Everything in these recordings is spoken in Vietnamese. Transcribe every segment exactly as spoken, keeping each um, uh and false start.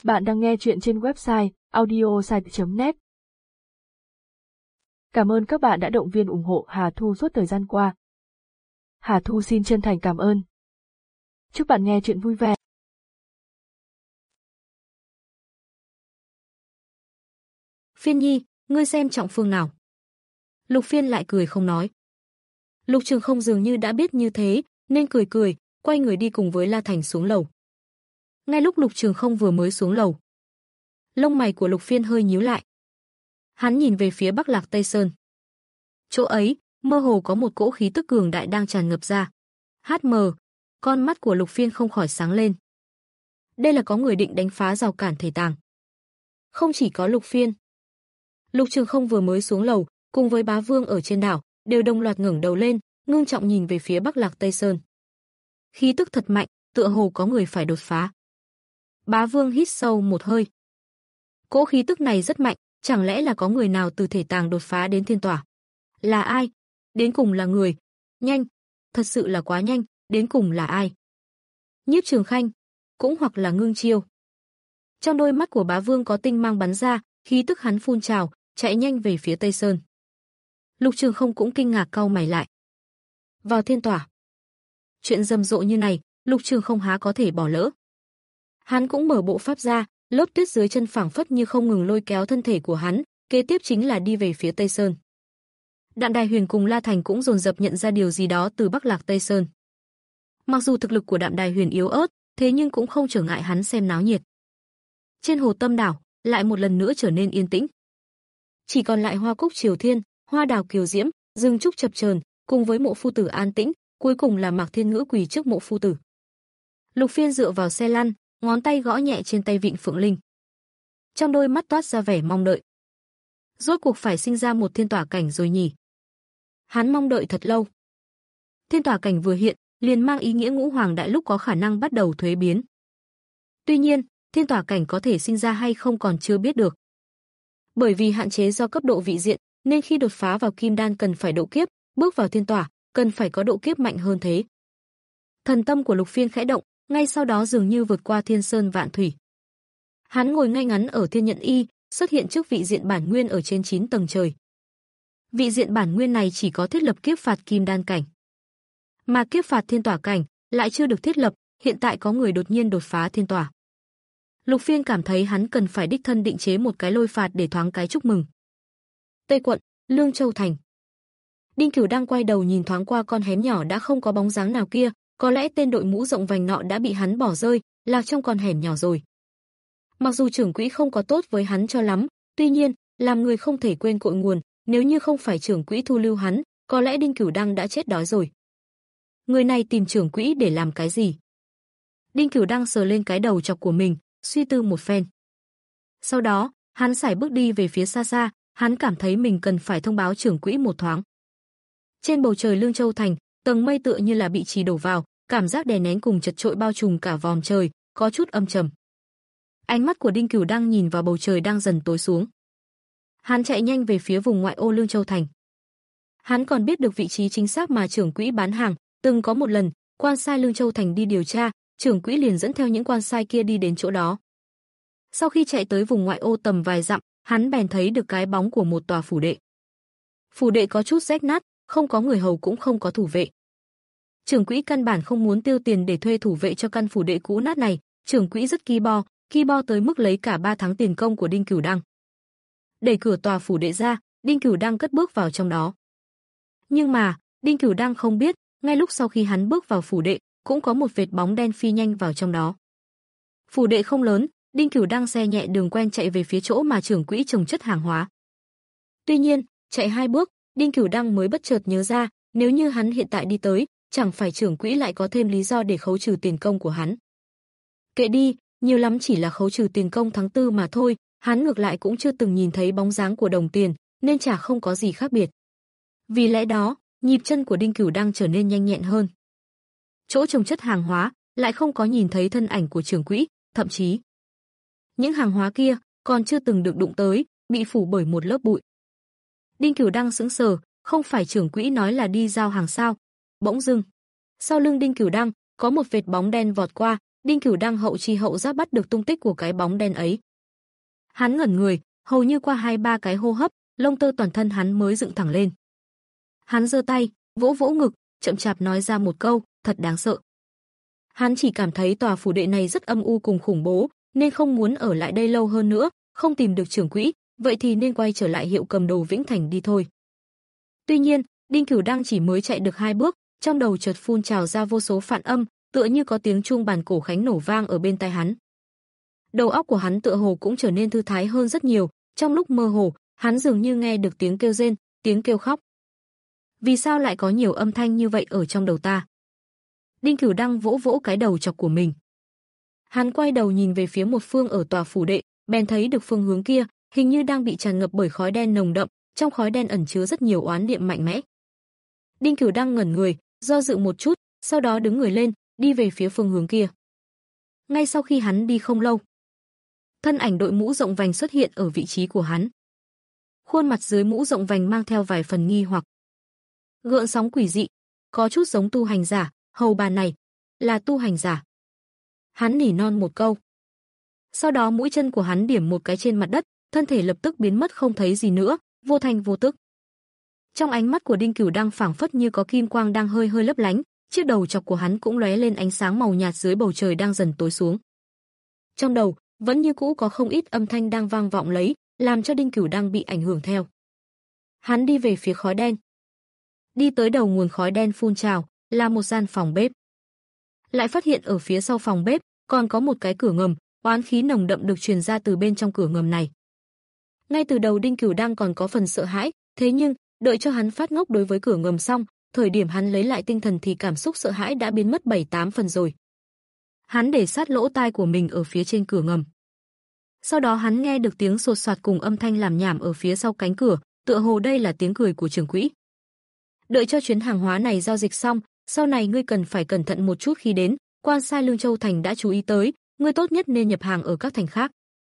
Bạn đang nghe chuyện trên website audiosite chấm net. Cảm ơn các bạn đã động viên ủng hộ Hà Thu suốt thời gian qua. Hà Thu xin chân thành cảm ơn. Chúc bạn nghe chuyện vui vẻ. Phiên Nhi, ngươi xem trọng phương nào? Lục Phiên lại cười không nói. Lục Trường Không dường như đã biết như thế, nên cười cười, quay người đi cùng với La Thành xuống lầu. Ngay lúc Lục Trường Không vừa mới xuống lầu, lông mày của Lục Phiên hơi nhíu lại. Hắn nhìn về phía Bắc Lạc Tây Sơn. Chỗ ấy, mơ hồ có một cỗ khí tức cường đại đang tràn ngập ra. hát em, con mắt của Lục Phiên không khỏi sáng lên. Đây là có người định đánh phá rào cản thể tàng. Không chỉ có Lục Phiên. Lục Trường Không vừa mới xuống lầu, cùng với Bá Vương ở trên đảo, đều đồng loạt ngẩng đầu lên, ngưng trọng nhìn về phía Bắc Lạc Tây Sơn. Khí tức thật mạnh, tựa hồ có người phải đột phá. Bá Vương hít sâu một hơi. Cỗ khí tức này rất mạnh, chẳng lẽ là có người nào từ thể tàng đột phá đến thiên tỏa? Là ai? Đến cùng là người? Nhanh, thật sự là quá nhanh, đến cùng là ai? Nhiếp Trường Khanh, cũng hoặc là Ngưng Chiêu. Trong đôi mắt của Bá Vương có tinh mang bắn ra, khí tức hắn phun trào, chạy nhanh về phía Tây Sơn. Lục Trường Không cũng kinh ngạc cau mày lại. Vào thiên tỏa. Chuyện rầm rộ như này, Lục Trường Không há có thể bỏ lỡ. Hắn cũng mở bộ pháp ra, lớp tuyết dưới chân phảng phất như không ngừng lôi kéo thân thể của hắn, kế tiếp chính là đi về phía Tây Sơn. Đạm Đài Huyền cùng La Thành cũng dồn dập nhận ra điều gì đó từ Bắc Lạc Tây Sơn. Mặc dù thực lực của Đạm Đài Huyền yếu ớt, thế nhưng cũng không trở ngại hắn xem náo nhiệt. Trên hồ Tâm Đảo, lại một lần nữa trở nên yên tĩnh. Chỉ còn lại hoa cúc Triều Thiên, hoa đào kiều diễm, rừng trúc chập chờn, cùng với mộ phu tử an tĩnh, cuối cùng là Mạc Thiên Ngữ quỳ trước mộ phu tử. Lục Phiên dựa vào xe lăn, ngón tay gõ nhẹ trên tay vịn Phượng Linh. Trong đôi mắt toát ra vẻ mong đợi. Rốt cuộc phải sinh ra một thiên tỏa cảnh rồi nhỉ? Hắn mong đợi thật lâu. Thiên tỏa cảnh vừa hiện, liền mang ý nghĩa ngũ hoàng đại lúc có khả năng bắt đầu thuế biến. Tuy nhiên, thiên tỏa cảnh có thể sinh ra hay không còn chưa biết được. Bởi vì hạn chế do cấp độ vị diện, nên khi đột phá vào kim đan cần phải độ kiếp, bước vào thiên tỏa, cần phải có độ kiếp mạnh hơn thế. Thần tâm của Lục Phiên khẽ động, ngay sau đó dường như vượt qua thiên sơn vạn thủy. Hắn ngồi ngay ngắn ở thiên nhận y, xuất hiện trước vị diện bản nguyên ở trên chín tầng trời. Vị diện bản nguyên này chỉ có thiết lập kiếp phạt kim đan cảnh. Mà kiếp phạt thiên tỏa cảnh lại chưa được thiết lập, hiện tại có người đột nhiên đột phá thiên tỏa. Lục Phiên cảm thấy hắn cần phải đích thân định chế một cái lôi phạt để thoáng cái chúc mừng. Tây quận, Lương Châu thành. Đinh Cửu đang quay đầu nhìn thoáng qua con hẻm nhỏ đã không có bóng dáng nào kia, có lẽ tên đội mũ rộng vành nọ đã bị hắn bỏ rơi, lạc trong con hẻm nhỏ rồi. Mặc dù trưởng quỹ không có tốt với hắn cho lắm, tuy nhiên, làm người không thể quên cội nguồn, nếu như không phải trưởng quỹ thu lưu hắn, có lẽ Đinh Cửu Đăng đã chết đói rồi. Người này tìm trưởng quỹ để làm cái gì? Đinh Cửu Đăng sờ lên cái đầu chọc của mình, suy tư một phen. Sau đó, hắn sải bước đi về phía xa xa, hắn cảm thấy mình cần phải thông báo trưởng quỹ một thoáng. Trên bầu trời Lương Châu thành, tầng mây tựa như là bị trì đổ vào, cảm giác đè nén cùng chật chội bao trùm cả vòm trời, có chút âm trầm. Ánh mắt của Đinh Cửu đang nhìn vào bầu trời đang dần tối xuống. Hắn chạy nhanh về phía vùng ngoại ô Lương Châu thành. Hắn còn biết được vị trí chính xác mà trưởng quỹ bán hàng, từng có một lần, quan sai Lương Châu thành đi điều tra, trưởng quỹ liền dẫn theo những quan sai kia đi đến chỗ đó. Sau khi chạy tới vùng ngoại ô tầm vài dặm, hắn bèn thấy được cái bóng của một tòa phủ đệ. Phủ đệ có chút rách nát, không có người hầu cũng không có thủ vệ. Trưởng quỹ căn bản không muốn tiêu tiền để thuê thủ vệ cho căn phủ đệ cũ nát này, trưởng quỹ rất ki bo, ki bo tới mức lấy cả ba tháng tiền công của Đinh Cửu Đăng. Đẩy cửa tòa phủ đệ ra, Đinh Cửu Đăng cất bước vào trong đó. Nhưng mà, Đinh Cửu Đăng không biết, ngay lúc sau khi hắn bước vào phủ đệ, cũng có một vệt bóng đen phi nhanh vào trong đó. Phủ đệ không lớn, Đinh Cửu Đăng xe nhẹ đường quen chạy về phía chỗ mà trưởng quỹ trồng chất hàng hóa. Tuy nhiên, chạy hai bước, Đinh Cửu Đăng mới bất chợt nhớ ra, nếu như hắn hiện tại đi tới, chẳng phải trưởng quỹ lại có thêm lý do để khấu trừ tiền công của hắn. Kệ đi, nhiều lắm chỉ là khấu trừ tiền công tháng tư mà thôi, hắn ngược lại cũng chưa từng nhìn thấy bóng dáng của đồng tiền, nên chả không có gì khác biệt. Vì lẽ đó, nhịp chân của Đinh Cửu Đăng trở nên nhanh nhẹn hơn. Chỗ trồng chất hàng hóa, lại không có nhìn thấy thân ảnh của trưởng quỹ, thậm chí những hàng hóa kia còn chưa từng được đụng tới, bị phủ bởi một lớp bụi. Đinh Cửu Đăng sững sờ, không phải trưởng quỹ nói là đi giao hàng sao? Bỗng dưng, sau lưng Đinh Cửu Đăng có một vệt bóng đen vọt qua, Đinh Cửu đang hậu chi hậu giác bắt được tung tích của cái bóng đen ấy. Hắn ngẩn người, hầu như qua hai ba cái hô hấp, lông tơ toàn thân hắn mới dựng thẳng lên. Hắn giơ tay, vỗ vỗ ngực, chậm chạp nói ra một câu, thật đáng sợ. Hắn chỉ cảm thấy tòa phủ đệ này rất âm u cùng khủng bố, nên không muốn ở lại đây lâu hơn nữa, không tìm được trưởng quỹ, vậy thì nên quay trở lại hiệu cầm đồ Vĩnh Thành đi thôi. Tuy nhiên, Đinh Cửu đang chỉ mới chạy được hai bước, trong đầu chợt phun trào ra vô số phản âm, tựa như có tiếng chuông bàn cổ khánh nổ vang ở bên tai hắn. Đầu óc của hắn tựa hồ cũng trở nên thư thái hơn rất nhiều, trong lúc mơ hồ, hắn dường như nghe được tiếng kêu rên, tiếng kêu khóc. Vì sao lại có nhiều âm thanh như vậy ở trong đầu ta? Đinh Cửu đang vỗ vỗ cái đầu chọc của mình. Hắn quay đầu nhìn về phía một phương ở tòa phủ đệ, bèn thấy được phương hướng kia, hình như đang bị tràn ngập bởi khói đen nồng đậm, trong khói đen ẩn chứa rất nhiều oán niệm mạnh mẽ. Đinh Cửu đang ngẩn người, do dự một chút, sau đó đứng người lên, đi về phía phương hướng kia. Ngay sau khi hắn đi không lâu, thân ảnh đội mũ rộng vành xuất hiện ở vị trí của hắn. Khuôn mặt dưới mũ rộng vành mang theo vài phần nghi hoặc. Gợn sóng quỷ dị, có chút giống tu hành giả, hầu bà này là tu hành giả. Hắn nỉ non một câu. Sau đó mũi chân của hắn điểm một cái trên mặt đất, thân thể lập tức biến mất không thấy gì nữa, vô thanh vô tức. Trong ánh mắt của Đinh Cửu đang phảng phất như có kim quang đang hơi hơi lấp lánh, chiếc đầu chọc của hắn cũng lóe lên ánh sáng màu nhạt dưới bầu trời đang dần tối xuống. Trong đầu vẫn như cũ có không ít âm thanh đang vang vọng lấy, làm cho Đinh Cửu đang bị ảnh hưởng theo. Hắn đi về phía khói đen. Đi tới đầu nguồn khói đen phun trào, là một gian phòng bếp. Lại phát hiện ở phía sau phòng bếp còn có một cái cửa ngầm, oán khí nồng đậm được truyền ra từ bên trong cửa ngầm này. Ngay từ đầu Đinh Cửu đang còn có phần sợ hãi, thế nhưng đợi cho hắn phát ngốc đối với cửa ngầm xong, thời điểm hắn lấy lại tinh thần thì cảm xúc sợ hãi đã biến mất bảy tám phần rồi. Hắn để sát lỗ tai của mình ở phía trên cửa ngầm. Sau đó hắn nghe được tiếng sột soạt cùng âm thanh làm nhảm ở phía sau cánh cửa, tựa hồ đây là tiếng cười của trưởng quỹ. Đợi cho chuyến hàng hóa này giao dịch xong, sau này ngươi cần phải cẩn thận một chút khi đến, quan sai Lương Châu thành đã chú ý tới, ngươi tốt nhất nên nhập hàng ở các thành khác.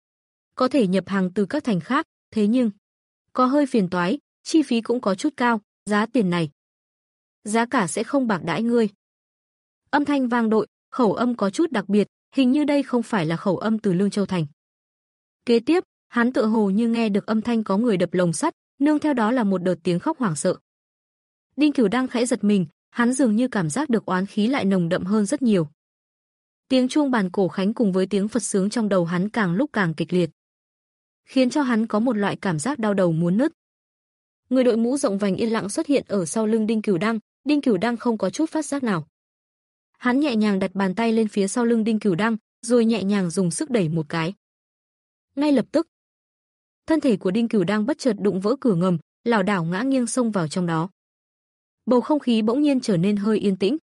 Có thể nhập hàng từ các thành khác, thế nhưng có hơi phiền toái, chi phí cũng có chút cao, giá tiền này giá cả sẽ không bạc đãi ngươi. Âm thanh vang dội, khẩu âm có chút đặc biệt, hình như đây không phải là khẩu âm từ Lương Châu thành. Kế tiếp, hắn tựa hồ như nghe được âm thanh có người đập lồng sắt, nương theo đó là một đợt tiếng khóc hoảng sợ. Đinh Cửu đang khẽ giật mình, hắn dường như cảm giác được oán khí lại nồng đậm hơn rất nhiều. Tiếng chuông bàn cổ khánh cùng với tiếng Phật sướng trong đầu hắn càng lúc càng kịch liệt, khiến cho hắn có một loại cảm giác đau đầu muốn nứt. Người đội mũ rộng vành yên lặng xuất hiện ở sau lưng Đinh Cửu Đăng, Đinh Cửu Đăng không có chút phát giác nào. Hắn nhẹ nhàng đặt bàn tay lên phía sau lưng Đinh Cửu Đăng, rồi nhẹ nhàng dùng sức đẩy một cái. Ngay lập tức, thân thể của Đinh Cửu Đăng bất chợt đụng vỡ cửa ngầm, lảo đảo ngã nghiêng xông vào trong đó. Bầu không khí bỗng nhiên trở nên hơi yên tĩnh.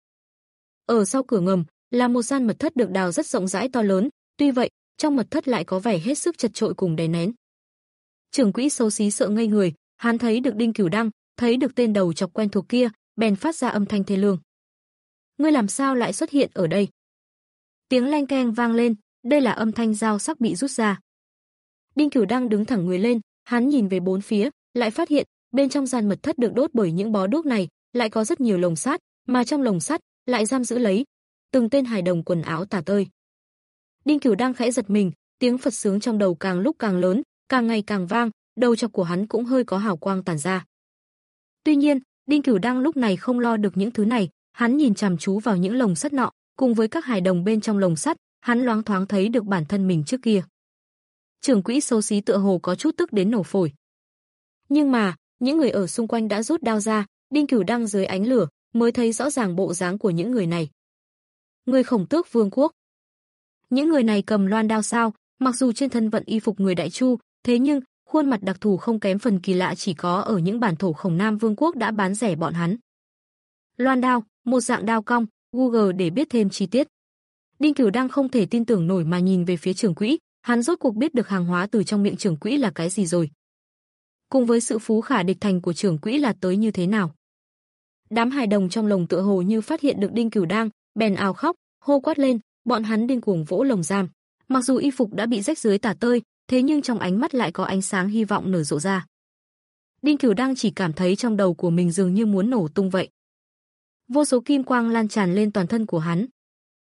Ở sau cửa ngầm là một gian mật thất được đào rất rộng rãi to lớn, tuy vậy, trong mật thất lại có vẻ hết sức chật chội cùng đè nén. Trưởng quỹ xấu xí sợ ngây người, hắn thấy được Đinh Cửu Đăng, thấy được tên đầu chọc quen thuộc kia, bèn phát ra âm thanh thê lương. Ngươi làm sao lại xuất hiện ở đây? Tiếng leng keng vang lên, đây là âm thanh dao sắc bị rút ra. Đinh Cửu Đăng đứng thẳng người lên, hắn nhìn về bốn phía, lại phát hiện bên trong gian mật thất được đốt bởi những bó đuốc này, lại có rất nhiều lồng sắt, mà trong lồng sắt lại giam giữ lấy từng tên hài đồng quần áo tả tơi. Đinh Cửu Đăng khẽ giật mình, tiếng Phật sướng trong đầu càng lúc càng lớn, càng ngày càng vang, đầu chọc của hắn cũng hơi có hào quang tản ra. Tuy nhiên, Đinh Cửu Đăng lúc này không lo được những thứ này, hắn nhìn chằm chú vào những lồng sắt nọ, cùng với các hài đồng bên trong lồng sắt, hắn loáng thoáng thấy được bản thân mình trước kia. Trưởng quỹ xấu xí tựa hồ có chút tức đến nổ phổi. Nhưng mà, những người ở xung quanh đã rút đao ra, Đinh Cửu Đăng dưới ánh lửa mới thấy rõ ràng bộ dáng của những người này. Người Khổng Tước Vương quốc. Những người này cầm loan đao sao, mặc dù trên thân vận y phục người Đại Chu, thế nhưng khuôn mặt đặc thù không kém phần kỳ lạ chỉ có ở những bản thổ Khổng Nam Vương quốc đã bán rẻ bọn hắn. Loan đao, một dạng đao cong, Google để biết thêm chi tiết. Đinh Cửu Đăng không thể tin tưởng nổi mà nhìn về phía trưởng quỹ, hắn rốt cuộc biết được hàng hóa từ trong miệng trưởng quỹ là cái gì rồi. Cùng với sự phú khả địch thành của trưởng quỹ là tới như thế nào. Đám hài đồng trong lồng tựa hồ như phát hiện được Đinh Cửu Đăng, bèn ào khóc, hô quát lên, bọn hắn điên cuồng vỗ lồng giam. Mặc dù y phục đã bị rách dưới tả tơi, thế nhưng trong ánh mắt lại có ánh sáng hy vọng nở rộ ra. Đinh Cửu Đăng chỉ cảm thấy trong đầu của mình dường như muốn nổ tung vậy. Vô số kim quang lan tràn lên toàn thân của hắn.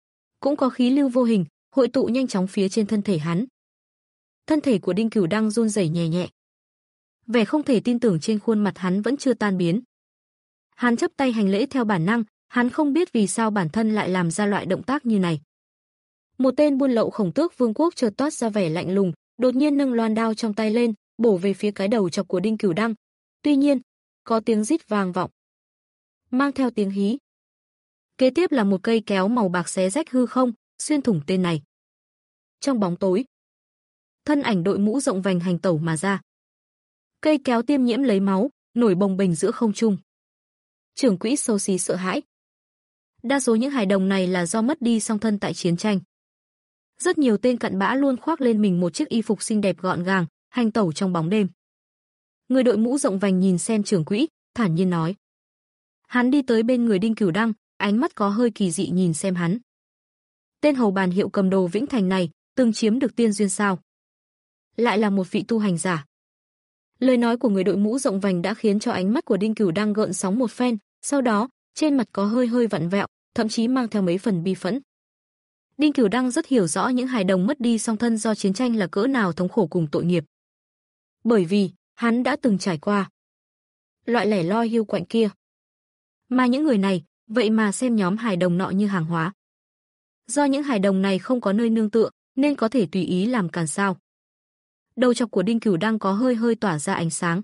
cũng có khí lưu vô hình hội tụ nhanh chóng phía trên thân thể hắn. Thân thể của Đinh Cửu đang run rẩy nhẹ nhẹ. Vẻ không thể tin tưởng trên khuôn mặt hắn vẫn chưa tan biến. Hắn chắp tay hành lễ theo bản năng, hắn không biết vì sao bản thân lại làm ra loại động tác như này. Một tên buôn lậu Khổng Tước Vương quốc chợt toát ra vẻ lạnh lùng, đột nhiên nâng loan đao trong tay lên, bổ về phía cái đầu chọc của Đinh Cửu Đăng. Tuy nhiên, có tiếng rít vang vọng, mang theo tiếng hí. Kế tiếp là một cây kéo màu bạc xé rách hư không, xuyên thủng tên này. Trong bóng tối, thân ảnh đội mũ rộng vành hành tẩu mà ra. Cây kéo tiêm nhiễm lấy máu, nổi bồng bềnh giữa không trung. Trưởng quỹ xấu xí sợ hãi. Đa số những hài đồng này là do mất đi song thân tại chiến tranh. Rất nhiều tên cặn bã luôn khoác lên mình một chiếc y phục xinh đẹp gọn gàng, hành tẩu trong bóng đêm. Người đội mũ rộng vành nhìn xem trưởng quỹ, thản nhiên nói. Hắn đi tới bên người Đinh Cửu Đăng, ánh mắt có hơi kỳ dị nhìn xem hắn. Tên hầu bàn hiệu cầm đồ Vĩnh Thành này, từng chiếm được tiên duyên sao? Lại là một vị tu hành giả. Lời nói của người đội mũ rộng vành đã khiến cho ánh mắt của Đinh Cửu Đăng gợn sóng một phen, sau đó, trên mặt có hơi hơi vặn vẹo, thậm chí mang theo mấy phần bi phẫn. Đinh Cửu Đăng rất hiểu rõ những hài đồng mất đi song thân do chiến tranh là cỡ nào thống khổ cùng tội nghiệp. Bởi vì, hắn đã từng trải qua loại lẻ loi hiu quạnh kia. Mà những người này, vậy mà xem nhóm hài đồng nọ như hàng hóa. Do những hài đồng này không có nơi nương tựa, nên có thể tùy ý làm càn sao. Đầu chọc của Đinh Cửu Đăng có hơi hơi tỏa ra ánh sáng.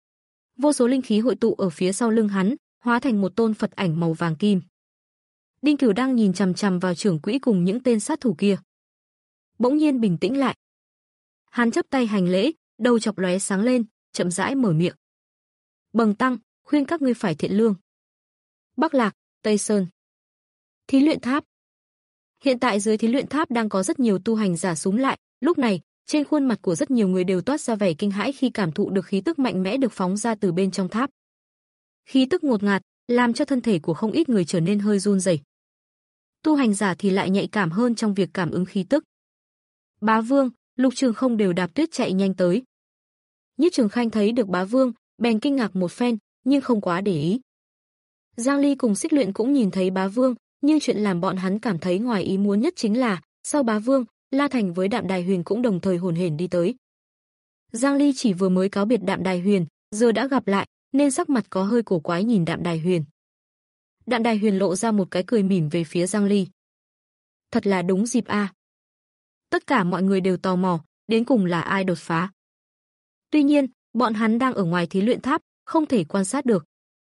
Vô số linh khí hội tụ ở phía sau lưng hắn, hóa thành một tôn Phật ảnh màu vàng kim. Đinh Cửu Đăng nhìn chằm chằm vào trưởng quỹ cùng những tên sát thủ kia. Bỗng nhiên bình tĩnh lại. Hắn chắp tay hành lễ, đầu chọc lóe sáng lên, chậm rãi mở miệng. Bần tăng, khuyên các ngươi phải thiện lương. Bắc Lạc, Tây Sơn. Thí luyện tháp. Hiện tại dưới thí luyện tháp đang có rất nhiều tu hành giả súm lại, lúc này, trên khuôn mặt của rất nhiều người đều toát ra vẻ kinh hãi khi cảm thụ được khí tức mạnh mẽ được phóng ra từ bên trong tháp. Khí tức ngột ngạt, làm cho thân thể của không ít người trở nên hơi run rẩy. Tu hành giả thì lại nhạy cảm hơn trong việc cảm ứng khí tức. Bá Vương, Lục Trường Không đều đạp tuyết chạy nhanh tới. Nhiếp Trường Khanh thấy được Bá Vương, bèn kinh ngạc một phen, nhưng không quá để ý. Giang Ly cùng Xích Luyện cũng nhìn thấy Bá Vương, nhưng chuyện làm bọn hắn cảm thấy ngoài ý muốn nhất chính là, sau Bá Vương, La Thành với Đạm Đài Huyền cũng đồng thời hồn hển đi tới. Giang Ly chỉ vừa mới cáo biệt Đạm Đài Huyền, giờ đã gặp lại, nên sắc mặt có hơi cổ quái nhìn Đạm Đài Huyền. Đạm Đài Huyền lộ ra một cái cười mỉm về phía Giang Ly. Thật là đúng dịp a. Tất cả mọi người đều tò mò, đến cùng là ai đột phá. Tuy nhiên, bọn hắn đang ở ngoài thí luyện tháp, không thể quan sát được.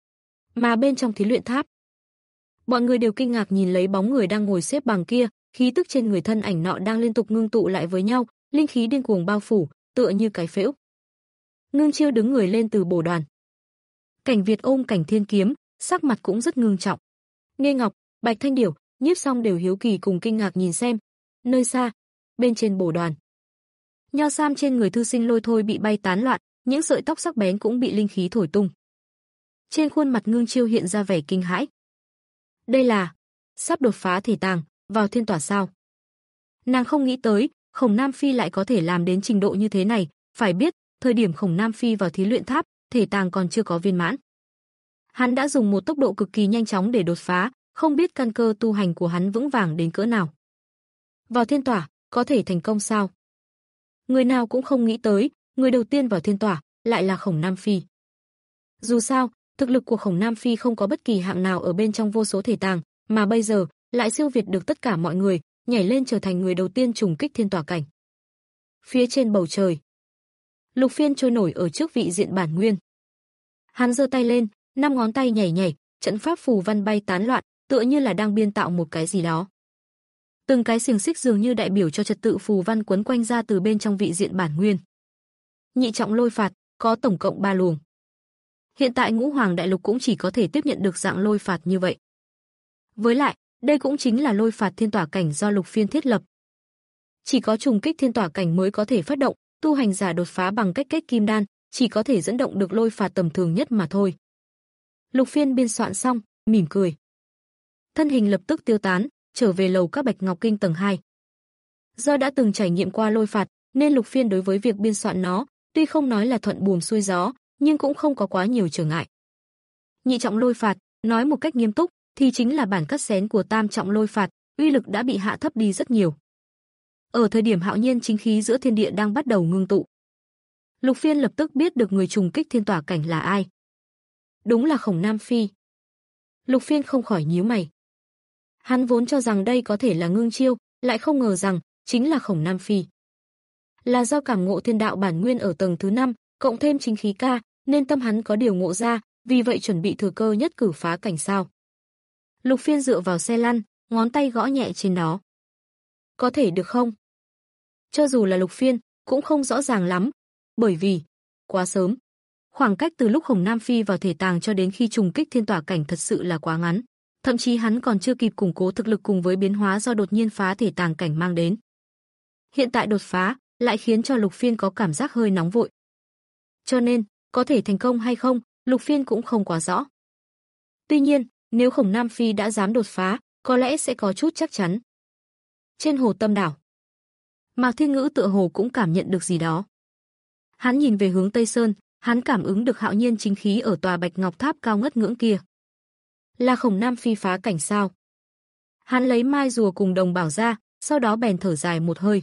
Mà bên trong thí luyện tháp, bọn người đều kinh ngạc nhìn lấy bóng người đang ngồi xếp bằng kia, khí tức trên người thân ảnh nọ đang liên tục ngưng tụ lại với nhau, linh khí điên cuồng bao phủ, tựa như cái phễu. Ngưng Chiêu đứng người lên từ bồ đoàn. Cảnh Việt ôm Cảnh Thiên kiếm, sắc mặt cũng rất ngưng trọng. Nghê Ngọc, Bạch Thanh Điểu, Nhiếp Song đều hiếu kỳ cùng kinh ngạc nhìn xem. Nơi xa, bên trên bồ đoàn, nho sam trên người thư sinh Lôi Thôi bị bay tán loạn, những sợi tóc sắc bén cũng bị linh khí thổi tung. Trên khuôn mặt Ngưng Chiêu hiện ra vẻ kinh hãi. Đây là sắp đột phá thể tàng, vào thiên tỏa sao? Nàng không nghĩ tới, Khổng Nam Phi lại có thể làm đến trình độ như thế này, phải biết, thời điểm Khổng Nam Phi vào thí luyện tháp, thể tàng còn chưa có viên mãn. Hắn đã dùng một tốc độ cực kỳ nhanh chóng để đột phá, không biết căn cơ tu hành của hắn vững vàng đến cỡ nào. Vào thiên tỏa, có thể thành công sao? Người nào cũng không nghĩ tới, người đầu tiên vào thiên tỏa lại là Khổng Nam Phi. Dù sao, thực lực của Khổng Nam Phi không có bất kỳ hạng nào ở bên trong vô số thể tàng, mà bây giờ lại siêu việt được tất cả mọi người, nhảy lên trở thành người đầu tiên trùng kích thiên tỏa cảnh. Phía trên bầu trời, Lục Phiên trôi nổi ở trước vị diện bản nguyên. Hắn giơ tay lên, năm ngón tay nhảy nhảy, trận pháp phù văn bay tán loạn, tựa như là đang biên tạo một cái gì đó. Từng cái xiềng xích dường như đại biểu cho trật tự phù văn quấn quanh ra từ bên trong vị diện bản nguyên. Nhị trọng lôi phạt, có tổng cộng ba luồng. Hiện tại Ngũ Hoàng Đại Lục cũng chỉ có thể tiếp nhận được dạng lôi phạt như vậy. Với lại, đây cũng chính là lôi phạt thiên tỏa cảnh do Lục Phiên thiết lập. Chỉ có trùng kích thiên tỏa cảnh mới có thể phát động, tu hành giả đột phá bằng cách kết kim đan, chỉ có thể dẫn động được lôi phạt tầm thường nhất mà thôi. Lục Phiên biên soạn xong, mỉm cười. Thân hình lập tức tiêu tán, trở về lầu các Bạch Ngọc Kinh tầng hai. Do đã từng trải nghiệm qua lôi phạt, nên Lục Phiên đối với việc biên soạn nó, tuy không nói là thuận buồm xuôi gió, nhưng cũng không có quá nhiều trở ngại. Nhị trọng lôi phạt, nói một cách nghiêm túc, thì chính là bản cắt xén của tam trọng lôi phạt, uy lực đã bị hạ thấp đi rất nhiều. Ở thời điểm hạo nhiên chính khí giữa thiên địa đang bắt đầu ngưng tụ, Lục Phiên lập tức biết được người trùng kích thiên tỏa cảnh là ai. Đúng là Khổng Nam Phi. Lục Phiên không khỏi nhíu mày. Hắn vốn cho rằng đây có thể là Ngưng Chiêu, lại không ngờ rằng chính là Khổng Nam Phi. Là do cảm ngộ thiên đạo bản nguyên ở tầng thứ năm, cộng thêm chính khí ca, nên tâm hắn có điều ngộ ra, vì vậy chuẩn bị thừa cơ nhất cử phá cảnh sao. Lục Phiên dựa vào xe lăn, ngón tay gõ nhẹ trên đó. Có thể được không? Cho dù là Lục Phiên, cũng không rõ ràng lắm, bởi vì quá sớm. Khoảng cách từ lúc Khổng Nam Phi vào thể tàng cho đến khi trùng kích thiên tỏa cảnh thật sự là quá ngắn. Thậm chí hắn còn chưa kịp củng cố thực lực cùng với biến hóa do đột nhiên phá thể tàng cảnh mang đến. Hiện tại đột phá lại khiến cho Lục Phiên có cảm giác hơi nóng vội. Cho nên, có thể thành công hay không, Lục Phiên cũng không quá rõ. Tuy nhiên, nếu Khổng Nam Phi đã dám đột phá, có lẽ sẽ có chút chắc chắn. Trên hồ Tâm Đảo, Mạc Thiên Ngữ tựa hồ cũng cảm nhận được gì đó. Hắn nhìn về hướng Tây Sơn, hắn cảm ứng được hạo nhiên chính khí ở tòa Bạch Ngọc Tháp cao ngất ngưỡng kia. Là Khổng Nam Phi phá cảnh sao? Hắn lấy mai rùa cùng đồng bảo ra, sau đó bèn thở dài một hơi.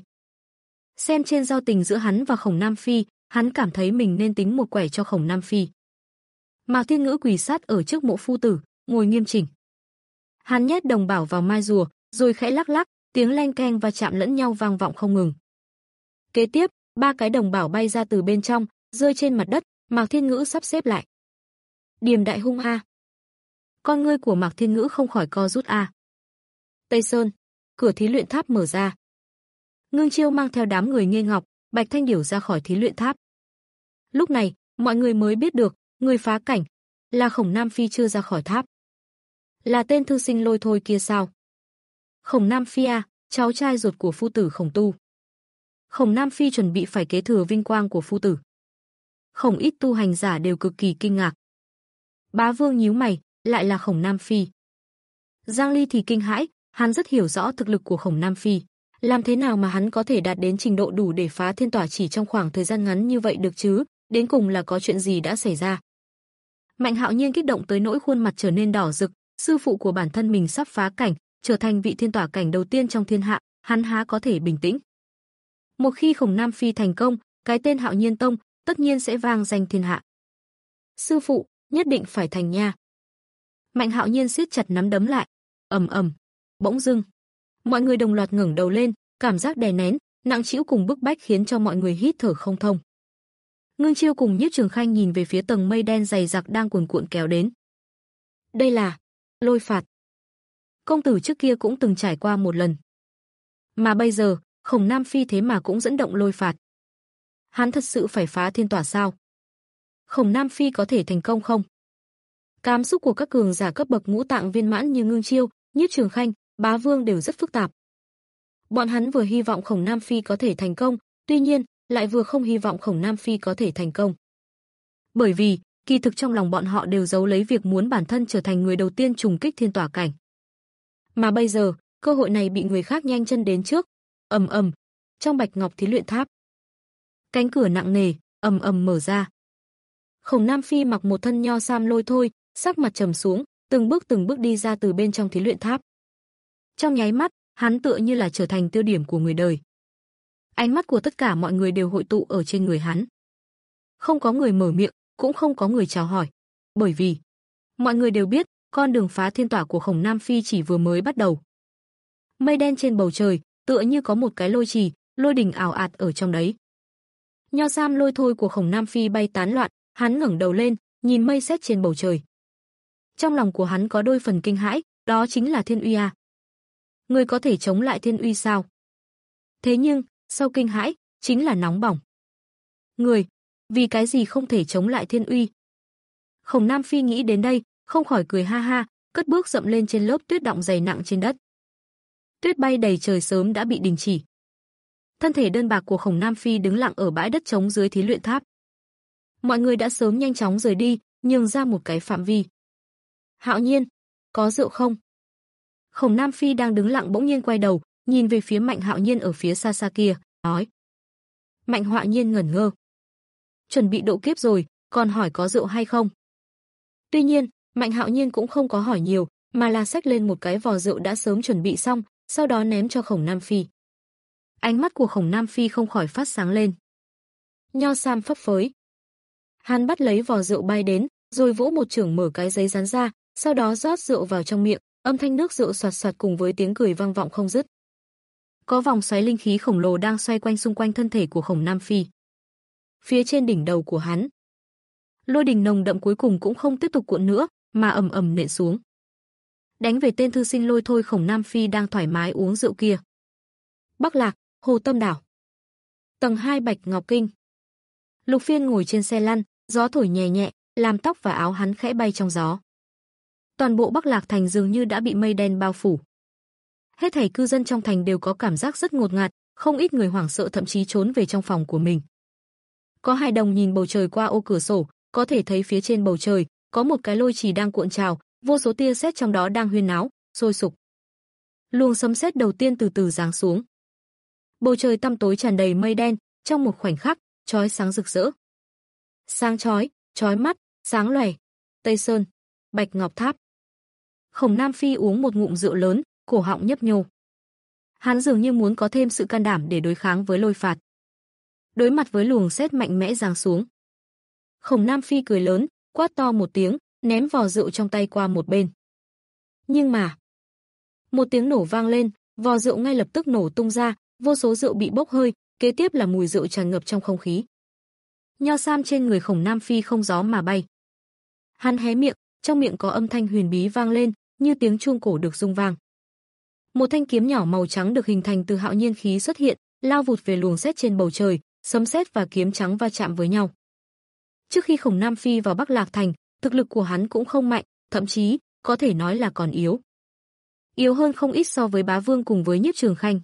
Xem trên giao tình giữa hắn và Khổng Nam Phi, hắn cảm thấy mình nên tính một quẻ cho Khổng Nam Phi. Mạc Thiên Ngữ quỳ sát ở trước mộ phu tử, ngồi nghiêm chỉnh. Hắn nhét đồng bảo vào mai rùa, rồi khẽ lắc lắc, tiếng leng keng và chạm lẫn nhau vang vọng không ngừng. Kế tiếp, ba cái đồng bảo bay ra từ bên trong, rơi trên mặt đất, Mạc Thiên Ngữ sắp xếp lại. Điềm đại hung a. Con ngươi của Mạc Thiên Ngữ không khỏi co rút a. Tây Sơn, cửa thí luyện tháp mở ra. Ngưng Chiêu mang theo đám người Nghê Ngọc, Bạch Thanh Điểu ra khỏi thí luyện tháp. Lúc này, mọi người mới biết được, người phá cảnh là Khổng Nam Phi chưa ra khỏi tháp. Là tên thư sinh Lôi Thôi kia sao? Khổng Nam Phi à, cháu trai ruột của phu tử Khổng Tu. Khổng Nam Phi chuẩn bị phải kế thừa vinh quang của phu tử. Không ít tu hành giả đều cực kỳ kinh ngạc. Bá Vương nhíu mày, lại là Khổng Nam Phi. Giang Ly thì kinh hãi, hắn rất hiểu rõ thực lực của Khổng Nam Phi. Làm thế nào mà hắn có thể đạt đến trình độ đủ để phá thiên tỏa chỉ trong khoảng thời gian ngắn như vậy được chứ? Đến cùng là có chuyện gì đã xảy ra? Mạnh Hạo Nhiên kích động tới nỗi khuôn mặt trở nên đỏ rực, sư phụ của bản thân mình sắp phá cảnh, trở thành vị thiên tỏa cảnh đầu tiên trong thiên hạ, hắn há có thể bình tĩnh. Một khi Khổng Nam Phi thành công, cái tên Hạo Nhiên Tông tất nhiên sẽ vang danh thiên hạ. Sư phụ, nhất định phải thành nha. Mạnh Hạo Nhiên siết chặt nắm đấm lại. Ầm ầm. Bỗng dưng, mọi người đồng loạt ngẩng đầu lên, cảm giác đè nén, nặng trĩu cùng bức bách khiến cho mọi người hít thở không thông. Ngưng Chiêu cùng Nhiếp Trường Khanh nhìn về phía tầng mây đen dày đặc đang cuồn cuộn kéo đến. Đây là lôi phạt. Công tử trước kia cũng từng trải qua một lần. Mà bây giờ, Khổng Nam Phi thế mà cũng dẫn động lôi phạt. Hắn thật sự phải phá thiên tỏa sao? Khổng Nam Phi có thể thành công không? Cảm xúc của các cường giả cấp bậc ngũ tạng viên mãn như Ngưng Chiêu, Nhiếp Trường Khanh, Bá Vương đều rất phức tạp. Bọn hắn vừa hy vọng Khổng Nam Phi có thể thành công, tuy nhiên, lại vừa không hy vọng Khổng Nam Phi có thể thành công. Bởi vì, kỳ thực trong lòng bọn họ đều giấu lấy việc muốn bản thân trở thành người đầu tiên trùng kích thiên tỏa cảnh. Mà bây giờ, cơ hội này bị người khác nhanh chân đến trước. Ầm ầm, trong Bạch Ngọc thí luyện tháp, cánh cửa nặng nề ầm ầm mở ra. Khổng Nam Phi mặc một thân nho sam Lôi Thôi, sắc mặt trầm xuống, từng bước từng bước đi ra từ bên trong thí luyện tháp. Trong nháy mắt, hắn tựa như là trở thành tiêu điểm của người đời. Ánh mắt của tất cả mọi người đều hội tụ ở trên người hắn. Không có người mở miệng, cũng không có người chào hỏi, bởi vì mọi người đều biết, con đường phá thiên tỏa của Khổng Nam Phi chỉ vừa mới bắt đầu. Mây đen trên bầu trời, tựa như có một cái lôi trì, lôi đình ảo ạt ở trong đấy. Nho sam Lôi Thôi của Khổng Nam Phi bay tán loạn, hắn ngẩng đầu lên, nhìn mây sét trên bầu trời. Trong lòng của hắn có đôi phần kinh hãi, đó chính là thiên uy à. Người có thể chống lại thiên uy sao? Thế nhưng, sau kinh hãi, chính là nóng bỏng. Người, vì cái gì không thể chống lại thiên uy? Khổng Nam Phi nghĩ đến đây, không khỏi cười ha ha, cất bước dậm lên trên lớp tuyết đọng dày nặng trên đất. Tuyết bay đầy trời sớm đã bị đình chỉ. Thân thể đơn bạc của Khổng Nam Phi đứng lặng ở bãi đất trống dưới thí luyện tháp. Mọi người đã sớm nhanh chóng rời đi, nhường ra một cái phạm vi. Hạo Nhiên, có rượu không? Khổng Nam Phi đang đứng lặng bỗng nhiên quay đầu, nhìn về phía Mạnh Hạo Nhiên ở phía xa xa kia, nói. Mạnh Hạo Nhiên ngẩn ngơ. Chuẩn bị độ kiếp rồi, còn hỏi có rượu hay không? Tuy nhiên, Mạnh Hạo Nhiên cũng không có hỏi nhiều, mà là xách lên một cái vò rượu đã sớm chuẩn bị xong, sau đó ném cho Khổng Nam Phi. Ánh mắt của Khổng Nam Phi không khỏi phát sáng lên. Nho sam phấp phới. Hắn bắt lấy vò rượu bay đến, rồi vỗ một chưởng mở cái giấy rán ra, sau đó rót rượu vào trong miệng, âm thanh nước rượu xoạt xoạt cùng với tiếng cười vang vọng không dứt. Có vòng xoáy linh khí khổng lồ đang xoay quanh xung quanh thân thể của Khổng Nam Phi. Phía trên đỉnh đầu của hắn, lôi đình nồng đậm cuối cùng cũng không tiếp tục cuộn nữa, mà ầm ầm nện xuống. Đánh về tên thư sinh lôi thôi Khổng Nam Phi đang thoải mái uống rượu kia. Bắc Lạc, Hồ Tâm Đảo. Tầng hai Bạch Ngọc Kinh. Lục Phiên ngồi trên xe lăn, gió thổi nhẹ nhẹ, làm tóc và áo hắn khẽ bay trong gió. Toàn bộ Bắc Lạc thành dường như đã bị mây đen bao phủ. Hết thảy cư dân trong thành đều có cảm giác rất ngột ngạt, không ít người hoảng sợ thậm chí trốn về trong phòng của mình. Có hài đồng nhìn bầu trời qua ô cửa sổ, có thể thấy phía trên bầu trời có một cái lôi trì đang cuộn trào, vô số tia sét trong đó đang huyên náo, sôi sục. Luồng sấm sét đầu tiên từ từ giáng xuống. Bầu trời tăm tối tràn đầy mây đen, trong một khoảnh khắc, chói sáng rực rỡ. Sáng chói, chói mắt, sáng lòe. Tây Sơn, Bạch Ngọc Tháp. Khổng Nam Phi uống một ngụm rượu lớn, cổ họng nhấp nhô. Hắn dường như muốn có thêm sự can đảm để đối kháng với lôi phạt. Đối mặt với luồng sét mạnh mẽ giáng xuống, Khổng Nam Phi cười lớn, quát to một tiếng, ném vò rượu trong tay qua một bên. Nhưng mà, một tiếng nổ vang lên, vò rượu ngay lập tức nổ tung ra, vô số rượu bị bốc hơi, kế tiếp là mùi rượu tràn ngập trong không khí. Nho sam trên người Khổng Nam Phi không gió mà bay. Hắn hé miệng, trong miệng có âm thanh huyền bí vang lên, như tiếng chuông cổ được rung vang. Một thanh kiếm nhỏ màu trắng được hình thành từ hạo nhiên khí xuất hiện, lao vụt về luồng sét trên bầu trời, sấm sét và kiếm trắng va chạm với nhau. Trước khi Khổng Nam Phi vào Bắc Lạc thành, thực lực của hắn cũng không mạnh, thậm chí có thể nói là còn yếu. Yếu hơn không ít so với Bá Vương cùng với Nhiếp Trường Khanh.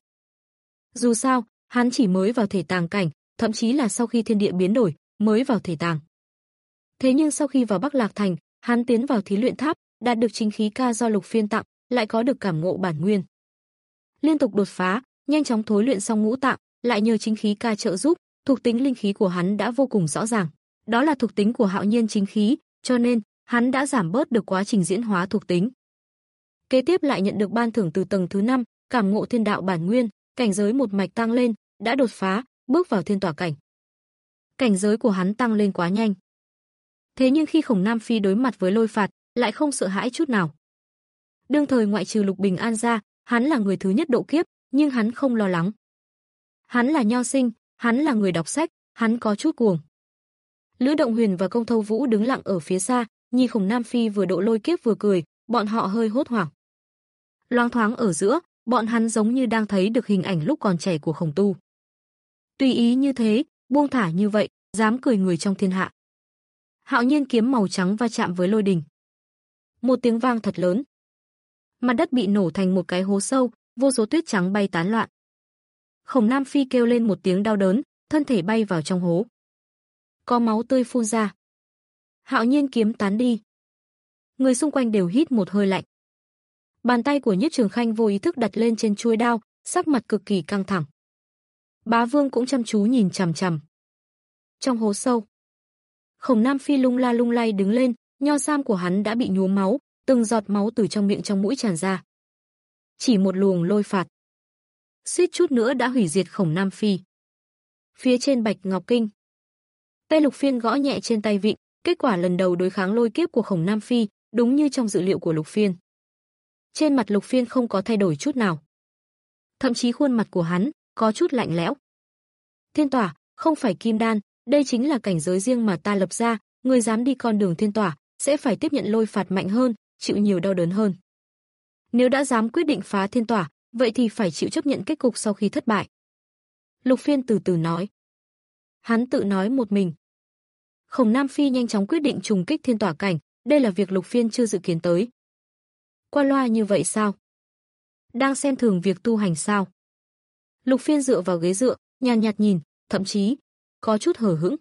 Dù sao, hắn chỉ mới vào thể tàng cảnh, thậm chí là sau khi thiên địa biến đổi, mới vào thể tàng. Thế nhưng sau khi vào Bắc Lạc thành, hắn tiến vào thí luyện tháp, đạt được chính khí ca do Lục Phiên tặng, lại có được cảm ngộ bản nguyên. Liên tục đột phá, nhanh chóng thối luyện xong ngũ tạng, lại nhờ chính khí ca trợ giúp, thuộc tính linh khí của hắn đã vô cùng rõ ràng. Đó là thuộc tính của hạo nhiên chính khí, cho nên hắn đã giảm bớt được quá trình diễn hóa thuộc tính. Kế tiếp lại nhận được ban thưởng từ tầng thứ năm, cảm ngộ thiên đạo bản nguyên, cảnh giới một mạch tăng lên, đã đột phá, bước vào thiên tỏa cảnh. Cảnh giới của hắn tăng lên quá nhanh. Thế nhưng khi Khổng Nam Phi đối mặt với lôi phạt, lại không sợ hãi chút nào. Đương thời ngoại trừ Lục Bình An ra, hắn là người thứ nhất độ kiếp, nhưng hắn không lo lắng. Hắn là nho sinh, hắn là người đọc sách, hắn có chút cuồng. Lữ Động Huyền và Công Thâu Vũ đứng lặng ở phía xa, nhìn Khổng Nam Phi vừa độ lôi kiếp vừa cười, bọn họ hơi hốt hoảng. Loáng thoáng ở giữa, bọn hắn giống như đang thấy được hình ảnh lúc còn trẻ của Khổng Tu. Tùy ý như thế, buông thả như vậy, dám cười người trong thiên hạ. Hạo nhiên kiếm màu trắng va chạm với lôi đình. Một tiếng vang thật lớn. Mặt đất bị nổ thành một cái hố sâu, vô số tuyết trắng bay tán loạn. Khổng Nam Phi kêu lên một tiếng đau đớn, thân thể bay vào trong hố. Có máu tươi phun ra. Hạo nhiên kiếm tán đi. Người xung quanh đều hít một hơi lạnh. Bàn tay của Nhiếp Trường Khanh vô ý thức đặt lên trên chuôi đao, sắc mặt cực kỳ căng thẳng. Bá Vương cũng chăm chú nhìn chằm chằm. Trong hố sâu, Khổng Nam Phi lung la lung lay đứng lên, nho sam của hắn đã bị nhuốm máu, từng giọt máu từ trong miệng trong mũi tràn ra. Chỉ một luồng lôi phạt, suýt chút nữa đã hủy diệt Khổng Nam Phi. Phía trên Bạch Ngọc Kinh, tay Lục Phiên gõ nhẹ trên tay vịn, kết quả lần đầu đối kháng lôi kiếp của Khổng Nam Phi, đúng như trong dự liệu của Lục Phiên. Trên mặt Lục Phiên không có thay đổi chút nào. Thậm chí khuôn mặt của hắn có chút lạnh lẽo. Thiên tỏa, không phải kim đan, đây chính là cảnh giới riêng mà ta lập ra, người dám đi con đường thiên tỏa, sẽ phải tiếp nhận lôi phạt mạnh hơn, chịu nhiều đau đớn hơn. Nếu đã dám quyết định phá thiên tỏa, vậy thì phải chịu chấp nhận kết cục sau khi thất bại. Lục Phiên từ từ nói. Hắn tự nói một mình. Khổng Nam Phi nhanh chóng quyết định trùng kích thiên tỏa cảnh, đây là việc Lục Phiên chưa dự kiến tới. Qua loa như vậy sao? Đang xem thường việc tu hành sao? Lục Phiên dựa vào ghế dựa, nhàn nhạt nhìn, thậm chí có chút hờ hững.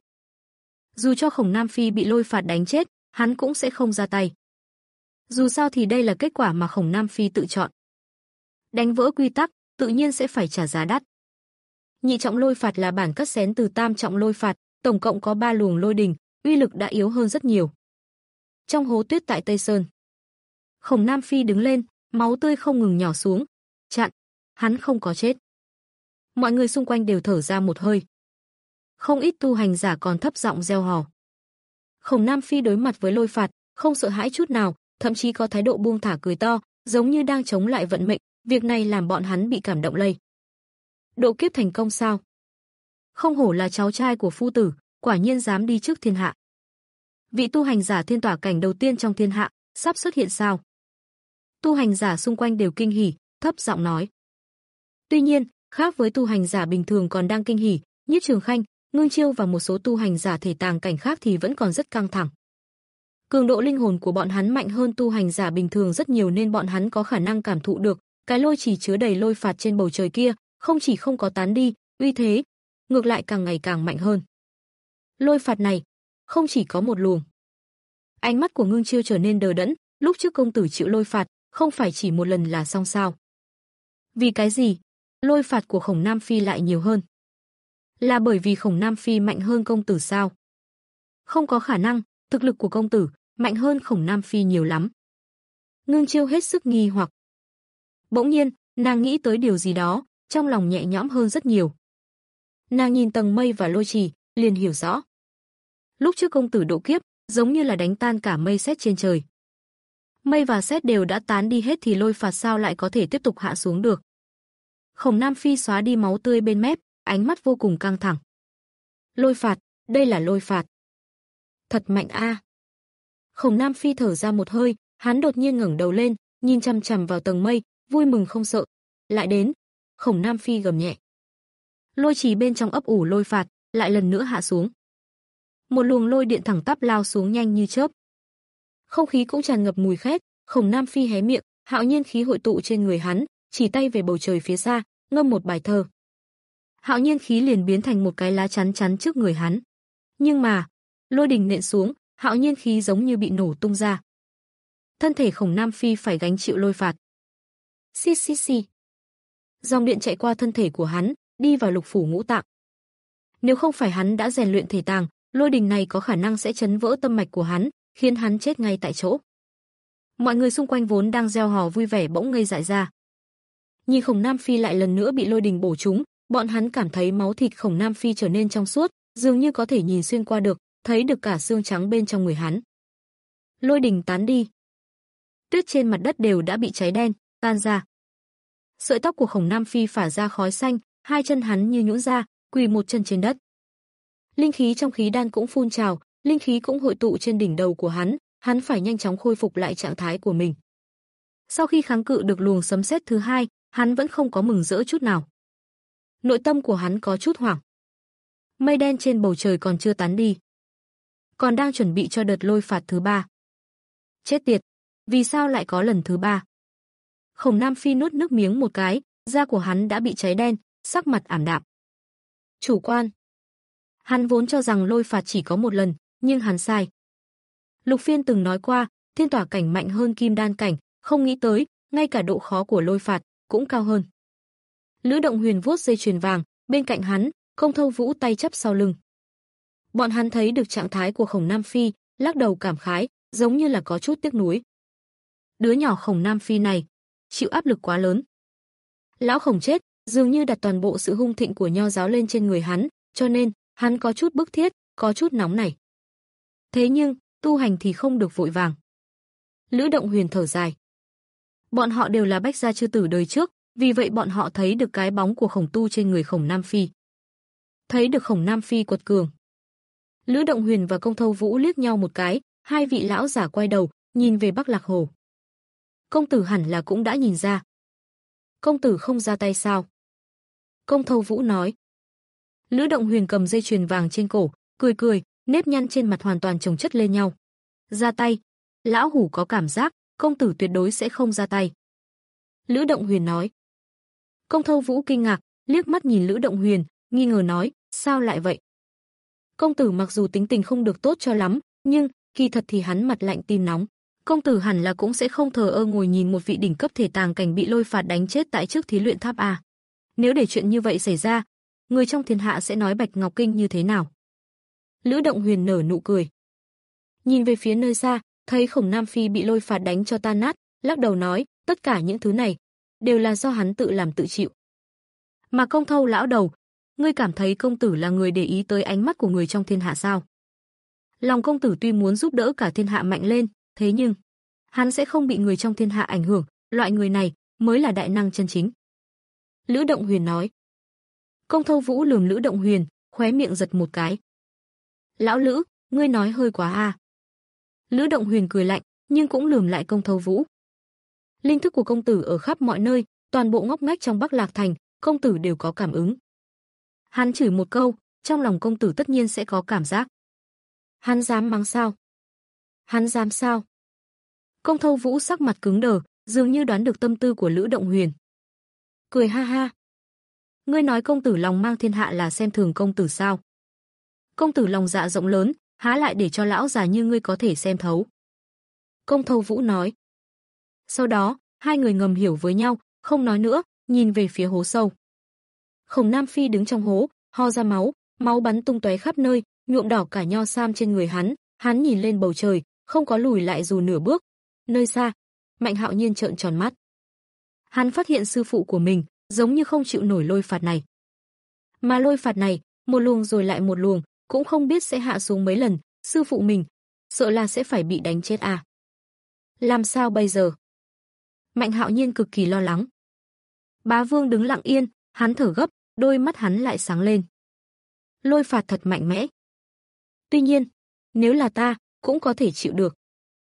Dù cho Khổng Nam Phi bị lôi phạt đánh chết, hắn cũng sẽ không ra tay. Dù sao thì đây là kết quả mà Khổng Nam Phi tự chọn. Đánh vỡ quy tắc, tự nhiên sẽ phải trả giá đắt. Nhị trọng lôi phạt là bản cắt xén từ tam trọng lôi phạt, tổng cộng có ba luồng lôi đình, uy lực đã yếu hơn rất nhiều. Trong hố tuyết tại Tây Sơn, Khổng Nam Phi đứng lên, máu tươi không ngừng nhỏ xuống. Chặn, hắn không có chết. Mọi người xung quanh đều thở ra một hơi. Không ít tu hành giả còn thấp giọng reo hò. Khổng Nam Phi đối mặt với lôi phạt, không sợ hãi chút nào, thậm chí có thái độ buông thả cười to, giống như đang chống lại vận mệnh, việc này làm bọn hắn bị cảm động lây. Độ kiếp thành công sao? Không hổ là cháu trai của phu tử, quả nhiên dám đi trước thiên hạ. Vị tu hành giả thiên tỏa cảnh đầu tiên trong thiên hạ, sắp xuất hiện sao? Tu hành giả xung quanh đều kinh hỉ, thấp giọng nói. Tuy nhiên, khác với tu hành giả bình thường còn đang kinh hỉ, Nhiếp Trường Khanh, Ngưng Chiêu và một số tu hành giả thể tàng cảnh khác thì vẫn còn rất căng thẳng. Cường độ linh hồn của bọn hắn mạnh hơn tu hành giả bình thường rất nhiều nên bọn hắn có khả năng cảm thụ được, cái lôi chỉ chứa đầy lôi phạt trên bầu trời kia, không chỉ không có tán đi, uy thế, ngược lại càng ngày càng mạnh hơn. Lôi phạt này, không chỉ có một luồng. Ánh mắt của Ngưng Chiêu trở nên đờ đẫn, lúc trước công tử chịu lôi phạt, không phải chỉ một lần là xong sao? Vì cái gì? Lôi phạt của Khổng Nam Phi lại nhiều hơn. Là bởi vì Khổng Nam Phi mạnh hơn công tử sao? Không có khả năng, thực lực của công tử mạnh hơn Khổng Nam Phi nhiều lắm. Ngưng Chiêu hết sức nghi hoặc. Bỗng nhiên, nàng nghĩ tới điều gì đó, trong lòng nhẹ nhõm hơn rất nhiều. Nàng nhìn tầng mây và lôi trì, liền hiểu rõ. Lúc trước công tử độ kiếp, giống như là đánh tan cả mây sét trên trời. Mây và sét đều đã tán đi hết thì lôi phạt sao lại có thể tiếp tục hạ xuống được. Khổng Nam Phi xóa đi máu tươi bên mép, ánh mắt vô cùng căng thẳng. Lôi phạt, đây là lôi phạt. Thật mạnh a. À. Khổng Nam Phi thở ra một hơi, hắn đột nhiên ngẩng đầu lên, nhìn chằm chằm vào tầng mây, vui mừng không sợ. Lại đến. Khổng Nam Phi gầm nhẹ. Lôi trì bên trong ấp ủ lôi phạt, lại lần nữa hạ xuống. Một luồng lôi điện thẳng tắp lao xuống nhanh như chớp. Không khí cũng tràn ngập mùi khét, Khổng Nam Phi hé miệng, hạo nhiên khí hội tụ trên người hắn, chỉ tay về bầu trời phía xa, ngâm một bài thơ. Hạo nhiên khí liền biến thành một cái lá chắn chắn trước người hắn. Nhưng mà, lôi đình nện xuống, hạo nhiên khí giống như bị nổ tung ra. Thân thể Khổng Nam Phi phải gánh chịu lôi phạt. Xì xì xì. Dòng điện chạy qua thân thể của hắn, đi vào lục phủ ngũ tạng. Nếu không phải hắn đã rèn luyện thể tàng, lôi đình này có khả năng sẽ chấn vỡ tâm mạch của hắn, khiến hắn chết ngay tại chỗ. Mọi người xung quanh vốn đang reo hò vui vẻ bỗng ngây dại ra. Nhìn Khổng Nam Phi lại lần nữa bị lôi đình bổ trúng, bọn hắn cảm thấy máu thịt Khổng Nam Phi trở nên trong suốt, dường như có thể nhìn xuyên qua được, thấy được cả xương trắng bên trong người hắn. Lôi đình tán đi. Tuyết trên mặt đất đều đã bị cháy đen, tan ra. Sợi tóc của Khổng Nam Phi phả ra khói xanh, hai chân hắn như nhũn ra, quỳ một chân trên đất. Linh khí trong khí đan cũng phun trào, linh khí cũng hội tụ trên đỉnh đầu của hắn, hắn phải nhanh chóng khôi phục lại trạng thái của mình. Sau khi kháng cự được luồng sấm sét thứ hai, hắn vẫn không có mừng rỡ chút nào. Nội tâm của hắn có chút hoảng. Mây đen trên bầu trời còn chưa tán đi, còn đang chuẩn bị cho đợt lôi phạt thứ ba. Chết tiệt, vì sao lại có lần thứ ba? Khổng Nam Phi nuốt nước miếng một cái, da của hắn đã bị cháy đen, sắc mặt ảm đạm. Chủ quan. Hắn vốn cho rằng lôi phạt chỉ có một lần, nhưng hắn sai. Lục Phiên từng nói qua, thiên tỏa cảnh mạnh hơn kim đan cảnh, không nghĩ tới, ngay cả độ khó của lôi phạt cũng cao hơn. Lữ Động Huyền vuốt dây chuyền vàng, bên cạnh hắn, Công Thâu Vũ tay chắp sau lưng. Bọn hắn thấy được trạng thái của Khổng Nam Phi, lắc đầu cảm khái, giống như là có chút tiếc nuối. Đứa nhỏ Khổng Nam Phi này, chịu áp lực quá lớn. Lão Khổng chết, dường như đặt toàn bộ sự hung thịnh của nho giáo lên trên người hắn, cho nên, hắn có chút bức thiết, có chút nóng nảy. Thế nhưng, tu hành thì không được vội vàng. Lữ Động Huyền thở dài. Bọn họ đều là bách gia chư tử đời trước, vì vậy bọn họ thấy được cái bóng của Khổng tu trên người Khổng Nam Phi. Thấy được Khổng Nam Phi quật cường. Lữ Động Huyền và Công Thâu Vũ liếc nhau một cái, hai vị lão giả quay đầu, nhìn về Bắc Lạc Hồ. Công tử hẳn là cũng đã nhìn ra. Công tử không ra tay sao? Công Thâu Vũ nói. Lữ Động Huyền cầm dây chuyền vàng trên cổ, cười cười, nếp nhăn trên mặt hoàn toàn chồng chất lên nhau. Ra tay, lão hủ có cảm giác, công tử tuyệt đối sẽ không ra tay. Lữ Động Huyền nói. Công Thâu Vũ kinh ngạc, liếc mắt nhìn Lữ Động Huyền, nghi ngờ nói, sao lại vậy? Công tử mặc dù tính tình không được tốt cho lắm, nhưng, kỳ thật thì hắn mặt lạnh tim nóng. Công tử hẳn là cũng sẽ không thờ ơ ngồi nhìn một vị đỉnh cấp thể tàng cảnh bị lôi phạt đánh chết tại trước thí luyện tháp a. Nếu để chuyện như vậy xảy ra, người trong thiên hạ sẽ nói Bạch Ngọc Kinh như thế nào? Lữ Động Huyền nở nụ cười. Nhìn về phía nơi xa, thấy Khổng Nam Phi bị lôi phạt đánh cho tan nát, lắc đầu nói, tất cả những thứ này đều là do hắn tự làm tự chịu. Mà Công Thâu lão đầu, ngươi cảm thấy công tử là người để ý tới ánh mắt của người trong thiên hạ sao? Lòng công tử tuy muốn giúp đỡ cả thiên hạ mạnh lên, thế nhưng hắn sẽ không bị người trong thiên hạ ảnh hưởng, loại người này mới là đại năng chân chính. Lữ Động Huyền nói. Công Thâu Vũ lườm Lữ Động Huyền, khóe miệng giật một cái. Lão Lữ, ngươi nói hơi quá à. Lữ Động Huyền cười lạnh, nhưng cũng lườm lại Công Thâu Vũ. Linh thức của công tử ở khắp mọi nơi, toàn bộ ngóc ngách trong Bắc Lạc Thành, công tử đều có cảm ứng. Hắn chửi một câu, trong lòng công tử tất nhiên sẽ có cảm giác. Hắn dám mắng sao? Hắn dám sao? Công Thâu Vũ sắc mặt cứng đờ, dường như đoán được tâm tư của Lữ Động Huyền. Cười ha ha. Ngươi nói công tử lòng mang thiên hạ là xem thường công tử sao? Công tử lòng dạ rộng lớn, há lại để cho lão già như ngươi có thể xem thấu. Công Thâu Vũ nói. Sau đó, hai người ngầm hiểu với nhau, không nói nữa, nhìn về phía hố sâu. Khổng Nam Phi đứng trong hố, ho ra máu, máu bắn tung tóe khắp nơi, nhuộm đỏ cả nho sam trên người hắn, hắn nhìn lên bầu trời, không có lùi lại dù nửa bước. Nơi xa, Mạnh Hạo Nhiên trợn tròn mắt. Hắn phát hiện sư phụ của mình giống như không chịu nổi lôi phạt này. Mà lôi phạt này, một luồng rồi lại một luồng, cũng không biết sẽ hạ xuống mấy lần, sư phụ mình sợ là sẽ phải bị đánh chết à. Làm sao bây giờ? Mạnh Hạo Nhiên cực kỳ lo lắng. Bá Vương đứng lặng yên, hắn thở gấp, đôi mắt hắn lại sáng lên. Lôi phạt thật mạnh mẽ. Tuy nhiên, nếu là ta, cũng có thể chịu được.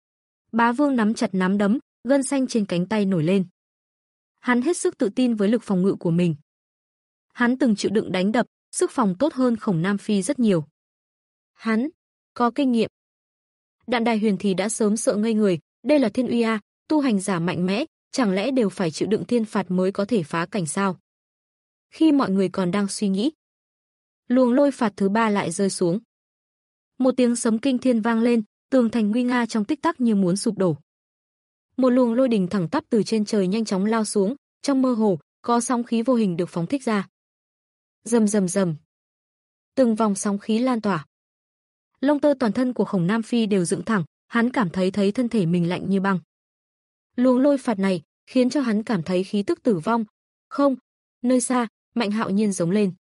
Bá Vương nắm chặt nắm đấm, gân xanh trên cánh tay nổi lên. Hắn hết sức tự tin với lực phòng ngự của mình. Hắn từng chịu đựng đánh đập, sức phòng tốt hơn Khổng Nam Phi rất nhiều. Hắn có kinh nghiệm. Đạn Đài Huyền thì đã sớm sợ ngây người, đây là thiên uy a, tu hành giả mạnh mẽ, chẳng lẽ đều phải chịu đựng thiên phạt mới có thể phá cảnh sao? Khi mọi người còn đang suy nghĩ, luồng lôi phạt thứ ba lại rơi xuống. Một tiếng sấm kinh thiên vang lên, tường thành nguy nga trong tích tắc như muốn sụp đổ. Một luồng lôi đình thẳng tắp từ trên trời nhanh chóng lao xuống, trong mơ hồ có sóng khí vô hình được phóng thích ra. Rầm rầm rầm. Từng vòng sóng khí lan tỏa. Lông tơ toàn thân của Khổng Nam Phi đều dựng thẳng, hắn cảm thấy thấy thân thể mình lạnh như băng. Luồng lôi phạt này khiến cho hắn cảm thấy khí tức tử vong. Không, nơi xa, Mạnh Hạo Nhiên giống lên.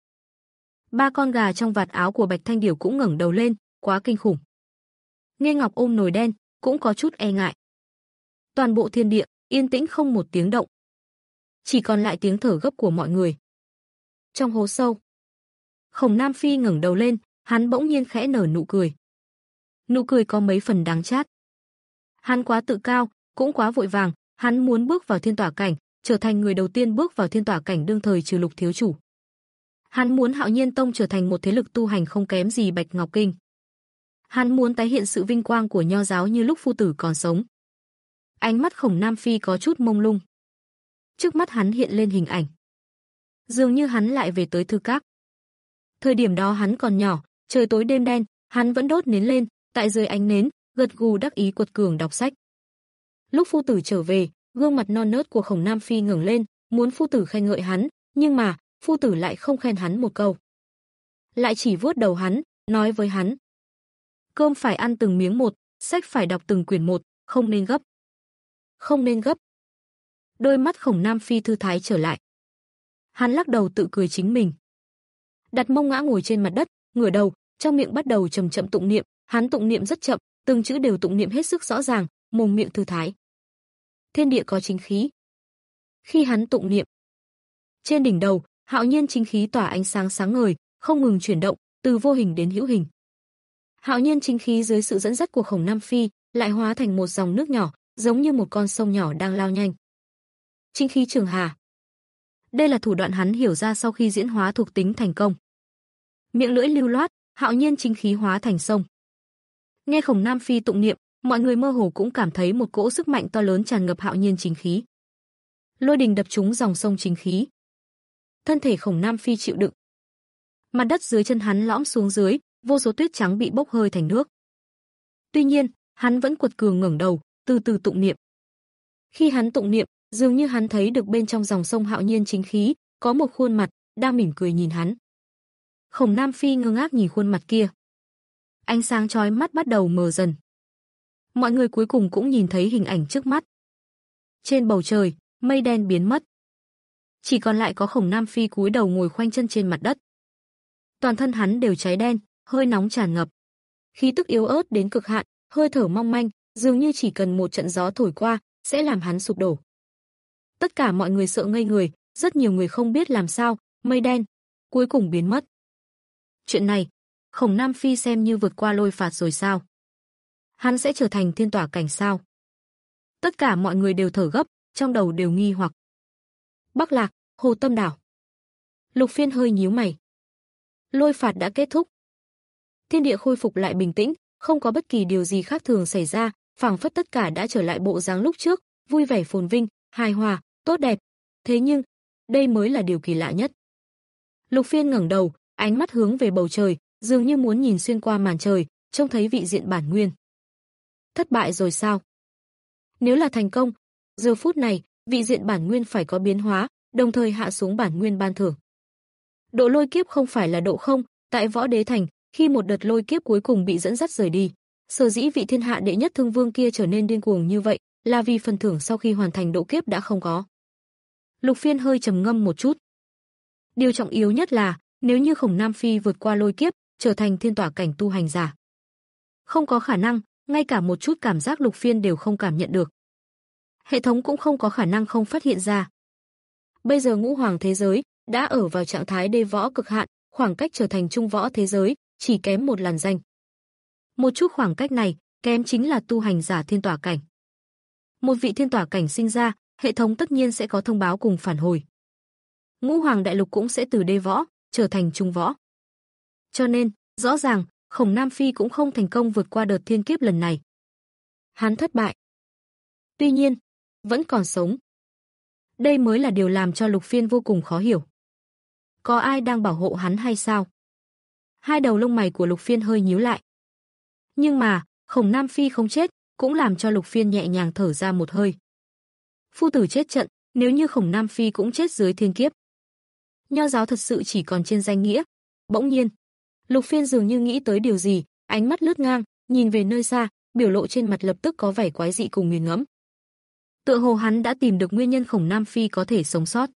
Ba con gà trong vạt áo của Bạch Thanh Điểu cũng ngẩng đầu lên, quá kinh khủng. Nghe Ngọc ôm nồi đen, cũng có chút e ngại. Toàn bộ thiên địa yên tĩnh không một tiếng động. Chỉ còn lại tiếng thở gấp của mọi người. Trong hố sâu, Khổng Nam Phi ngẩng đầu lên, hắn bỗng nhiên khẽ nở nụ cười. Nụ cười có mấy phần đáng chát. Hắn quá tự cao, cũng quá vội vàng, hắn muốn bước vào thiên tỏa cảnh, trở thành người đầu tiên bước vào thiên tỏa cảnh đương thời trừ Lục thiếu chủ. Hắn muốn Hạo Nhiên Tông trở thành một thế lực tu hành không kém gì Bạch Ngọc Kinh. Hắn muốn tái hiện sự vinh quang của nho giáo như lúc phu tử còn sống. Ánh mắt Khổng Nam Phi có chút mông lung. Trước mắt hắn hiện lên hình ảnh. Dường như hắn lại về tới Thư Các. Thời điểm đó hắn còn nhỏ, trời tối đêm đen, hắn vẫn đốt nến lên, tại dưới ánh nến, gật gù đắc ý quật cường đọc sách. Lúc phu tử trở về, gương mặt non nớt của Khổng Nam Phi ngẩng lên, muốn phu tử khen ngợi hắn, nhưng mà, phu tử lại không khen hắn một câu. Lại chỉ vuốt đầu hắn, nói với hắn. Cơm phải ăn từng miếng một, sách phải đọc từng quyển một, không nên gấp. Không nên gấp. Đôi mắt Khổng Nam Phi thư thái trở lại. Hắn lắc đầu tự cười chính mình. Đặt mông ngã ngồi trên mặt đất, ngửa đầu, trong miệng bắt đầu chậm chậm tụng niệm, hắn tụng niệm rất chậm, từng chữ đều tụng niệm hết sức rõ ràng, mồm miệng thư thái. Thiên địa có chính khí. Khi hắn tụng niệm, trên đỉnh đầu, Hạo Nhiên chính khí tỏa ánh sáng sáng ngời, không ngừng chuyển động, từ vô hình đến hữu hình. Hạo Nhiên chính khí dưới sự dẫn dắt của Khổng Nam Phi, lại hóa thành một dòng nước nhỏ, giống như một con sông nhỏ đang lao nhanh. Chính khí trường hà. Đây là thủ đoạn hắn hiểu ra sau khi diễn hóa thuộc tính thành công. Miệng lưỡi lưu loát, Hạo Nhiên chính khí hóa thành sông. Nghe Khổng Nam Phi tụng niệm, mọi người mơ hồ cũng cảm thấy một cỗ sức mạnh to lớn tràn ngập Hạo Nhiên chính khí. Lôi đình đập trúng dòng sông chính khí. Thân thể Khổng Nam Phi chịu đựng. Mặt đất dưới chân hắn lõm xuống dưới, vô số tuyết trắng bị bốc hơi thành nước. Tuy nhiên, hắn vẫn quật cường ngẩng đầu, từ từ tụng niệm. Khi hắn tụng niệm, dường như hắn thấy được bên trong dòng sông Hạo Nhiên chính khí, có một khuôn mặt đang mỉm cười nhìn hắn. Khổng Nam Phi ngơ ngác nhìn khuôn mặt kia. Ánh sáng chói mắt bắt đầu mờ dần. Mọi người cuối cùng cũng nhìn thấy hình ảnh trước mắt. Trên bầu trời, mây đen biến mất. Chỉ còn lại có Khổng Nam Phi cúi đầu ngồi khoanh chân trên mặt đất. Toàn thân hắn đều cháy đen, hơi nóng tràn ngập. Khí tức yếu ớt đến cực hạn, hơi thở mong manh, dường như chỉ cần một trận gió thổi qua sẽ làm hắn sụp đổ. Tất cả mọi người sợ ngây người, rất nhiều người không biết làm sao, mây đen cuối cùng biến mất. Chuyện này, Khổng Nam Phi xem như vượt qua lôi phạt rồi sao? Hắn sẽ trở thành thiên tỏa cảnh sao? Tất cả mọi người đều thở gấp, trong đầu đều nghi hoặc. Bắc Lạc, Hồ Tâm Đảo. Lục Phiên hơi nhíu mày. Lôi phạt đã kết thúc. Thiên địa khôi phục lại bình tĩnh, không có bất kỳ điều gì khác thường xảy ra, phảng phất tất cả đã trở lại bộ dáng lúc trước, vui vẻ phồn vinh, hài hòa, tốt đẹp. Thế nhưng, đây mới là điều kỳ lạ nhất. Lục Phiên ngẩng đầu, ánh mắt hướng về bầu trời, dường như muốn nhìn xuyên qua màn trời, trông thấy vị diện bản nguyên. Thất bại rồi sao? Nếu là thành công, giờ phút này, vị diện bản nguyên phải có biến hóa, đồng thời hạ xuống bản nguyên ban thưởng. Độ lôi kiếp không phải là độ không, tại Võ Đế Thành, khi một đợt lôi kiếp cuối cùng bị dẫn dắt rời đi, sở dĩ vị thiên hạ đệ nhất thương vương kia trở nên điên cuồng như vậy, là vì phần thưởng sau khi hoàn thành độ kiếp đã không có. Lục Phiên hơi trầm ngâm một chút. Điều trọng yếu nhất là, nếu như Khổng Nam Phi vượt qua lôi kiếp, trở thành thiên tỏa cảnh tu hành giả. Không có khả năng, ngay cả một chút cảm giác Lục Phiên đều không cảm nhận được. Hệ thống cũng không có khả năng không phát hiện ra. Bây giờ ngũ hoàng thế giới đã ở vào trạng thái đê võ cực hạn, khoảng cách trở thành trung võ thế giới chỉ kém một làn danh. Một chút khoảng cách này, kém chính là tu hành giả thiên tỏa cảnh. Một vị thiên tỏa cảnh sinh ra, hệ thống tất nhiên sẽ có thông báo cùng phản hồi. Ngũ hoàng đại lục cũng sẽ từ đê võ trở thành trung võ. Cho nên, rõ ràng, Khổng Nam Phi cũng không thành công vượt qua đợt thiên kiếp lần này. Hắn thất bại. Tuy nhiên, vẫn còn sống. Đây mới là điều làm cho Lục Phiên vô cùng khó hiểu. Có ai đang bảo hộ hắn hay sao? Hai đầu lông mày của Lục Phiên hơi nhíu lại. Nhưng mà, Khổng Nam Phi không chết, cũng làm cho Lục Phiên nhẹ nhàng thở ra một hơi. Phu tử chết trận, nếu như Khổng Nam Phi cũng chết dưới thiên kiếp. Nho giáo thật sự chỉ còn trên danh nghĩa. Bỗng nhiên, Lục Phiên dường như nghĩ tới điều gì, ánh mắt lướt ngang, nhìn về nơi xa, biểu lộ trên mặt lập tức có vẻ quái dị cùng nghiền ngẫm. Tựa hồ hắn đã tìm được nguyên nhân Khổng Nam Phi có thể sống sót.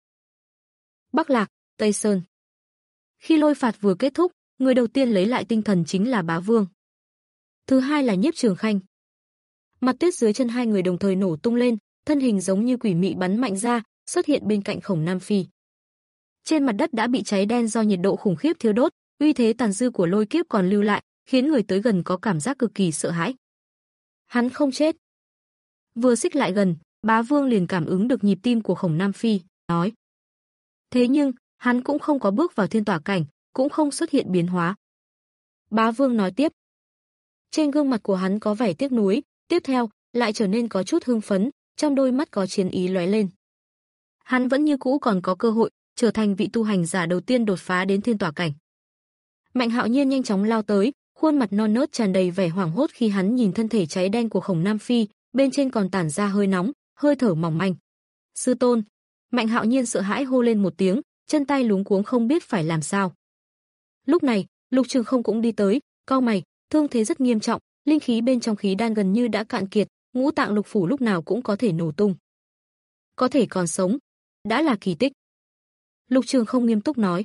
Bắc Lạc, Tây Sơn. Khi lôi phạt vừa kết thúc, người đầu tiên lấy lại tinh thần chính là Bá Vương. Thứ hai là Nhiếp Trường Khanh. Mặt tuyết dưới chân hai người đồng thời nổ tung lên, thân hình giống như quỷ mị bắn mạnh ra, xuất hiện bên cạnh Khổng Nam Phi. Trên mặt đất đã bị cháy đen do nhiệt độ khủng khiếp thiêu đốt, uy thế tàn dư của lôi kiếp còn lưu lại, khiến người tới gần có cảm giác cực kỳ sợ hãi. Hắn không chết. Vừa xích lại gần, Bá Vương liền cảm ứng được nhịp tim của Khổng Nam Phi, nói. Thế nhưng, hắn cũng không có bước vào thiên tỏa cảnh, cũng không xuất hiện biến hóa. Bá Vương nói tiếp. Trên gương mặt của hắn có vẻ tiếc nuối, tiếp theo, lại trở nên có chút hưng phấn, trong đôi mắt có chiến ý lóe lên. Hắn vẫn như cũ còn có cơ hội, trở thành vị tu hành giả đầu tiên đột phá đến thiên tỏa cảnh. Mạnh Hạo Nhiên nhanh chóng lao tới, khuôn mặt non nớt tràn đầy vẻ hoảng hốt khi hắn nhìn thân thể cháy đen của Khổng Nam Phi, bên trên còn tản ra hơi nóng, hơi thở mỏng manh. Sư tôn! Mạnh Hạo Nhiên sợ hãi hô lên một tiếng, chân tay luống cuống không biết phải làm sao. Lúc này, Lục Trường Không cũng đi tới, cau mày, thương thế rất nghiêm trọng, linh khí bên trong khí đan gần như đã cạn kiệt, ngũ tạng lục phủ lúc nào cũng có thể nổ tung. Có thể còn sống, đã là kỳ tích. Lục Trường Không nghiêm túc nói.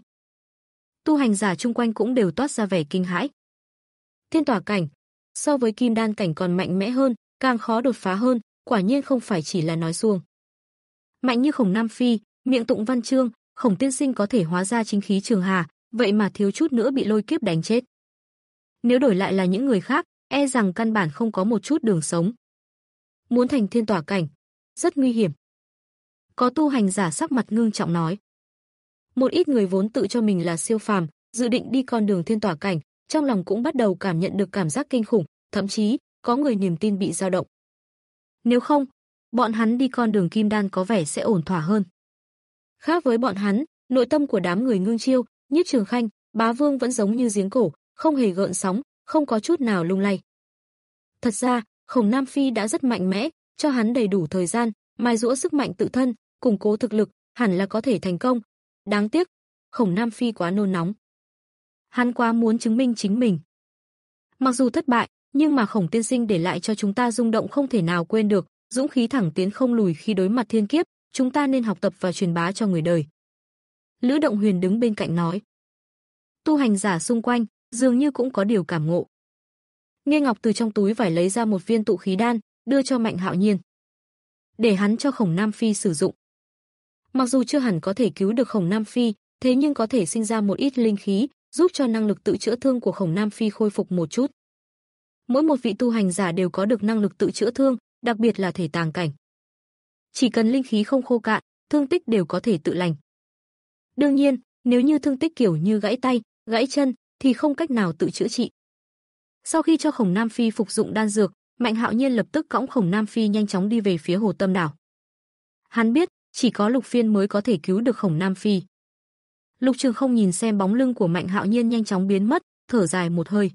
Tu hành giả chung quanh cũng đều toát ra vẻ kinh hãi. Thiên tỏa cảnh, so với kim đan cảnh còn mạnh mẽ hơn, càng khó đột phá hơn, quả nhiên không phải chỉ là nói suông. Mạnh như Khổng Nam Phi, miệng tụng văn chương, Khổng tiên sinh có thể hóa ra chính khí trường hà, vậy mà thiếu chút nữa bị lôi kiếp đánh chết. Nếu đổi lại là những người khác, e rằng căn bản không có một chút đường sống. Muốn thành thiên tỏa cảnh, rất nguy hiểm. Có tu hành giả sắc mặt ngưng trọng nói. Một ít người vốn tự cho mình là siêu phàm, dự định đi con đường thiên tỏa cảnh, trong lòng cũng bắt đầu cảm nhận được cảm giác kinh khủng, thậm chí có người niềm tin bị dao động. Nếu không, bọn hắn đi con đường kim đan có vẻ sẽ ổn thỏa hơn. Khác với bọn hắn, nội tâm của đám người Ngưng Chiêu, Nhiếp Trường Khanh, Bá Vương vẫn giống như giếng cổ, không hề gợn sóng, không có chút nào lung lay. Thật ra, Khổng Nam Phi đã rất mạnh mẽ, cho hắn đầy đủ thời gian, mài giũa sức mạnh tự thân, củng cố thực lực, hẳn là có thể thành công. Đáng tiếc, Khổng Nam Phi quá nôn nóng. Hắn quá muốn chứng minh chính mình. Mặc dù thất bại, nhưng mà Khổng tiên sinh để lại cho chúng ta rung động không thể nào quên được, dũng khí thẳng tiến không lùi khi đối mặt thiên kiếp, chúng ta nên học tập và truyền bá cho người đời. Lữ Động Huyền đứng bên cạnh nói. Tu hành giả xung quanh dường như cũng có điều cảm ngộ. Nghe Ngọc từ trong túi vải lấy ra một viên tụ khí đan, đưa cho Mạnh Hạo Nhiên, để hắn cho Khổng Nam Phi sử dụng. Mặc dù chưa hẳn có thể cứu được Khổng Nam Phi, thế nhưng có thể sinh ra một ít linh khí, giúp cho năng lực tự chữa thương của Khổng Nam Phi khôi phục một chút. Mỗi một vị tu hành giả đều có được năng lực tự chữa thương, đặc biệt là thể tàng cảnh. Chỉ cần linh khí không khô cạn, thương tích đều có thể tự lành. Đương nhiên, nếu như thương tích kiểu như gãy tay, gãy chân thì không cách nào tự chữa trị. Sau khi cho Khổng Nam Phi phục dụng đan dược, Mạnh Hạo Nhiên lập tức cõng Khổng Nam Phi nhanh chóng đi về phía Hồ Tâm Đảo. Hắn biết, chỉ có Lục Phiên mới có thể cứu được Khổng Nam Phi. Lục Trường không nhìn xem bóng lưng của Mạnh Hạo Nhiên nhanh chóng biến mất, thở dài một hơi.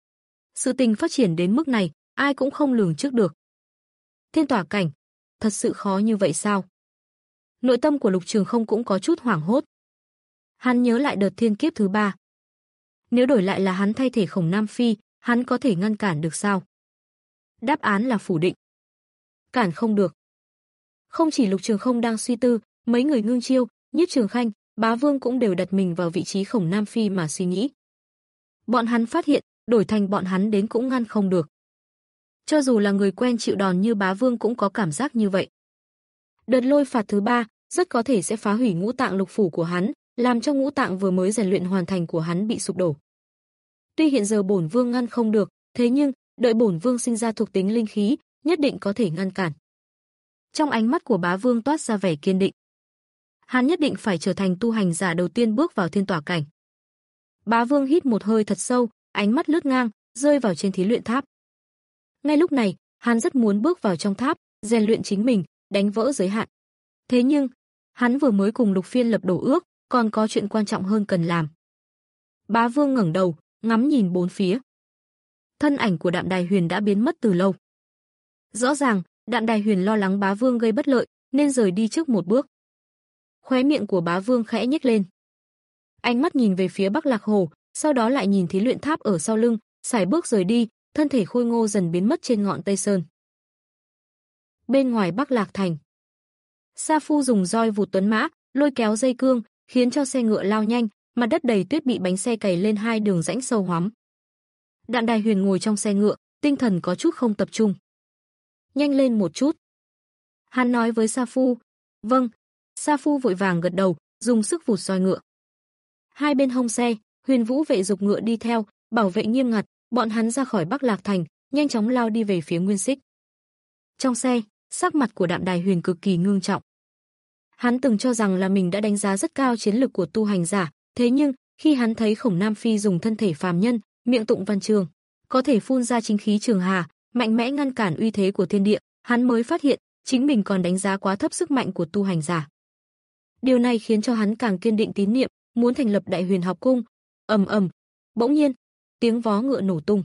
Sự tình phát triển đến mức này, ai cũng không lường trước được. Thiên tỏa cảnh, thật sự khó như vậy sao? Nội tâm của Lục Trường không cũng có chút hoảng hốt. Hắn nhớ lại đợt thiên kiếp thứ ba. Nếu đổi lại là hắn thay thể Khổng Nam Phi, hắn có thể ngăn cản được sao? Đáp án là phủ định. Cản không được. Không chỉ Lục Trường không đang suy tư, mấy người Ngưng Chiêu, Nhiếp Trường Khanh, Bá Vương cũng đều đặt mình vào vị trí Khổng Nam Phi mà suy nghĩ. Bọn hắn phát hiện, đổi thành bọn hắn đến cũng ngăn không được. Cho dù là người quen chịu đòn như Bá Vương cũng có cảm giác như vậy. Đợt lôi phạt thứ ba rất có thể sẽ phá hủy ngũ tạng lục phủ của hắn, làm cho ngũ tạng vừa mới rèn luyện hoàn thành của hắn bị sụp đổ. Tuy hiện giờ bổn vương ngăn không được, thế nhưng đợi bổn vương sinh ra thuộc tính linh khí, nhất định có thể ngăn cản. Trong ánh mắt của Bá Vương toát ra vẻ kiên định. Hắn nhất định phải trở thành tu hành giả đầu tiên bước vào thiên tỏa cảnh. Bá Vương hít một hơi thật sâu, ánh mắt lướt ngang, rơi vào trên thí luyện tháp. Ngay lúc này, hắn rất muốn bước vào trong tháp, rèn luyện chính mình, đánh vỡ giới hạn. Thế nhưng, hắn vừa mới cùng Lục Phiên lập đổ ước, còn có chuyện quan trọng hơn cần làm. Bá Vương ngẩng đầu, ngắm nhìn bốn phía. Thân ảnh của Đạm Đài Huyền đã biến mất từ lâu. Rõ ràng, Đạm Đài Huyền lo lắng Bá Vương gây bất lợi, nên rời đi trước một bước. Khóe miệng của Bá Vương khẽ nhếch lên. Ánh mắt nhìn về phía Bắc Lạc Hồ, sau đó lại nhìn thí luyện tháp ở sau lưng, sải bước rời đi, thân thể khôi ngô dần biến mất trên ngọn Tây Sơn. Bên ngoài Bắc Lạc Thành, Sa Phu dùng roi vụt tuấn mã, lôi kéo dây cương, khiến cho xe ngựa lao nhanh, mặt đất đầy tuyết bị bánh xe cày lên hai đường rãnh sâu hoắm. Đạm Đài Huyền ngồi trong xe ngựa, tinh thần có chút không tập trung. Nhanh lên một chút. Hắn nói với Sa Phu. Vâng. Sa Phu vội vàng gật đầu, dùng sức vụt roi ngựa. Hai bên hông xe, Huyền Vũ vệ dục ngựa đi theo, bảo vệ nghiêm ngặt, bọn hắn ra khỏi Bắc Lạc Thành, nhanh chóng lao đi về phía Nguyên Xích. Trong xe, sắc mặt của Đạm Đài Huyền cực kỳ ngưng trọng. Hắn từng cho rằng là mình đã đánh giá rất cao chiến lực của tu hành giả, thế nhưng khi hắn thấy Khổng Nam Phi dùng thân thể phàm nhân, miệng tụng văn chương, có thể phun ra chính khí trường hà, mạnh mẽ ngăn cản uy thế của thiên địa, hắn mới phát hiện chính mình còn đánh giá quá thấp sức mạnh của tu hành giả. Điều này khiến cho hắn càng kiên định tín niệm, muốn thành lập Đại Huyền học cung. Ầm ầm, bỗng nhiên, tiếng vó ngựa nổ tung.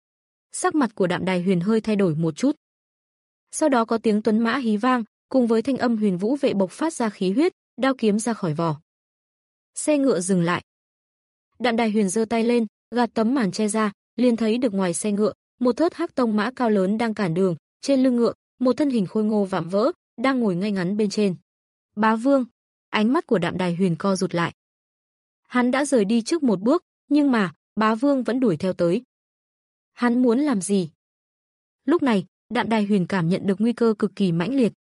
Sắc mặt của Đạm Đài Huyền hơi thay đổi một chút. Sau đó có tiếng tuấn mã hí vang, cùng với thanh âm Huyền Vũ vệ bộc phát ra khí huyết, đao kiếm ra khỏi vỏ. Xe ngựa dừng lại. Đạm Đài Huyền giơ tay lên, gạt tấm màn che ra, liền thấy được ngoài xe ngựa, một thớt hắc tông mã cao lớn đang cản đường, trên lưng ngựa, một thân hình khôi ngô vạm vỡ, đang ngồi ngay ngắn bên trên. Bá Vương, ánh mắt của Đạm Đài Huyền co rụt lại. Hắn đã rời đi trước một bước, nhưng mà, Bá Vương vẫn đuổi theo tới. Hắn muốn làm gì? Lúc này, Đạm Đài Huyền cảm nhận được nguy cơ cực kỳ mãnh liệt.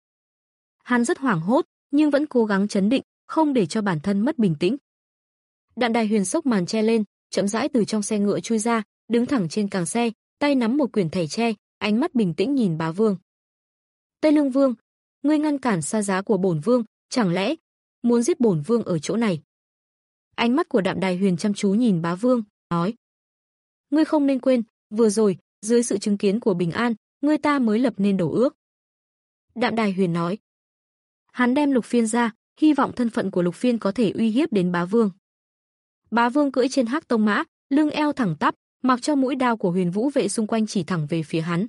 Hắn rất hoảng hốt, nhưng vẫn cố gắng trấn định, không để cho bản thân mất bình tĩnh. Đạm Đài Huyền xốc màn che lên, chậm rãi từ trong xe ngựa chui ra, đứng thẳng trên càng xe, tay nắm một quyển thẻ tre, ánh mắt bình tĩnh nhìn Bá Vương. Tây Lương Vương, ngươi ngăn cản xa giá của bổn vương, chẳng lẽ muốn giết bổn vương ở chỗ này? Ánh mắt của Đạm Đài Huyền chăm chú nhìn Bá Vương, nói: ngươi không nên quên, vừa rồi, dưới sự chứng kiến của Bình An, ngươi ta mới lập nên đổ ước. Đạm Đài Huyền nói. Hắn đem Lục Phiên ra, hy vọng thân phận của Lục Phiên có thể uy hiếp đến Bá Vương. Bá Vương cưỡi trên hắc tông mã, lưng eo thẳng tắp, mặc cho mũi đao của Huyền Vũ vệ xung quanh chỉ thẳng về phía hắn.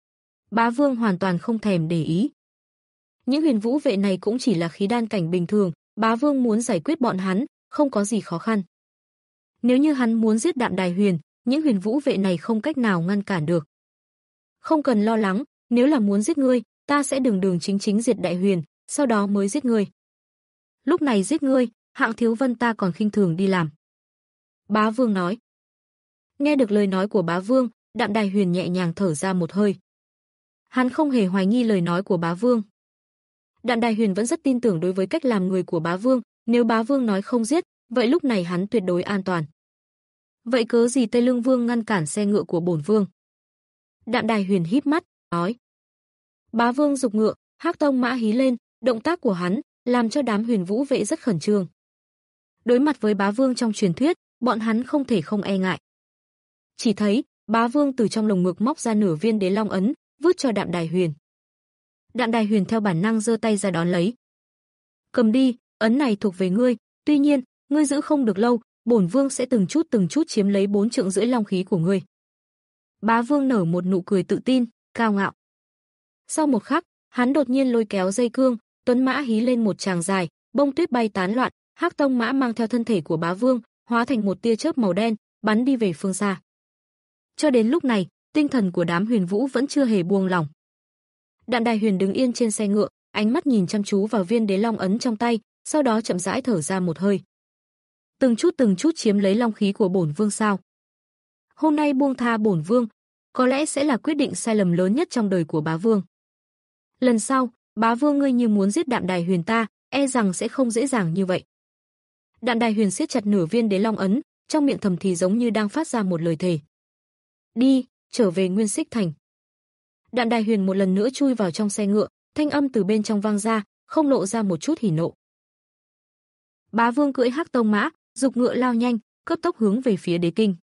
Bá Vương hoàn toàn không thèm để ý. Những Huyền Vũ vệ này cũng chỉ là khí đan cảnh bình thường, Bá Vương muốn giải quyết bọn hắn, không có gì khó khăn. Nếu như hắn muốn giết Đạm Đài Huyền, những Huyền Vũ vệ này không cách nào ngăn cản được. Không cần lo lắng, nếu là muốn giết ngươi, ta sẽ đường đường chính chính diệt Đại Huyền, sau đó mới giết ngươi. Lúc này giết ngươi, Hạng Thiếu Vân ta còn khinh thường đi làm. Bá Vương nói. Nghe được lời nói của Bá Vương, Đạm Đài Huyền nhẹ nhàng thở ra một hơi. Hắn không hề hoài nghi lời nói của Bá Vương. Đạm Đài Huyền vẫn rất tin tưởng đối với cách làm người của Bá Vương, nếu Bá Vương nói không giết, vậy lúc này hắn tuyệt đối an toàn. Vậy cớ gì Tây Lương Vương ngăn cản xe ngựa của bổn vương? Đạm Đài Huyền híp mắt, nói. Bá Vương giục ngựa, Hắc Tông mã hí lên, động tác của hắn làm cho đám Huyền Vũ vệ rất khẩn trương. Đối mặt với Bá Vương trong truyền thuyết, bọn hắn không thể không e ngại. Chỉ thấy, Bá Vương từ trong lồng ngực móc ra nửa viên Đế Long ấn, vứt cho Đạm Đài Huyền. Đạm Đài Huyền theo bản năng giơ tay ra đón lấy. Cầm đi, ấn này thuộc về ngươi, tuy nhiên, ngươi giữ không được lâu, bổn vương sẽ từng chút từng chút chiếm lấy bốn trượng rưỡi long khí của ngươi. Bá Vương nở một nụ cười tự tin, cao ngạo. Sau một khắc, hắn đột nhiên lôi kéo dây cương, tuấn mã hí lên một tràng dài, bông tuyết bay tán loạn, Hắc Tông mã mang theo thân thể của Bá Vương, hóa thành một tia chớp màu đen, bắn đi về phương xa. Cho đến lúc này, tinh thần của đám Huyền Vũ vẫn chưa hề buông lỏng. Đạm Đài Huyền đứng yên trên xe ngựa, ánh mắt nhìn chăm chú vào viên Đế Long ấn trong tay, sau đó chậm rãi thở ra một hơi. Từng chút từng chút chiếm lấy long khí của bổn vương sao? Hôm nay buông tha bổn vương, có lẽ sẽ là quyết định sai lầm lớn nhất trong đời của Bá Vương. Lần sau, Bá Vương ngươi như muốn giết Đạm Đài Huyền ta, e rằng sẽ không dễ dàng như vậy. Đạm Đài Huyền siết chặt nửa viên Đế Long ấn, trong miệng thầm thì giống như đang phát ra một lời thề. Đi, trở về Nguyên Xích Thành. Đạm Đài Huyền một lần nữa chui vào trong xe ngựa, thanh âm từ bên trong vang ra, không lộ ra một chút hỉ nộ. Bá Vương cưỡi Hắc Tông mã, dục ngựa lao nhanh, cấp tốc hướng về phía đế kinh.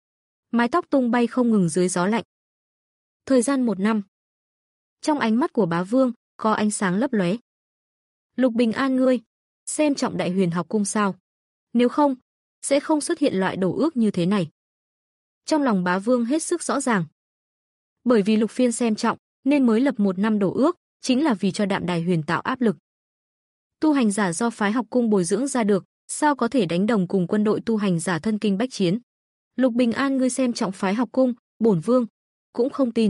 Mái tóc tung bay không ngừng dưới gió lạnh. Thời gian một năm. Trong ánh mắt của Bá Vương có ánh sáng lấp lóe. Lục Bình An ngươi, xem trọng Đại Huyền học cung sao? Nếu không, sẽ không xuất hiện loại đổ ước như thế này. Trong lòng Bá Vương hết sức rõ ràng. Bởi vì Lục Phiên xem trọng, nên mới lập một năm đổ ước, chính là vì cho Đạm Đài Huyền tạo áp lực. Tu hành giả do phái học cung bồi dưỡng ra được, sao có thể đánh đồng cùng quân đội tu hành giả thân kinh bách chiến? Lục Bình An ngươi xem trọng phái học cung, bổn vương cũng không tin.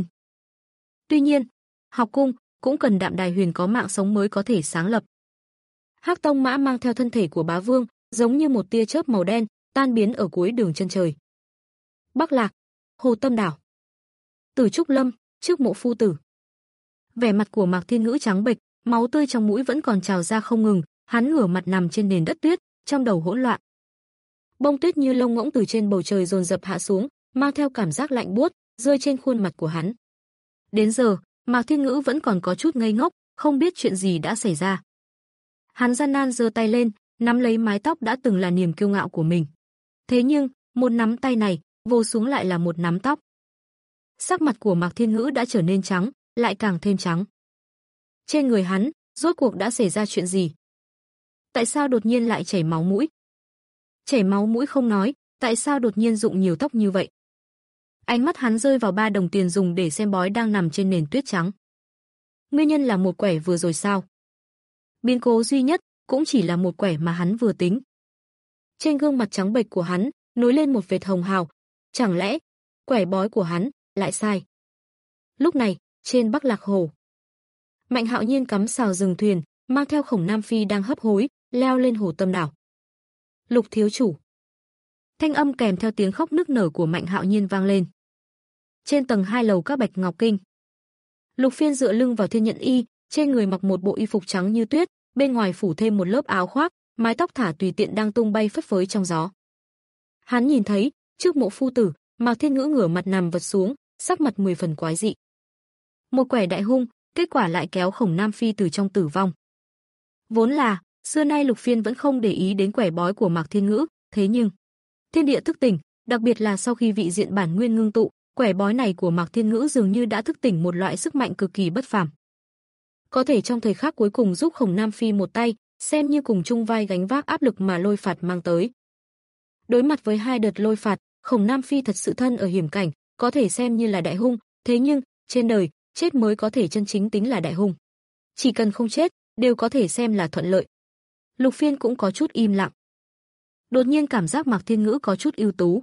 Tuy nhiên, học cung cũng cần Đạm Đài Huyền có mạng sống mới có thể sáng lập. Hắc Tông mã mang theo thân thể của Bá Vương, giống như một tia chớp màu đen, tan biến ở cuối đường chân trời. Bắc Lạc, Hồ Tâm Đảo, Tử Trúc Lâm, trước mộ phu tử. Vẻ mặt của Mạc Thiên Ngữ trắng bệch, máu tươi trong mũi vẫn còn trào ra không ngừng, hắn ngửa mặt nằm trên nền đất tuyết, trong đầu hỗn loạn. Bông tuyết như lông ngỗng từ trên bầu trời dồn dập hạ xuống, mang theo cảm giác lạnh buốt, rơi trên khuôn mặt của hắn. Đến giờ, Mạc Thiên Ngữ vẫn còn có chút ngây ngốc, không biết chuyện gì đã xảy ra. Hắn gian nan giơ tay lên, nắm lấy mái tóc đã từng là niềm kiêu ngạo của mình. Thế nhưng, một nắm tay này, vồ xuống lại là một nắm tóc. Sắc mặt của Mạc Thiên Ngữ đã trở nên trắng, lại càng thêm trắng. Trên người hắn, rốt cuộc đã xảy ra chuyện gì? Tại sao đột nhiên lại chảy máu mũi? Chảy máu mũi không nói, tại sao đột nhiên rụng nhiều tóc như vậy? Ánh mắt hắn rơi vào ba đồng tiền dùng để xem bói đang nằm trên nền tuyết trắng. Nguyên nhân là một quẻ vừa rồi sao? Biến cố duy nhất cũng chỉ là một quẻ mà hắn vừa tính. Trên gương mặt trắng bệch của hắn nối lên một vệt hồng hào, chẳng lẽ quẻ bói của hắn lại sai? Lúc này, trên Bắc Lạc Hồ, Mạnh Hạo Nhiên cắm sào dừng thuyền, mang theo Khổng Nam Phi đang hấp hối, leo lên Hồ Tâm Đảo. Lục thiếu chủ. Thanh âm kèm theo tiếng khóc nức nở của Mạnh Hạo Nhiên vang lên. Trên tầng hai lầu các Bạch Ngọc Kinh, Lục Phiên dựa lưng vào Thiên Nhận Y, trên người mặc một bộ y phục trắng như tuyết, bên ngoài phủ thêm một lớp áo khoác, mái tóc thả tùy tiện đang tung bay phất phới trong gió. Hắn nhìn thấy, trước mộ phu tử, Mạc Thiên Ngữ ngửa mặt nằm vật xuống, sắc mặt mười phần quái dị. Một quẻ đại hung, kết quả lại kéo Khổng Nam Phi từ trong tử vong. Vốn là, xưa nay Lục Phiên vẫn không để ý đến quẻ bói của Mạc Thiên Ngữ, thế nhưng thiên địa thức tỉnh, đặc biệt là sau khi vị diện bản nguyên ngưng tụ, quẻ bói này của Mạc Thiên Ngữ dường như đã thức tỉnh một loại sức mạnh cực kỳ bất phàm. Có thể trong thời khắc cuối cùng giúp Khổng Nam Phi một tay, xem như cùng chung vai gánh vác áp lực mà lôi phạt mang tới. Đối mặt với hai đợt lôi phạt, Khổng Nam Phi thật sự thân ở hiểm cảnh, có thể xem như là đại hung, thế nhưng, trên đời, chết mới có thể chân chính tính là đại hung. Chỉ cần không chết, đều có thể xem là thuận lợi. Lục Phiên cũng có chút im lặng. Đột nhiên cảm giác Mạc Thiên Ngữ có chút ưu tú.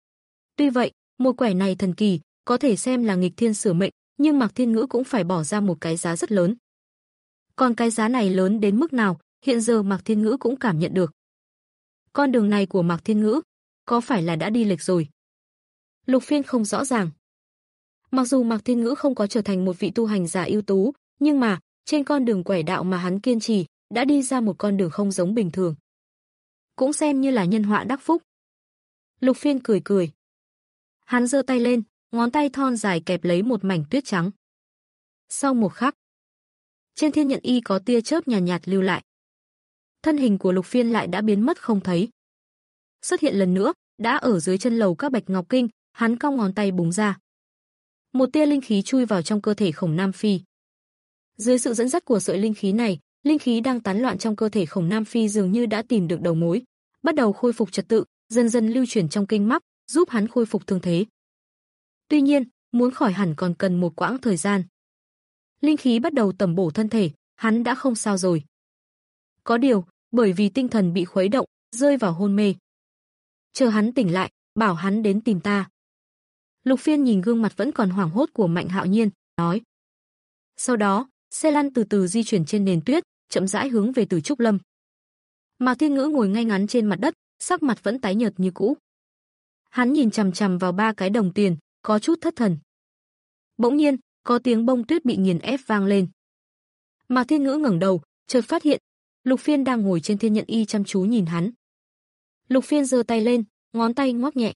Tuy vậy, một quẻ này thần kỳ, có thể xem là nghịch thiên sửa mệnh, nhưng Mạc Thiên Ngữ cũng phải bỏ ra một cái giá rất lớn. Còn cái giá này lớn đến mức nào, hiện giờ Mạc Thiên Ngữ cũng cảm nhận được. Con đường này của Mạc Thiên Ngữ, có phải là đã đi lệch rồi? Lục Phiên không rõ ràng. Mặc dù Mạc Thiên Ngữ không có trở thành một vị tu hành giả ưu tú, nhưng mà, trên con đường quẻ đạo mà hắn kiên trì, đã đi ra một con đường không giống bình thường. Cũng xem như là nhân họa đắc phúc. Lục Phiên cười cười. Hắn giơ tay lên, ngón tay thon dài kẹp lấy một mảnh tuyết trắng. Sau một khắc, trên thiên nhận y có tia chớp nhàn nhạt, nhạt lưu lại. Thân hình của Lục Phiên lại đã biến mất không thấy. Xuất hiện lần nữa, đã ở dưới chân lầu các bạch ngọc kinh, hắn cong ngón tay búng ra. Một tia linh khí chui vào trong cơ thể Khổng Nam Phi. Dưới sự dẫn dắt của sợi linh khí này, linh khí đang tán loạn trong cơ thể Khổng Nam Phi dường như đã tìm được đầu mối, bắt đầu khôi phục trật tự, dần dần lưu chuyển trong kinh mắc, giúp hắn khôi phục thương thế. Tuy nhiên, muốn khỏi hẳn còn cần một quãng thời gian. Linh khí bắt đầu tẩm bổ thân thể, hắn đã không sao rồi. Có điều, bởi vì tinh thần bị khuấy động, rơi vào hôn mê. Chờ hắn tỉnh lại, bảo hắn đến tìm ta. Lục Phiên nhìn gương mặt vẫn còn hoảng hốt của Mạnh Hạo Nhiên, nói. Sau đó, xe lăn từ từ di chuyển trên nền tuyết, chậm rãi hướng về Từ Trúc Lâm. Mạc Thiên Ngữ ngồi ngay ngắn trên mặt đất, sắc mặt vẫn tái nhợt như cũ. Hắn nhìn chằm chằm vào ba cái đồng tiền, có chút thất thần. Bỗng nhiên, có tiếng bông tuyết bị nghiền ép vang lên. Mạc Thiên Ngữ ngẩng đầu, chợt phát hiện, Lục Phiên đang ngồi trên thiên nhận y chăm chú nhìn hắn. Lục Phiên giơ tay lên, ngón tay ngoắc nhẹ.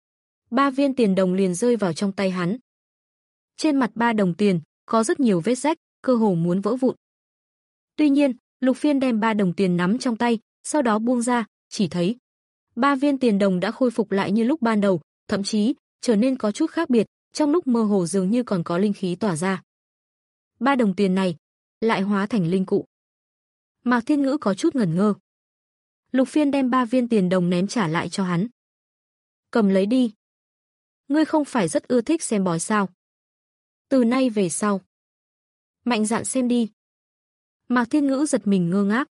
Ba viên tiền đồng liền rơi vào trong tay hắn. Trên mặt ba đồng tiền, có rất nhiều vết rách, cơ hồ muốn vỡ vụn. Tuy nhiên, Lục Phiên đem ba đồng tiền nắm trong tay, sau đó buông ra, chỉ thấy ba viên tiền đồng đã khôi phục lại như lúc ban đầu, thậm chí trở nên có chút khác biệt, trong lúc mơ hồ dường như còn có linh khí tỏa ra. Ba đồng tiền này lại hóa thành linh cụ. Mạc Thiên Ngữ có chút ngẩn ngơ. Lục Phiên đem ba viên tiền đồng ném trả lại cho hắn. Cầm lấy đi. Ngươi không phải rất ưa thích xem bói sao? Từ nay về sau, mạnh dạn xem đi. Mạc Thiên Ngữ giật mình ngơ ngác.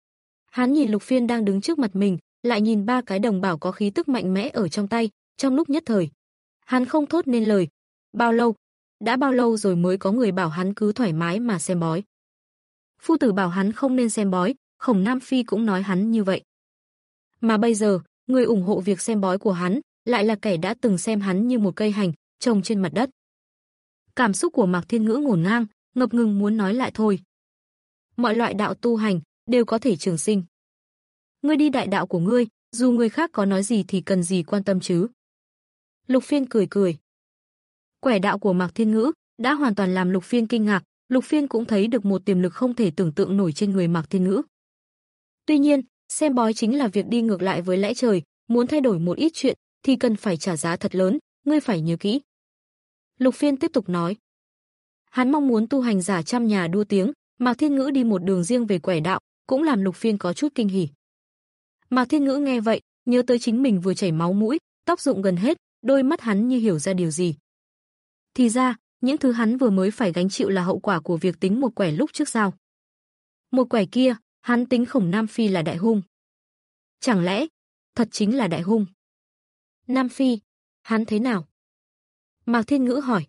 Hắn nhìn Lục Phiên đang đứng trước mặt mình, lại nhìn ba cái đồng bảo có khí tức mạnh mẽ ở trong tay, trong lúc nhất thời. Hắn không thốt nên lời. Bao lâu? Đã bao lâu rồi mới có người bảo hắn cứ thoải mái mà xem bói? Phu tử bảo hắn không nên xem bói, Khổng Nam Phi cũng nói hắn như vậy. Mà bây giờ, người ủng hộ việc xem bói của hắn, lại là kẻ đã từng xem hắn như một cây hành, trồng trên mặt đất. Cảm xúc của Mạc Thiên Ngữ ngổn ngang, ngập ngừng muốn nói lại thôi. Mọi loại đạo tu hành, đều có thể trường sinh. Ngươi đi đại đạo của ngươi, dù người khác có nói gì thì cần gì quan tâm chứ. Lục Phiên cười cười. Quẻ đạo của Mạc Thiên Ngữ, đã hoàn toàn làm Lục Phiên kinh ngạc, Lục Phiên cũng thấy được một tiềm lực không thể tưởng tượng nổi trên người Mạc Thiên Ngữ. Tuy nhiên, xem bói chính là việc đi ngược lại với lẽ trời, muốn thay đổi một ít chuyện, thì cần phải trả giá thật lớn, ngươi phải nhớ kỹ. Lục Phiên tiếp tục nói. Hắn mong muốn tu hành giả trăm nhà đua tiếng, Mạc Thiên Ngữ đi một đường riêng về quẻ đạo, cũng làm Lục Phiên có chút kinh hỉ. Mạc Thiên Ngữ nghe vậy, nhớ tới chính mình vừa chảy máu mũi, tóc rụng gần hết, đôi mắt hắn như hiểu ra điều gì. Thì ra, những thứ hắn vừa mới phải gánh chịu là hậu quả của việc tính một quẻ lúc trước sao. Một quẻ kia, hắn tính Khổng Nam Phi là đại hung. Chẳng lẽ, thật chính là đại hung? Nam Phi, hắn thế nào? Mạc Thiên Ngữ hỏi.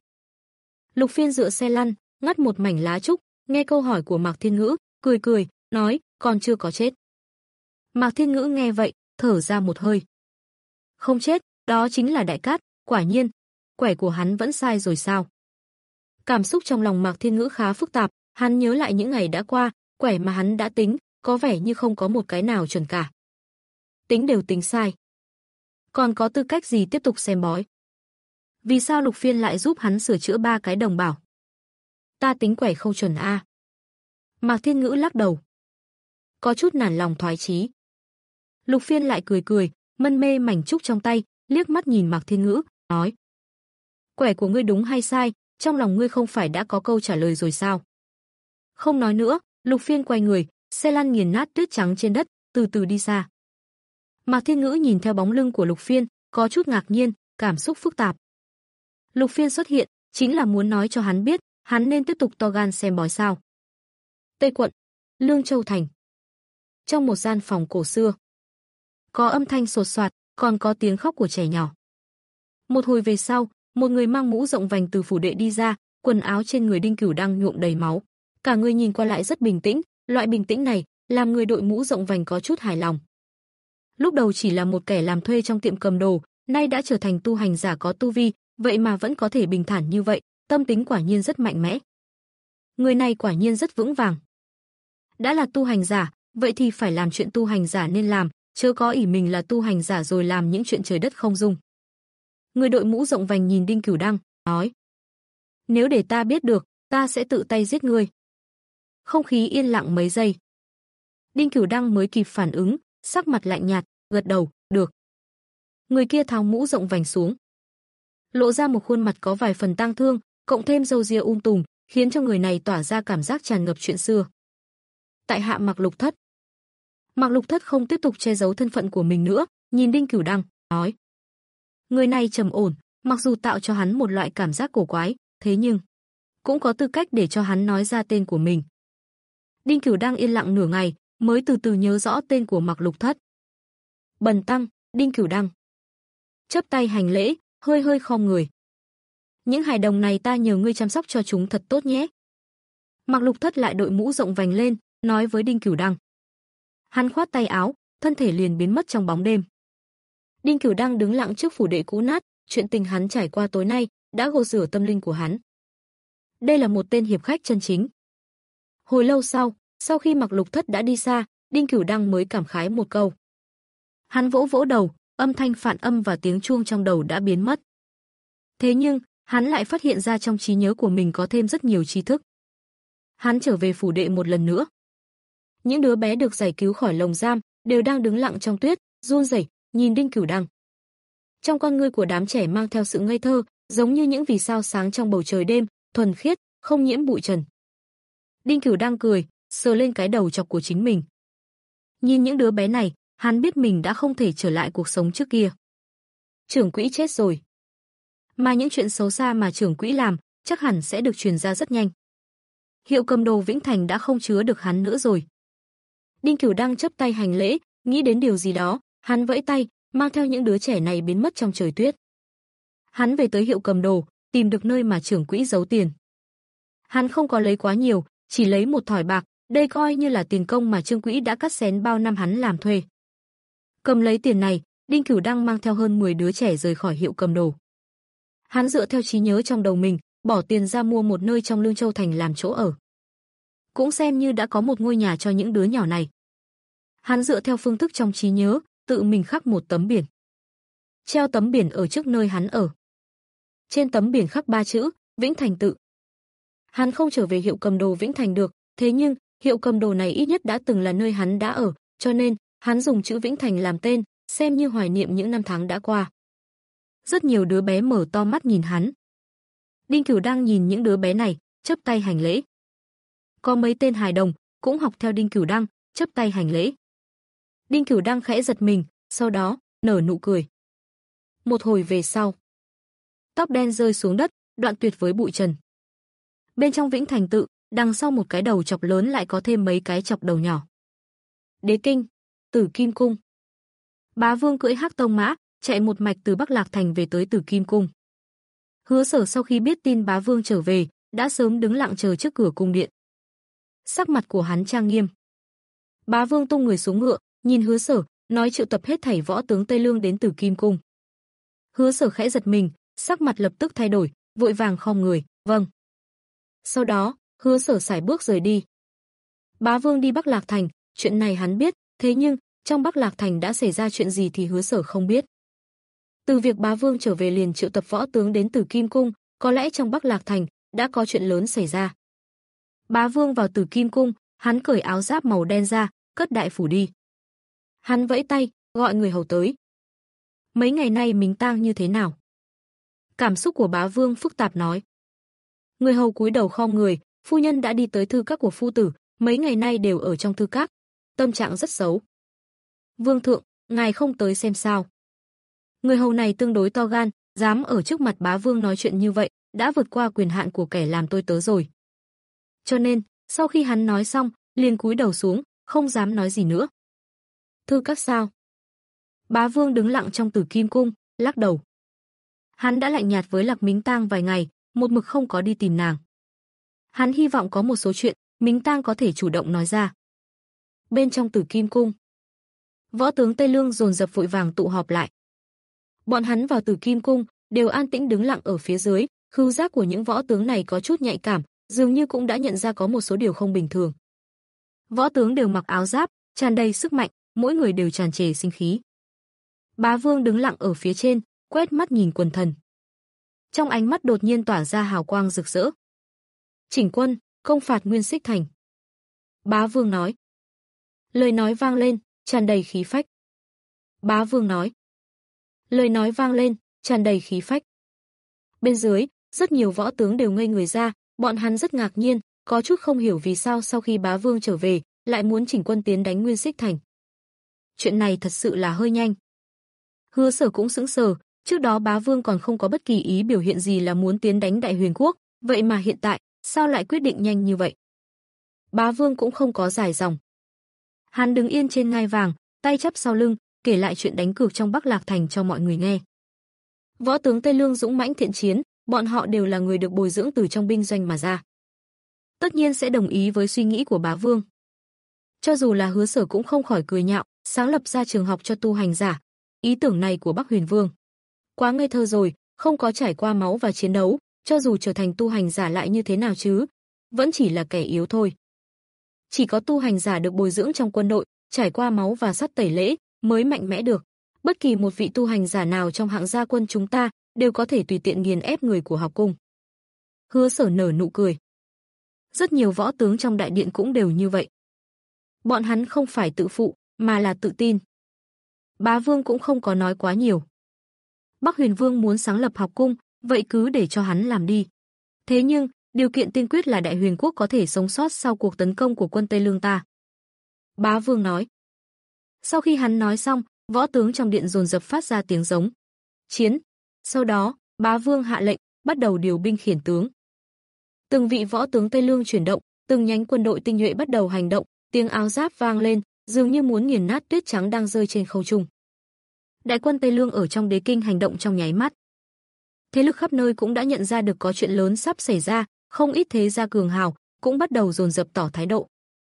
Lục Phiên dựa xe lăn, ngắt một mảnh lá trúc, nghe câu hỏi của Mạc Thiên Ngữ, cười cười, nói, còn chưa có chết. Mạc Thiên Ngữ nghe vậy, thở ra một hơi. Không chết, đó chính là đại cát, quả nhiên, quẻ của hắn vẫn sai rồi sao? Cảm xúc trong lòng Mạc Thiên Ngữ khá phức tạp, hắn nhớ lại những ngày đã qua, quẻ mà hắn đã tính, có vẻ như không có một cái nào chuẩn cả. Tính đều tính sai. Còn có tư cách gì tiếp tục xem bói? Vì sao Lục Phiên lại giúp hắn sửa chữa ba cái đồng bảo? Ta tính quẻ không chuẩn a. À? Mạc Thiên Ngữ lắc đầu. Có chút nản lòng thoái chí. Lục Phiên lại cười cười, mân mê mảnh trúc trong tay, liếc mắt nhìn Mạc Thiên Ngữ, nói. Quẻ của ngươi đúng hay sai, trong lòng ngươi không phải đã có câu trả lời rồi sao? Không nói nữa, Lục Phiên quay người, xe lăn nghiền nát tuyết trắng trên đất, từ từ đi xa. Mạc Thiên Ngữ nhìn theo bóng lưng của Lục Phiên, có chút ngạc nhiên, cảm xúc phức tạp. Lục Phiên xuất hiện, chính là muốn nói cho hắn biết, hắn nên tiếp tục to gan xem bói sao. Tây quận, Lương Châu thành. Trong một gian phòng cổ xưa, có âm thanh sột soạt, còn có tiếng khóc của trẻ nhỏ. Một hồi về sau, một người mang mũ rộng vành từ phủ đệ đi ra, quần áo trên người Đinh Cửu đang nhuộm đầy máu. Cả người nhìn qua lại rất bình tĩnh, loại bình tĩnh này làm người đội mũ rộng vành có chút hài lòng. Lúc đầu chỉ là một kẻ làm thuê trong tiệm cầm đồ, nay đã trở thành tu hành giả có tu vi, vậy mà vẫn có thể bình thản như vậy, tâm tính quả nhiên rất mạnh mẽ. Người này quả nhiên rất vững vàng. Đã là tu hành giả, vậy thì phải làm chuyện tu hành giả nên làm, chớ có ỷ mình là tu hành giả rồi làm những chuyện trời đất không dung. Người đội mũ rộng vành nhìn Đinh Cửu Đăng, nói: "Nếu để ta biết được, ta sẽ tự tay giết ngươi." Không khí yên lặng mấy giây. Đinh Cửu Đăng mới kịp phản ứng, sắc mặt lạnh nhạt, gật đầu, "Được." Người kia tháo mũ rộng vành xuống, lộ ra một khuôn mặt có vài phần tang thương, cộng thêm râu ria um tùm, khiến cho người này tỏa ra cảm giác tràn ngập chuyện xưa. Tại hạ Mạc Lục Thất. Mạc Lục Thất không tiếp tục che giấu thân phận của mình nữa, nhìn Đinh Cửu Đăng, nói: "Người này trầm ổn, mặc dù tạo cho hắn một loại cảm giác cổ quái, thế nhưng cũng có tư cách để cho hắn nói ra tên của mình." Đinh Cửu Đăng yên lặng nửa ngày, mới từ từ nhớ rõ tên của Mạc Lục Thất. "Bần tăng, Đinh Cửu Đăng." Chắp tay hành lễ, hơi hơi khom người. "Những hài đồng này ta nhờ ngươi chăm sóc cho chúng thật tốt nhé." Mạc Lục Thất lại đội mũ rộng vành lên, nói với Đinh Cửu Đăng. Hắn khoát tay áo, thân thể liền biến mất trong bóng đêm. Đinh Cửu Đăng đứng lặng trước phủ đệ cũ nát, chuyện tình hắn trải qua tối nay đã gột rửa tâm linh của hắn. Đây là một tên hiệp khách chân chính. Hồi lâu sau, sau khi Mạc Lục Thất đã đi xa, Đinh Cửu Đăng mới cảm khái một câu. Hắn vỗ vỗ đầu, âm thanh phản âm và tiếng chuông trong đầu đã biến mất. Thế nhưng, hắn lại phát hiện ra trong trí nhớ của mình có thêm rất nhiều tri thức. Hắn trở về phủ đệ một lần nữa. Những đứa bé được giải cứu khỏi lồng giam đều đang đứng lặng trong tuyết, run rẩy, nhìn Đinh Cửu Đăng. Trong con ngươi của đám trẻ mang theo sự ngây thơ, giống như những vì sao sáng trong bầu trời đêm, thuần khiết, không nhiễm bụi trần. Đinh Cửu Đăng cười, sờ lên cái đầu chọc của chính mình. Nhìn những đứa bé này, hắn biết mình đã không thể trở lại cuộc sống trước kia. Trưởng quỹ chết rồi. Mà những chuyện xấu xa mà trưởng quỹ làm, chắc hẳn sẽ được truyền ra rất nhanh. Hiệu cầm đồ Vĩnh Thành đã không chứa được hắn nữa rồi. Đinh Cửu Đăng chắp tay hành lễ, nghĩ đến điều gì đó, hắn vẫy tay, mang theo những đứa trẻ này biến mất trong trời tuyết. Hắn về tới hiệu cầm đồ, tìm được nơi mà trưởng quỹ giấu tiền. Hắn không có lấy quá nhiều, chỉ lấy một thỏi bạc, đây coi như là tiền công mà Trương Quỹ đã cắt xén bao năm hắn làm thuê. Cầm lấy tiền này, Đinh Cửu Đăng mang theo hơn mười đứa trẻ rời khỏi hiệu cầm đồ. Hắn dựa theo trí nhớ trong đầu mình, bỏ tiền ra mua một nơi trong Lương Châu thành làm chỗ ở. Cũng xem như đã có một ngôi nhà cho những đứa nhỏ này. Hắn dựa theo phương thức trong trí nhớ, tự mình khắc một tấm biển. Treo tấm biển ở trước nơi hắn ở. Trên tấm biển khắc ba chữ, Vĩnh Thành tự. Hắn không trở về hiệu cầm đồ Vĩnh Thành được, thế nhưng, hiệu cầm đồ này ít nhất đã từng là nơi hắn đã ở, cho nên, hắn dùng chữ Vĩnh Thành làm tên, xem như hoài niệm những năm tháng đã qua. Rất nhiều đứa bé mở to mắt nhìn hắn. Đinh Cửu Đăng nhìn những đứa bé này, chắp tay hành lễ. Có mấy tên hài đồng cũng học theo Đinh Cửu Đăng, chắp tay hành lễ. Đinh Cửu Đăng khẽ giật mình, sau đó nở nụ cười. Một hồi về sau, tóc đen rơi xuống đất, đoạn tuyệt với bụi trần. Bên trong Vĩnh Thành tự, đằng sau một cái đầu chọc lớn lại có thêm mấy cái chọc đầu nhỏ. Đế kinh, Tử Kim cung. Bá Vương cưỡi hắc tông mã, chạy một mạch từ Bắc Lạc thành về tới Tử Kim cung. Hứa Sở sau khi biết tin Bá Vương trở về, đã sớm đứng lặng chờ trước cửa cung điện. Sắc mặt của hắn trang nghiêm. Bá Vương tung người xuống ngựa, nhìn Hứa Sở, nói triệu tập hết thảy võ tướng Tây Lương đến Tử Kim cung. Hứa Sở khẽ giật mình, sắc mặt lập tức thay đổi, vội vàng khom người, "Vâng." Sau đó, Hứa Sở sải bước rời đi. Bá Vương đi Bắc Lạc thành, chuyện này hắn biết, thế nhưng trong Bắc Lạc thành đã xảy ra chuyện gì thì Hứa Sở không biết. Từ việc Bá Vương trở về liền triệu tập võ tướng đến Tử Kim cung, có lẽ trong Bắc Lạc thành đã có chuyện lớn xảy ra. Bá Vương vào Tử Kim cung, hắn cởi áo giáp màu đen ra, cất đại phủ đi. Hắn vẫy tay, gọi người hầu tới. Mấy ngày nay mình tang như thế nào? Cảm xúc của Bá Vương phức tạp nói. Người hầu cúi đầu khom người, phu nhân đã đi tới thư các của phu tử, mấy ngày nay đều ở trong thư các, tâm trạng rất xấu. Vương thượng, ngài không tới xem sao? Người hầu này tương đối to gan, dám ở trước mặt Bá Vương nói chuyện như vậy, đã vượt qua quyền hạn của kẻ làm tôi tớ rồi. Cho nên, sau khi hắn nói xong, liền cúi đầu xuống, không dám nói gì nữa. Thư các sao? Bá Vương đứng lặng trong Tử Kim cung, lắc đầu. Hắn đã lạnh nhạt với Lạc Mính Tang vài ngày, một mực không có đi tìm nàng. Hắn hy vọng có một số chuyện Mính Tang có thể chủ động nói ra. Bên trong Tử Kim cung, võ tướng Tây Lương dồn dập vội vàng tụ họp lại. Bọn hắn vào Tử Kim cung đều an tĩnh đứng lặng ở phía dưới, khứu giác của những võ tướng này có chút nhạy cảm, dường như cũng đã nhận ra có một số điều không bình thường. Võ tướng đều mặc áo giáp, tràn đầy sức mạnh, mỗi người đều tràn trề sinh khí. Bá Vương đứng lặng ở phía trên, quét mắt nhìn quần thần. Trong ánh mắt đột nhiên tỏa ra hào quang rực rỡ. Chỉnh quân, công phạt Nguyên Xích Thành. Bá Vương nói. Lời nói vang lên, tràn đầy khí phách. Bá Vương nói. Lời nói vang lên, tràn đầy khí phách. Bên dưới, rất nhiều võ tướng đều ngây người ra, bọn hắn rất ngạc nhiên, có chút không hiểu vì sao sau khi Bá Vương trở về, lại muốn chỉnh quân tiến đánh Nguyên Xích Thành. Chuyện này thật sự là hơi nhanh. Hứa Sở cũng sững sờ, trước đó Bá Vương còn không có bất kỳ ý biểu hiện gì là muốn tiến đánh Đại Huyền quốc, vậy mà hiện tại, sao lại quyết định nhanh như vậy? Bá Vương cũng không có dài dòng. Hắn đứng yên trên ngai vàng, tay chắp sau lưng, kể lại chuyện đánh cược trong Bắc Lạc Thành cho mọi người nghe. Võ tướng Tây Lương dũng mãnh thiện chiến, bọn họ đều là người được bồi dưỡng từ trong binh doanh mà ra. Tất nhiên sẽ đồng ý với suy nghĩ của Bá Vương. Cho dù là Hứa Sở cũng không khỏi cười nhạo, sáng lập ra trường học cho tu hành giả. Ý tưởng này của Bắc Huyền Vương quá ngây thơ rồi, không có trải qua máu và chiến đấu, cho dù trở thành tu hành giả lại như thế nào chứ, vẫn chỉ là kẻ yếu thôi. Chỉ có tu hành giả được bồi dưỡng trong quân đội, trải qua máu và sắt tẩy lễ, mới mạnh mẽ được. Bất kỳ một vị tu hành giả nào trong hạng gia quân chúng ta, đều có thể tùy tiện nghiền ép người của học cung. Hứa Sở nở nụ cười. Rất nhiều võ tướng trong đại điện cũng đều như vậy. Bọn hắn không phải tự phụ, mà là tự tin. Bá Vương cũng không có nói quá nhiều. Bắc Huyền Vương muốn sáng lập học cung, vậy cứ để cho hắn làm đi. Thế nhưng, điều kiện tiên quyết là Đại Huyền quốc có thể sống sót sau cuộc tấn công của quân Tây Lương ta. Bá Vương nói. Sau khi hắn nói xong, võ tướng trong điện dồn dập phát ra tiếng giống. Chiến. Sau đó, Bá Vương hạ lệnh, bắt đầu điều binh khiển tướng. Từng vị võ tướng Tây Lương chuyển động, từng nhánh quân đội tinh nhuệ bắt đầu hành động, tiếng áo giáp vang lên, dường như muốn nghiền nát tuyết trắng đang rơi trên không trung. Đại quân Tây Lương ở trong đế kinh hành động trong nháy mắt. Thế lực khắp nơi cũng đã nhận ra được có chuyện lớn sắp xảy ra, không ít thế gia cường hào cũng bắt đầu dồn dập tỏ thái độ.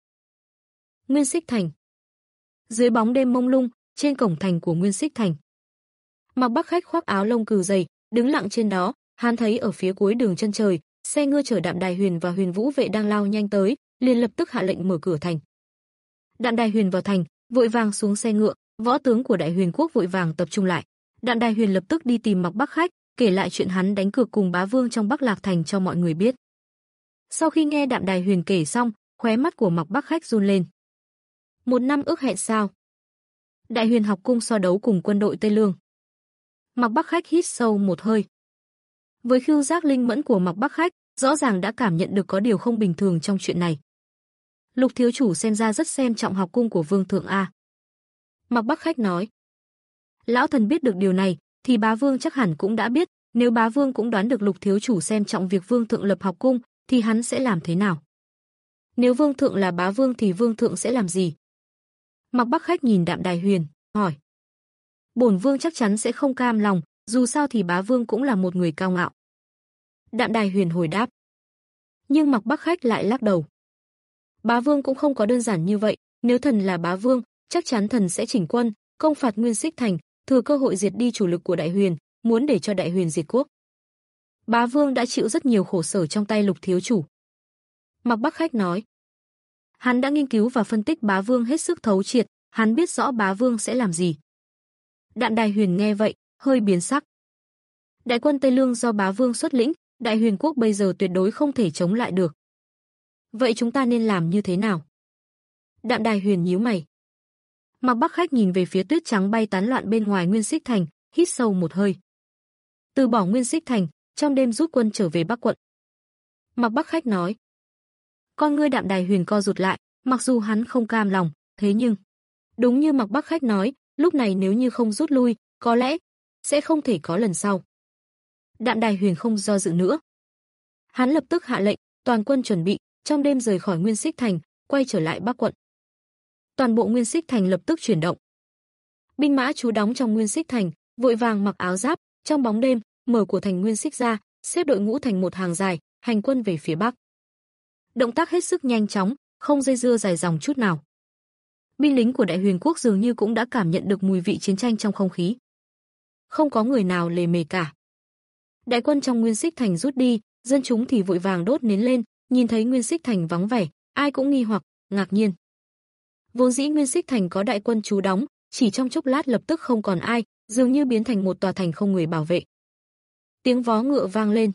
Nguyên Xích Thành. Dưới bóng đêm mông lung, trên cổng thành của Nguyên Xích Thành, Mạc Bắc Khách khoác áo lông cừu dày, đứng lặng trên đó, hắn thấy ở phía cuối đường chân trời, xe ngựa chở Đạm Đài Huyền và Huyền Vũ vệ đang lao nhanh tới, liền lập tức hạ lệnh mở cửa thành. Đạm Đài Huyền vào thành, vội vàng xuống xe ngựa, võ tướng của Đại Huyền quốc vội vàng tập trung lại. Đạm Đài Huyền lập tức đi tìm Mạc Bắc Khách, kể lại chuyện hắn đánh cược cùng Bá Vương trong Bắc Lạc Thành cho mọi người biết. Sau khi nghe Đạm Đài Huyền kể xong, khóe mắt của Mạc Bắc Khách run lên. Một năm ước hẹn sao? Đại Huyền học cung so đấu cùng quân đội Tây Lương. Mạc Bắc Khách hít sâu một hơi. Với khứu giác linh mẫn của Mạc Bắc Khách, rõ ràng đã cảm nhận được có điều không bình thường trong chuyện này. Lục thiếu chủ xem ra rất xem trọng học cung của Vương thượng a. Mạc Bắc Khách nói. Lão thần biết được điều này, thì Bá Vương chắc hẳn cũng đã biết, nếu Bá Vương cũng đoán được Lục thiếu chủ xem trọng việc Vương thượng lập học cung, thì hắn sẽ làm thế nào? Nếu Vương thượng là Bá Vương thì Vương thượng sẽ làm gì? Mạc Bắc Khách nhìn Đạm Đài Huyền, hỏi. Bổn Vương chắc chắn sẽ không cam lòng, dù sao thì Bá Vương cũng là một người cao ngạo. Đạm Đài Huyền hồi đáp. Nhưng Mạc Bắc Khách lại lắc đầu. Bá Vương cũng không có đơn giản như vậy, nếu thần là Bá Vương, chắc chắn thần sẽ chỉnh quân, công phạt Nguyên Xích Thành, thừa cơ hội diệt đi chủ lực của Đại Huyền, muốn để cho Đại Huyền diệt quốc. Bá Vương đã chịu rất nhiều khổ sở trong tay Lục thiếu chủ. Mạc Bắc Khách nói. Hắn đã nghiên cứu và phân tích Bá Vương hết sức thấu triệt, hắn biết rõ Bá Vương sẽ làm gì. Đạm Đài Huyền nghe vậy, hơi biến sắc. Đại quân Tây Lương do Bá Vương xuất lĩnh, Đại Huyền quốc bây giờ tuyệt đối không thể chống lại được. Vậy chúng ta nên làm như thế nào? Đạm Đài Huyền nhíu mày. Mạc Bắc Khách nhìn về phía tuyết trắng bay tán loạn bên ngoài Nguyên Xích Thành, hít sâu một hơi. Từ bỏ Nguyên Xích Thành, trong đêm rút quân trở về Bắc quận. Mạc Bắc Khách nói. Con ngươi Đạm Đài Huyền co rụt lại, mặc dù hắn không cam lòng, thế nhưng đúng như Mạc Bắc Khách nói, lúc này nếu như không rút lui, có lẽ sẽ không thể có lần sau. Đạm Đài Huyền không do dự nữa. Hắn lập tức hạ lệnh, toàn quân chuẩn bị, trong đêm rời khỏi Nguyên Xích Thành, quay trở lại Bắc quận. Toàn bộ Nguyên Xích Thành lập tức chuyển động. Binh mã trú đóng trong Nguyên Xích Thành, vội vàng mặc áo giáp, trong bóng đêm, mở của thành Nguyên Xích ra, xếp đội ngũ thành một hàng dài, hành quân về phía Bắc. động tác hết sức nhanh chóng, không dây dưa dài dòng chút nào. Binh lính của Đại Huyền quốc dường như cũng đã cảm nhận được mùi vị chiến tranh trong không khí. Không có người nào lề mề cả. Đại quân trong Nguyên Xích Thành rút đi, dân chúng thì vội vàng đốt nến lên, nhìn thấy Nguyên Xích Thành vắng vẻ, ai cũng nghi hoặc, ngạc nhiên. Vốn dĩ Nguyên Xích Thành có đại quân trú đóng, chỉ trong chốc lát lập tức không còn ai, dường như biến thành một tòa thành không người bảo vệ. Tiếng vó ngựa vang lên.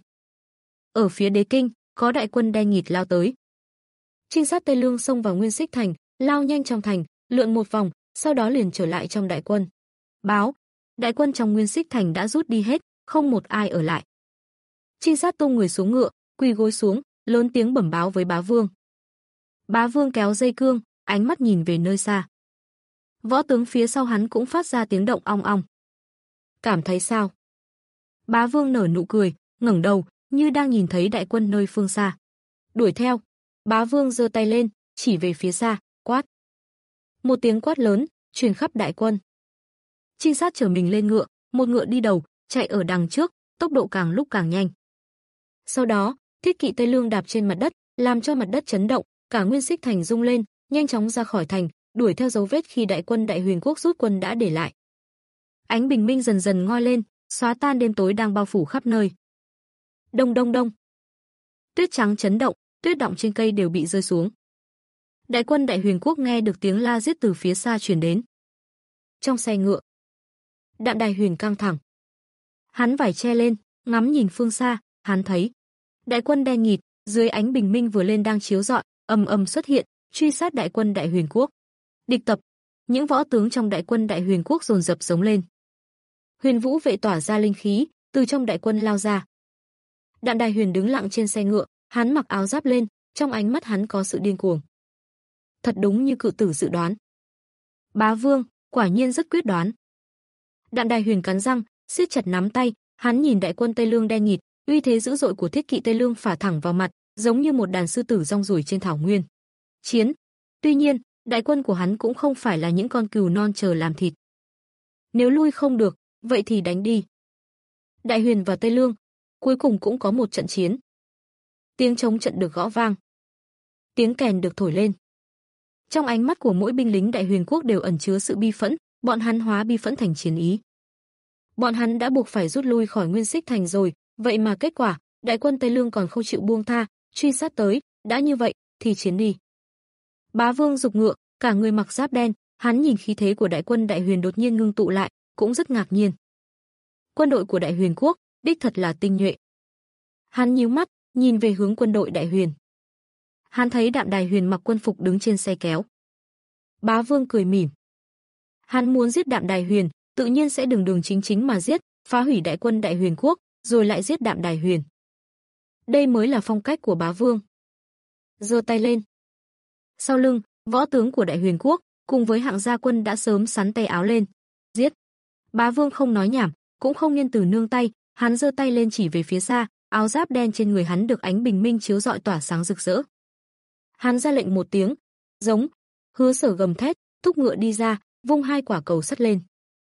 Ở phía Đế Kinh, có đại quân đen nghịt lao tới. Trinh sát Tây Lương xông vào Nguyên Xích Thành, lao nhanh trong thành, lượn một vòng, sau đó liền trở lại trong đại quân. Báo, đại quân trong Nguyên Xích Thành đã rút đi hết, không một ai ở lại. Trinh sát tung người xuống ngựa, quỳ gối xuống, lớn tiếng bẩm báo với Bá Vương. Bá Vương kéo dây cương, ánh mắt nhìn về nơi xa. Võ tướng phía sau hắn cũng phát ra tiếng động ong ong. Cảm thấy sao? Bá Vương nở nụ cười, ngẩng đầu, như đang nhìn thấy đại quân nơi phương xa. Đuổi theo. Bá Vương giơ tay lên, chỉ về phía xa, quát. Một tiếng quát lớn, truyền khắp đại quân. Trinh sát chở mình lên ngựa, một ngựa đi đầu, chạy ở đằng trước, tốc độ càng lúc càng nhanh. Sau đó, thiết kỵ Tây Lương đạp trên mặt đất, làm cho mặt đất chấn động, cả Nguyên Xích Thành rung lên, nhanh chóng ra khỏi thành, đuổi theo dấu vết khi đại quân Đại Huyền quốc rút quân đã để lại. Ánh bình minh dần dần ngoi lên, xóa tan đêm tối đang bao phủ khắp nơi. Đông đông đông. Tuyết trắng chấn động, tuyết đọng trên cây đều bị rơi xuống. Đại quân Đại Huyền quốc nghe được tiếng la giết từ phía xa truyền đến. Trong xe ngựa, Đạm Đài Huyền căng thẳng. Hắn vải che lên, ngắm nhìn phương xa, hắn thấy đại quân đen nghịt, dưới ánh bình minh vừa lên đang chiếu rọi, ầm ầm xuất hiện, truy sát đại quân Đại Huyền quốc. Địch tập, những võ tướng trong đại quân Đại Huyền quốc dồn dập giống lên. Huyền Vũ vệ tỏa ra linh khí, từ trong đại quân lao ra. Đạm Đài Huyền đứng lặng trên xe ngựa, hắn mặc áo giáp lên, trong ánh mắt hắn có sự điên cuồng. Thật đúng như cự tử dự đoán. Bá Vương, quả nhiên rất quyết đoán. Đạm Đài Huyền cắn răng, siết chặt nắm tay, hắn nhìn đại quân Tây Lương đen nghịt, uy thế dữ dội của thiết kỵ Tây Lương phả thẳng vào mặt, giống như một đàn sư tử rong ruổi trên thảo nguyên. Chiến. Tuy nhiên, đại quân của hắn cũng không phải là những con cừu non chờ làm thịt. Nếu lui không được, vậy thì đánh đi. Đại Huyền và Tây Lương, cuối cùng cũng có một trận chiến. Tiếng trống trận được gõ vang. Tiếng kèn được thổi lên. Trong ánh mắt của mỗi binh lính Đại Huyền quốc đều ẩn chứa sự bi phẫn, bọn hắn hóa bi phẫn thành chiến ý. Bọn hắn đã buộc phải rút lui khỏi Nguyên Xích Thành rồi, vậy mà kết quả, đại quân Tây Lương còn không chịu buông tha, truy sát tới, đã như vậy, thì chiến đi. Bá Vương giục ngựa, cả người mặc giáp đen, hắn nhìn khí thế của đại quân Đại Huyền đột nhiên ngưng tụ lại, cũng rất ngạc nhiên. Quân đội của Đại Huyền quốc, đích thật là tinh nhuệ. Hắn nhíu mắt, nhìn về hướng quân đội Đại Huyền. Hắn thấy Đạm Đài Huyền mặc quân phục đứng trên xe kéo. Bá Vương cười mỉm. Hắn muốn giết Đạm Đài Huyền, tự nhiên sẽ đường đường chính chính mà giết, phá hủy đại quân Đại Huyền quốc, rồi lại giết Đạm Đài Huyền. Đây mới là phong cách của Bá Vương. Giơ tay lên. Sau lưng, võ tướng của Đại Huyền quốc, cùng với hạng gia quân đã sớm sắn tay áo lên. Giết. Bá Vương không nói nhảm, cũng không nhân từ nương tay, hắn giơ tay lên chỉ về phía xa, áo giáp đen trên người hắn được ánh bình minh chiếu rọi tỏa sáng rực rỡ. Hắn ra lệnh một tiếng, giống, Hứa Sở gầm thét, thúc ngựa đi ra, vung hai quả cầu sắt lên.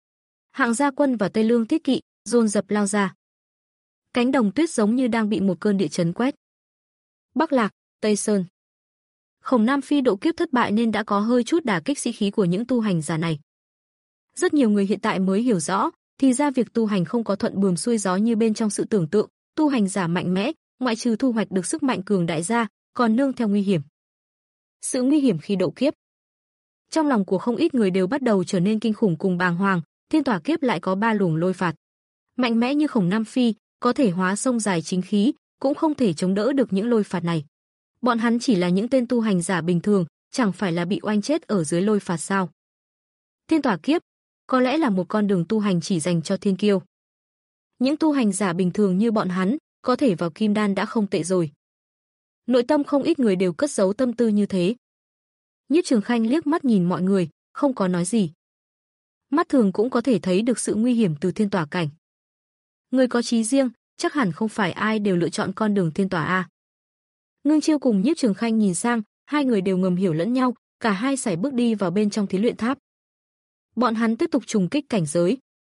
Hạng gia quân và Tây Lương thiết kỵ dồn dập lao ra. Cánh đồng tuyết giống như đang bị một cơn địa chấn quét. Bắc Lạc, Tây Sơn. Khổng Nam Phi độ kiếp thất bại nên đã có hơi chút đả kích sĩ khí của những tu hành giả này. Rất nhiều người hiện tại mới hiểu rõ, thì ra việc tu hành không có thuận buồm xuôi gió như bên trong sự tưởng tượng, tu hành giả mạnh mẽ, ngoại trừ thu hoạch được sức mạnh cường đại ra, còn nương theo nguy hiểm. Sự nguy hiểm khi độ kiếp. Trong lòng của không ít người đều bắt đầu trở nên kinh khủng cùng bàng hoàng, thiên tỏa kiếp lại có ba luồng lôi phạt. Mạnh mẽ như Khổng Nam Phi, có thể hóa sông dài chính khí, cũng không thể chống đỡ được những lôi phạt này. Bọn hắn chỉ là những tên tu hành giả bình thường, chẳng phải là bị oanh chết ở dưới lôi phạt sao? Thiên tỏa kiếp, có lẽ là một con đường tu hành chỉ dành cho thiên kiêu. Những tu hành giả bình thường như bọn hắn, có thể vào kim đan đã không tệ rồi. Nội tâm không ít người đều cất giấu tâm tư như thế. Nhiếp Trường Khanh liếc mắt nhìn mọi người, không có nói gì. Mắt thường cũng có thể thấy được sự nguy hiểm từ thiên tỏa cảnh. Người có chí riêng, chắc hẳn không phải ai đều lựa chọn con đường thiên tỏa a. Ngưng Chiêu cùng Nhiếp Trường Khanh nhìn sang, hai người đều ngầm hiểu lẫn nhau, cả hai sải bước đi vào bên trong thí luyện tháp. Bọn hắn tiếp tục trùng kích cảnh giới.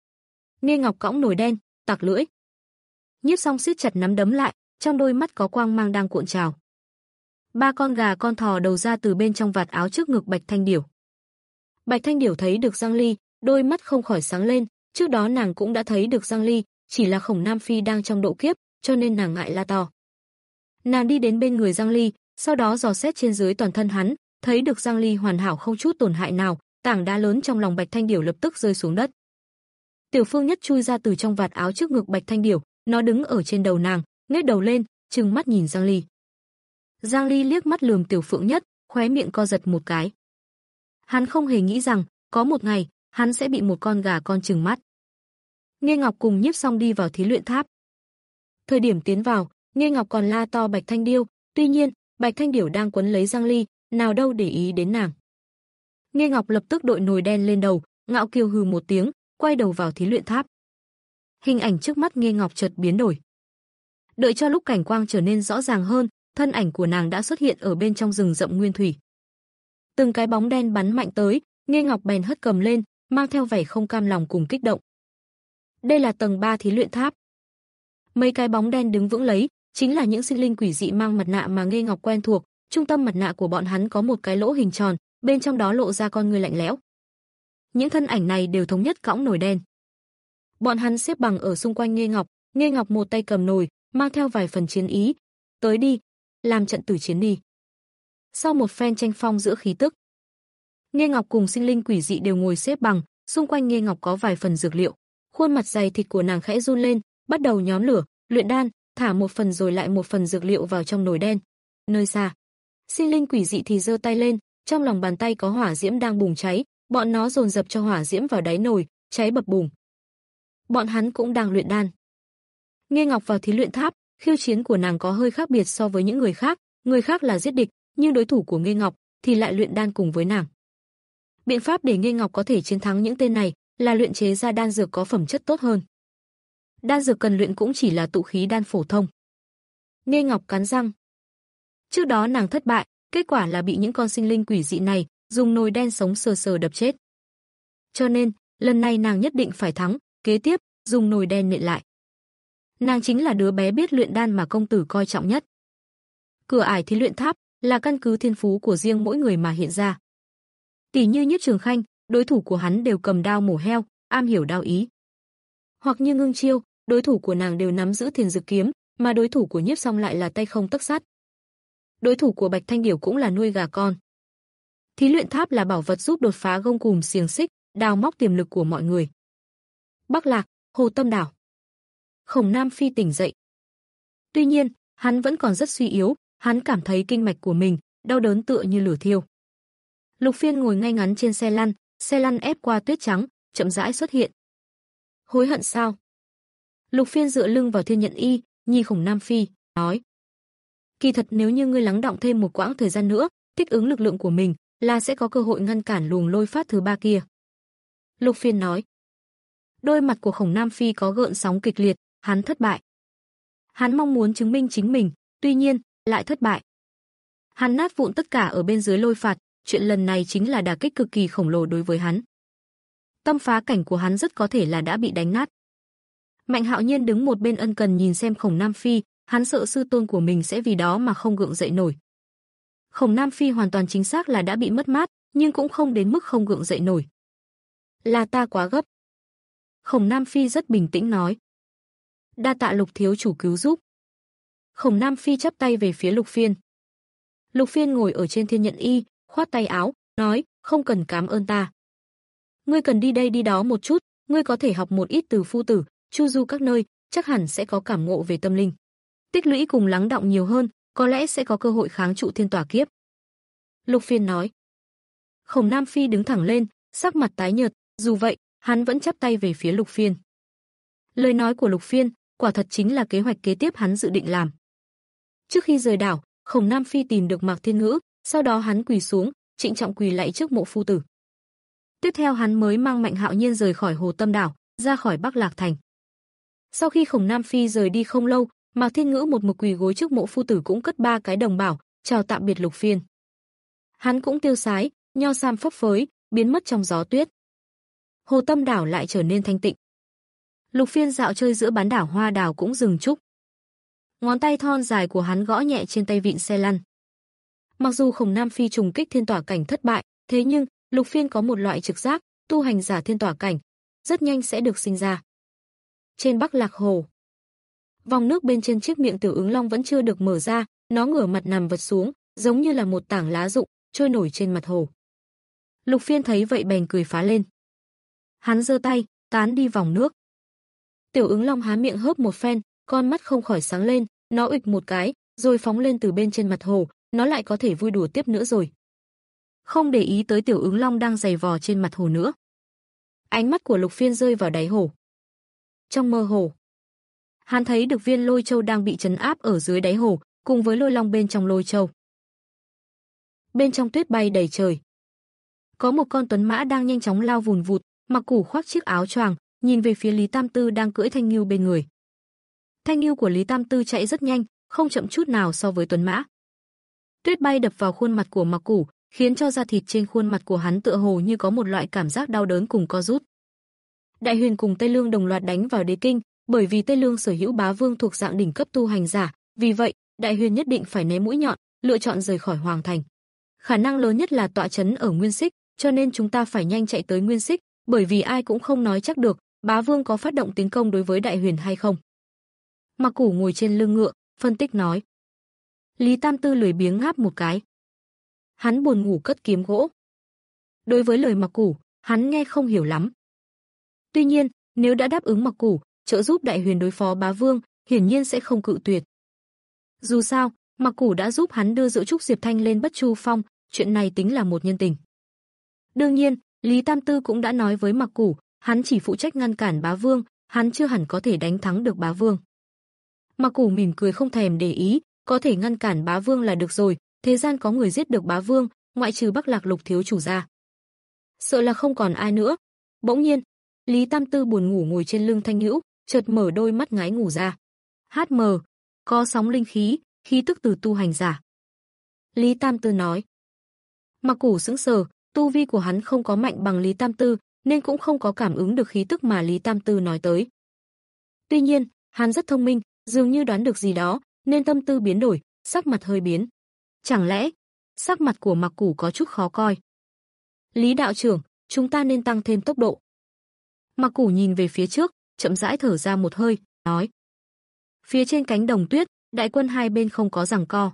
Nghe Ngọc cõng nồi đen, tặc lưỡi. Nhiếp Song siết chặt nắm đấm lại, trong đôi mắt có quang mang đang cuộn trào. Ba con gà con thò đầu ra từ bên trong vạt áo trước ngực Bạch Thanh Điểu. Bạch Thanh Điểu thấy được Giang Ly, đôi mắt không khỏi sáng lên, trước đó nàng cũng đã thấy được Giang Ly, chỉ là Khổng Nam Phi đang trong độ kiếp, cho nên nàng ngại la to. Nàng đi đến bên người Giang Ly, sau đó dò xét trên dưới toàn thân hắn, thấy được Giang Ly hoàn hảo không chút tổn hại nào, tảng đá lớn trong lòng Bạch Thanh Điểu lập tức rơi xuống đất. Tiểu Phương Nhất chui ra từ trong vạt áo trước ngực Bạch Thanh Điểu, nó đứng ở trên đầu nàng, ngước đầu lên, trừng mắt nhìn Giang Ly. Giang Ly liếc mắt lườm Tiểu Phượng Nhất, khóe miệng co giật một cái. Hắn không hề nghĩ rằng, có một ngày, hắn sẽ bị một con gà con trừng mắt. Nghê Ngọc cùng Nhiếp Song đi vào thí luyện tháp. Thời điểm tiến vào, Nghê Ngọc còn la to Bạch Thanh Điêu, tuy nhiên, Bạch Thanh Điểu đang quấn lấy Giang Ly, nào đâu để ý đến nàng. Nghê Ngọc lập tức đội nồi đen lên đầu, ngạo kiều hừ một tiếng, quay đầu vào thí luyện tháp. Hình ảnh trước mắt Nghê Ngọc chợt biến đổi. Đợi cho lúc cảnh quang trở nên rõ ràng hơn, thân ảnh của nàng đã xuất hiện ở bên trong rừng rậm nguyên thủy. Từng cái bóng đen bắn mạnh tới, Nghê Ngọc bèn hất cầm lên, mang theo vẻ không cam lòng cùng kích động. Đây là tầng ba thí luyện tháp. Mấy cái bóng đen đứng vững lấy, chính là những sinh linh quỷ dị mang mặt nạ mà Nghê Ngọc quen thuộc, trung tâm mặt nạ của bọn hắn có một cái lỗ hình tròn, bên trong đó lộ ra con người lạnh lẽo. Những thân ảnh này đều thống nhất cõng nồi đen. Bọn hắn xếp bằng ở xung quanh Nghê Ngọc, Nghê Ngọc một tay cầm nồi, mang theo vài phần chiến ý. Tới đi, làm trận tử chiến đi. Sau một phen tranh phong giữa khí tức, Nghê Ngọc cùng sinh linh quỷ dị đều ngồi xếp bằng, xung quanh Nghê Ngọc có vài phần dược liệu. Khuôn mặt dày thịt của nàng khẽ run lên, bắt đầu nhóm lửa, luyện đan, thả một phần rồi lại một phần dược liệu vào trong nồi đen. Nơi xa, sinh linh quỷ dị thì giơ tay lên, trong lòng bàn tay có hỏa diễm đang bùng cháy, bọn nó dồn dập cho hỏa diễm vào đáy nồi, cháy bập bùng. Bọn hắn cũng đang luyện đan. Nghê Ngọc vào thí luyện tháp, khiêu chiến của nàng có hơi khác biệt so với những người khác, người khác là giết địch, nhưng đối thủ của Nghê Ngọc thì lại luyện đan cùng với nàng. Biện pháp để Nghê Ngọc có thể chiến thắng những tên này là luyện chế ra đan dược có phẩm chất tốt hơn. Đan dược cần luyện cũng chỉ là tụ khí đan phổ thông. Nghê Ngọc cắn răng. Trước đó nàng thất bại, kết quả là bị những con sinh linh quỷ dị này dùng nồi đen sống sờ sờ đập chết. Cho nên, lần này nàng nhất định phải thắng, kế tiếp, dùng nồi đen nện lại. Nàng chính là đứa bé biết luyện đan mà công tử coi trọng nhất. Cửa ải thí luyện tháp là căn cứ thiên phú của riêng mỗi người mà hiện ra. Tỷ như Nhiếp Trường Khanh, đối thủ của hắn đều cầm đao mổ heo, am hiểu đao ý. Hoặc như Ngưng Chiêu, đối thủ của nàng đều nắm giữ Thiền Dực kiếm, mà đối thủ của Nhiếp Song lại là tay không tấc sắt. Đối thủ của Bạch Thanh Điểu cũng là nuôi gà con. Thí luyện tháp là bảo vật giúp đột phá gông cùm xiềng xích, đào móc tiềm lực của mọi người. Bắc Lạc, Hồ Tâm Đảo. Khổng Nam Phi tỉnh dậy. Tuy nhiên, hắn vẫn còn rất suy yếu, hắn cảm thấy kinh mạch của mình đau đớn tựa như lửa thiêu. Lục Phiên ngồi ngay ngắn trên xe lăn, xe lăn ép qua tuyết trắng, chậm rãi xuất hiện. Hối hận sao? Lục Phiên dựa lưng vào Thiên Nhận Y, nhìn Khổng Nam Phi, nói: Kỳ thật nếu như ngươi lắng đọng thêm một quãng thời gian nữa, thích ứng lực lượng của mình, là sẽ có cơ hội ngăn cản luồng lôi phát thứ ba kia. Lục Phiên nói. Đôi mặt của Khổng Nam Phi có gợn sóng kịch liệt, hắn thất bại. Hắn mong muốn chứng minh chính mình, tuy nhiên, lại thất bại. Hắn nát vụn tất cả ở bên dưới lôi phạt, chuyện lần này chính là đả kích cực kỳ khổng lồ đối với hắn. Tâm phá cảnh của hắn rất có thể là đã bị đánh nát. Mạnh Hạo Nhiên đứng một bên ân cần nhìn xem Khổng Nam Phi, hắn sợ sư tôn của mình sẽ vì đó mà không gượng dậy nổi. Khổng Nam Phi hoàn toàn chính xác là đã bị mất mát, nhưng cũng không đến mức không gượng dậy nổi. Là ta quá gấp. Khổng Nam Phi rất bình tĩnh nói. Đa tạ Lục thiếu chủ cứu giúp. Khổng Nam Phi chắp tay về phía Lục Phiên. Lục Phiên ngồi ở trên Thiên Nhận Y, khoát tay áo, nói, không cần cảm ơn ta. Ngươi cần đi đây đi đó một chút, ngươi có thể học một ít từ phu tử, chu du các nơi, chắc hẳn sẽ có cảm ngộ về tâm linh. Tích lũy cùng lắng đọng nhiều hơn, có lẽ sẽ có cơ hội kháng trụ thiên tỏa kiếp. Lục Phiên nói. Khổng Nam Phi đứng thẳng lên, sắc mặt tái nhợt, dù vậy, hắn vẫn chắp tay về phía Lục Phiên. Lời nói của Lục Phiên, quả thật chính là kế hoạch kế tiếp hắn dự định làm. Trước khi rời đảo, Khổng Nam Phi tìm được Mạc Thiên Ngữ, sau đó hắn quỳ xuống, trịnh trọng quỳ lạy trước mộ phu tử. Tiếp theo hắn mới mang Mạnh Hạo Nhiên rời khỏi Hồ Tâm Đảo, ra khỏi Bắc Lạc Thành. Sau khi Khổng Nam Phi rời đi không lâu, Mạc Thiên Ngữ một mực quỳ gối trước mộ phu tử cũng cất ba cái đồng bảo, chào tạm biệt Lục Phiên. Hắn cũng tiêu sái, nho sam phấp phới, biến mất trong gió tuyết. Hồ Tâm Đảo lại trở nên thanh tịnh. Lục Phiên dạo chơi giữa bán đảo hoa đào cũng dừng chúc. Ngón tay thon dài của hắn gõ nhẹ trên tay vịn xe lăn. Mặc dù Khổng Nam Phi trùng kích thiên tỏa cảnh thất bại, thế nhưng Lục Phiên có một loại trực giác, tu hành giả thiên tỏa cảnh rất nhanh sẽ được sinh ra. Trên Bắc Lạc Hồ, vòng nước bên trên chiếc miệng Tiểu Ứng Long vẫn chưa được mở ra, nó ngửa mặt nằm vật xuống, giống như là một tảng lá rụng trôi nổi trên mặt hồ. Lục Phiên thấy vậy bèn cười phá lên. Hắn giơ tay, tán đi vòng nước. Tiểu Ứng Long há miệng hớp một phen, con mắt không khỏi sáng lên, nó ụt một cái, rồi phóng lên từ bên trên mặt hồ, nó lại có thể vui đùa tiếp nữa rồi. Không để ý tới Tiểu Ứng Long đang giày vò trên mặt hồ nữa. Ánh mắt của Lục Phiên rơi vào đáy hồ. Trong mơ hồ, hắn thấy được viên lôi châu đang bị trấn áp ở dưới đáy hồ, cùng với lôi long bên trong lôi châu. Bên trong tuyết bay đầy trời. Có một con tuấn mã đang nhanh chóng lao vùn vụt, mặc củ khoác chiếc áo choàng, nhìn về phía Lý Tam Tư đang cưỡi thanh ngưu bên người. Thanh ngưu của Lý Tam Tư chạy rất nhanh, không chậm chút nào so với tuấn mã. Tuyết bay đập vào khuôn mặt của Mặc Củ, khiến cho da thịt trên khuôn mặt của hắn tựa hồ như có một loại cảm giác đau đớn cùng co rút. Đại Huyền cùng Tây Lương đồng loạt đánh vào Đế Kinh, bởi vì Tây Lương sở hữu bá vương thuộc dạng đỉnh cấp tu hành giả, vì vậy, Đại Huyền nhất định phải né mũi nhọn, lựa chọn rời khỏi hoàng thành. Khả năng lớn nhất là tọa trấn ở Nguyên Xích, cho nên chúng ta phải nhanh chạy tới Nguyên Xích, bởi vì ai cũng không nói chắc được bá vương có phát động tiến công đối với Đại Huyền hay không. Mặc Củ ngồi trên lưng ngựa, phân tích nói. Lý Tam Tư lười biếng ngáp một cái. Hắn buồn ngủ cất kiếm gỗ. Đối với lời Mặc Củ, hắn nghe không hiểu lắm. Tuy nhiên, nếu đã đáp ứng Mặc Củ, trợ giúp Đại Huyền đối phó bá vương, hiển nhiên sẽ không cự tuyệt. Dù sao, Mặc Củ đã giúp hắn đưa Dự Trúc Diệp Thanh lên Bất Chu Phong, chuyện này tính là một nhân tình. Đương nhiên, Lý Tam Tư cũng đã nói với Mặc Củ, hắn chỉ phụ trách ngăn cản bá vương, hắn chưa hẳn có thể đánh thắng được bá vương. Mặc Củ mỉm cười không thèm để ý, có thể ngăn cản bá vương là được rồi, thế gian có người giết được bá vương, ngoại trừ Bắc Lạc Lục thiếu chủ ra. Sợ là không còn ai nữa. Bỗng nhiên, Lý Tam Tư buồn ngủ ngồi trên lưng Thanh Hữu, chợt mở đôi mắt ngái ngủ ra. Hát mờ, có sóng linh khí, khí tức từ tu hành giả. Lý Tam Tư nói. Mặc Củ sững sờ, tu vi của hắn không có mạnh bằng Lý Tam Tư, nên cũng không có cảm ứng được khí tức mà Lý Tam Tư nói tới. Tuy nhiên, hắn rất thông minh, dường như đoán được gì đó, nên tâm tư biến đổi, sắc mặt hơi biến. Chẳng lẽ, sắc mặt của Mặc Củ có chút khó coi. Lý đạo trưởng, chúng ta nên tăng thêm tốc độ. Mặc Củ nhìn về phía trước, chậm rãi thở ra một hơi, nói. Phía trên cánh đồng tuyết, đại quân hai bên không có giằng co,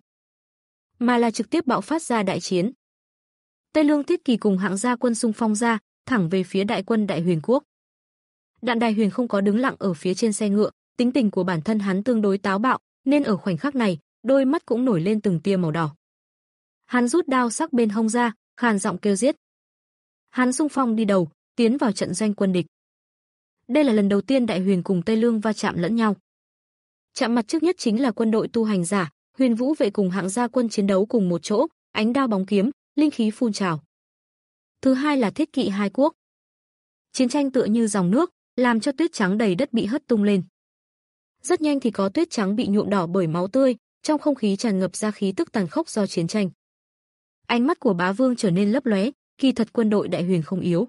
mà là trực tiếp bạo phát ra đại chiến. Tây Lương Thiết Kỳ cùng hạng gia quân xung phong ra, thẳng về phía đại quân Đại Huyền quốc. Đạn Đại Huyền không có đứng lặng ở phía trên xe ngựa, tính tình của bản thân hắn tương đối táo bạo, nên ở khoảnh khắc này, đôi mắt cũng nổi lên từng tia màu đỏ. Hắn rút đao sắc bên hông ra, khàn giọng kêu giết. Hắn xung phong đi đầu, tiến vào trận doanh quân địch. Đây là lần đầu tiên Đại Huyền cùng Tây Lương va chạm lẫn nhau. Chạm mặt trước nhất chính là quân đội tu hành giả, Huyền Vũ vệ cùng hạng gia quân chiến đấu cùng một chỗ, ánh đao bóng kiếm, linh khí phun trào. Thứ hai là Thiết Kỵ hai quốc. Chiến tranh tựa như dòng nước, làm cho tuyết trắng đầy đất bị hất tung lên. Rất nhanh thì có tuyết trắng bị nhuộm đỏ bởi máu tươi, trong không khí tràn ngập ra khí tức tàn khốc do chiến tranh. Ánh mắt của bá vương trở nên lấp lóe, kỳ thật quân đội Đại Huyền không yếu.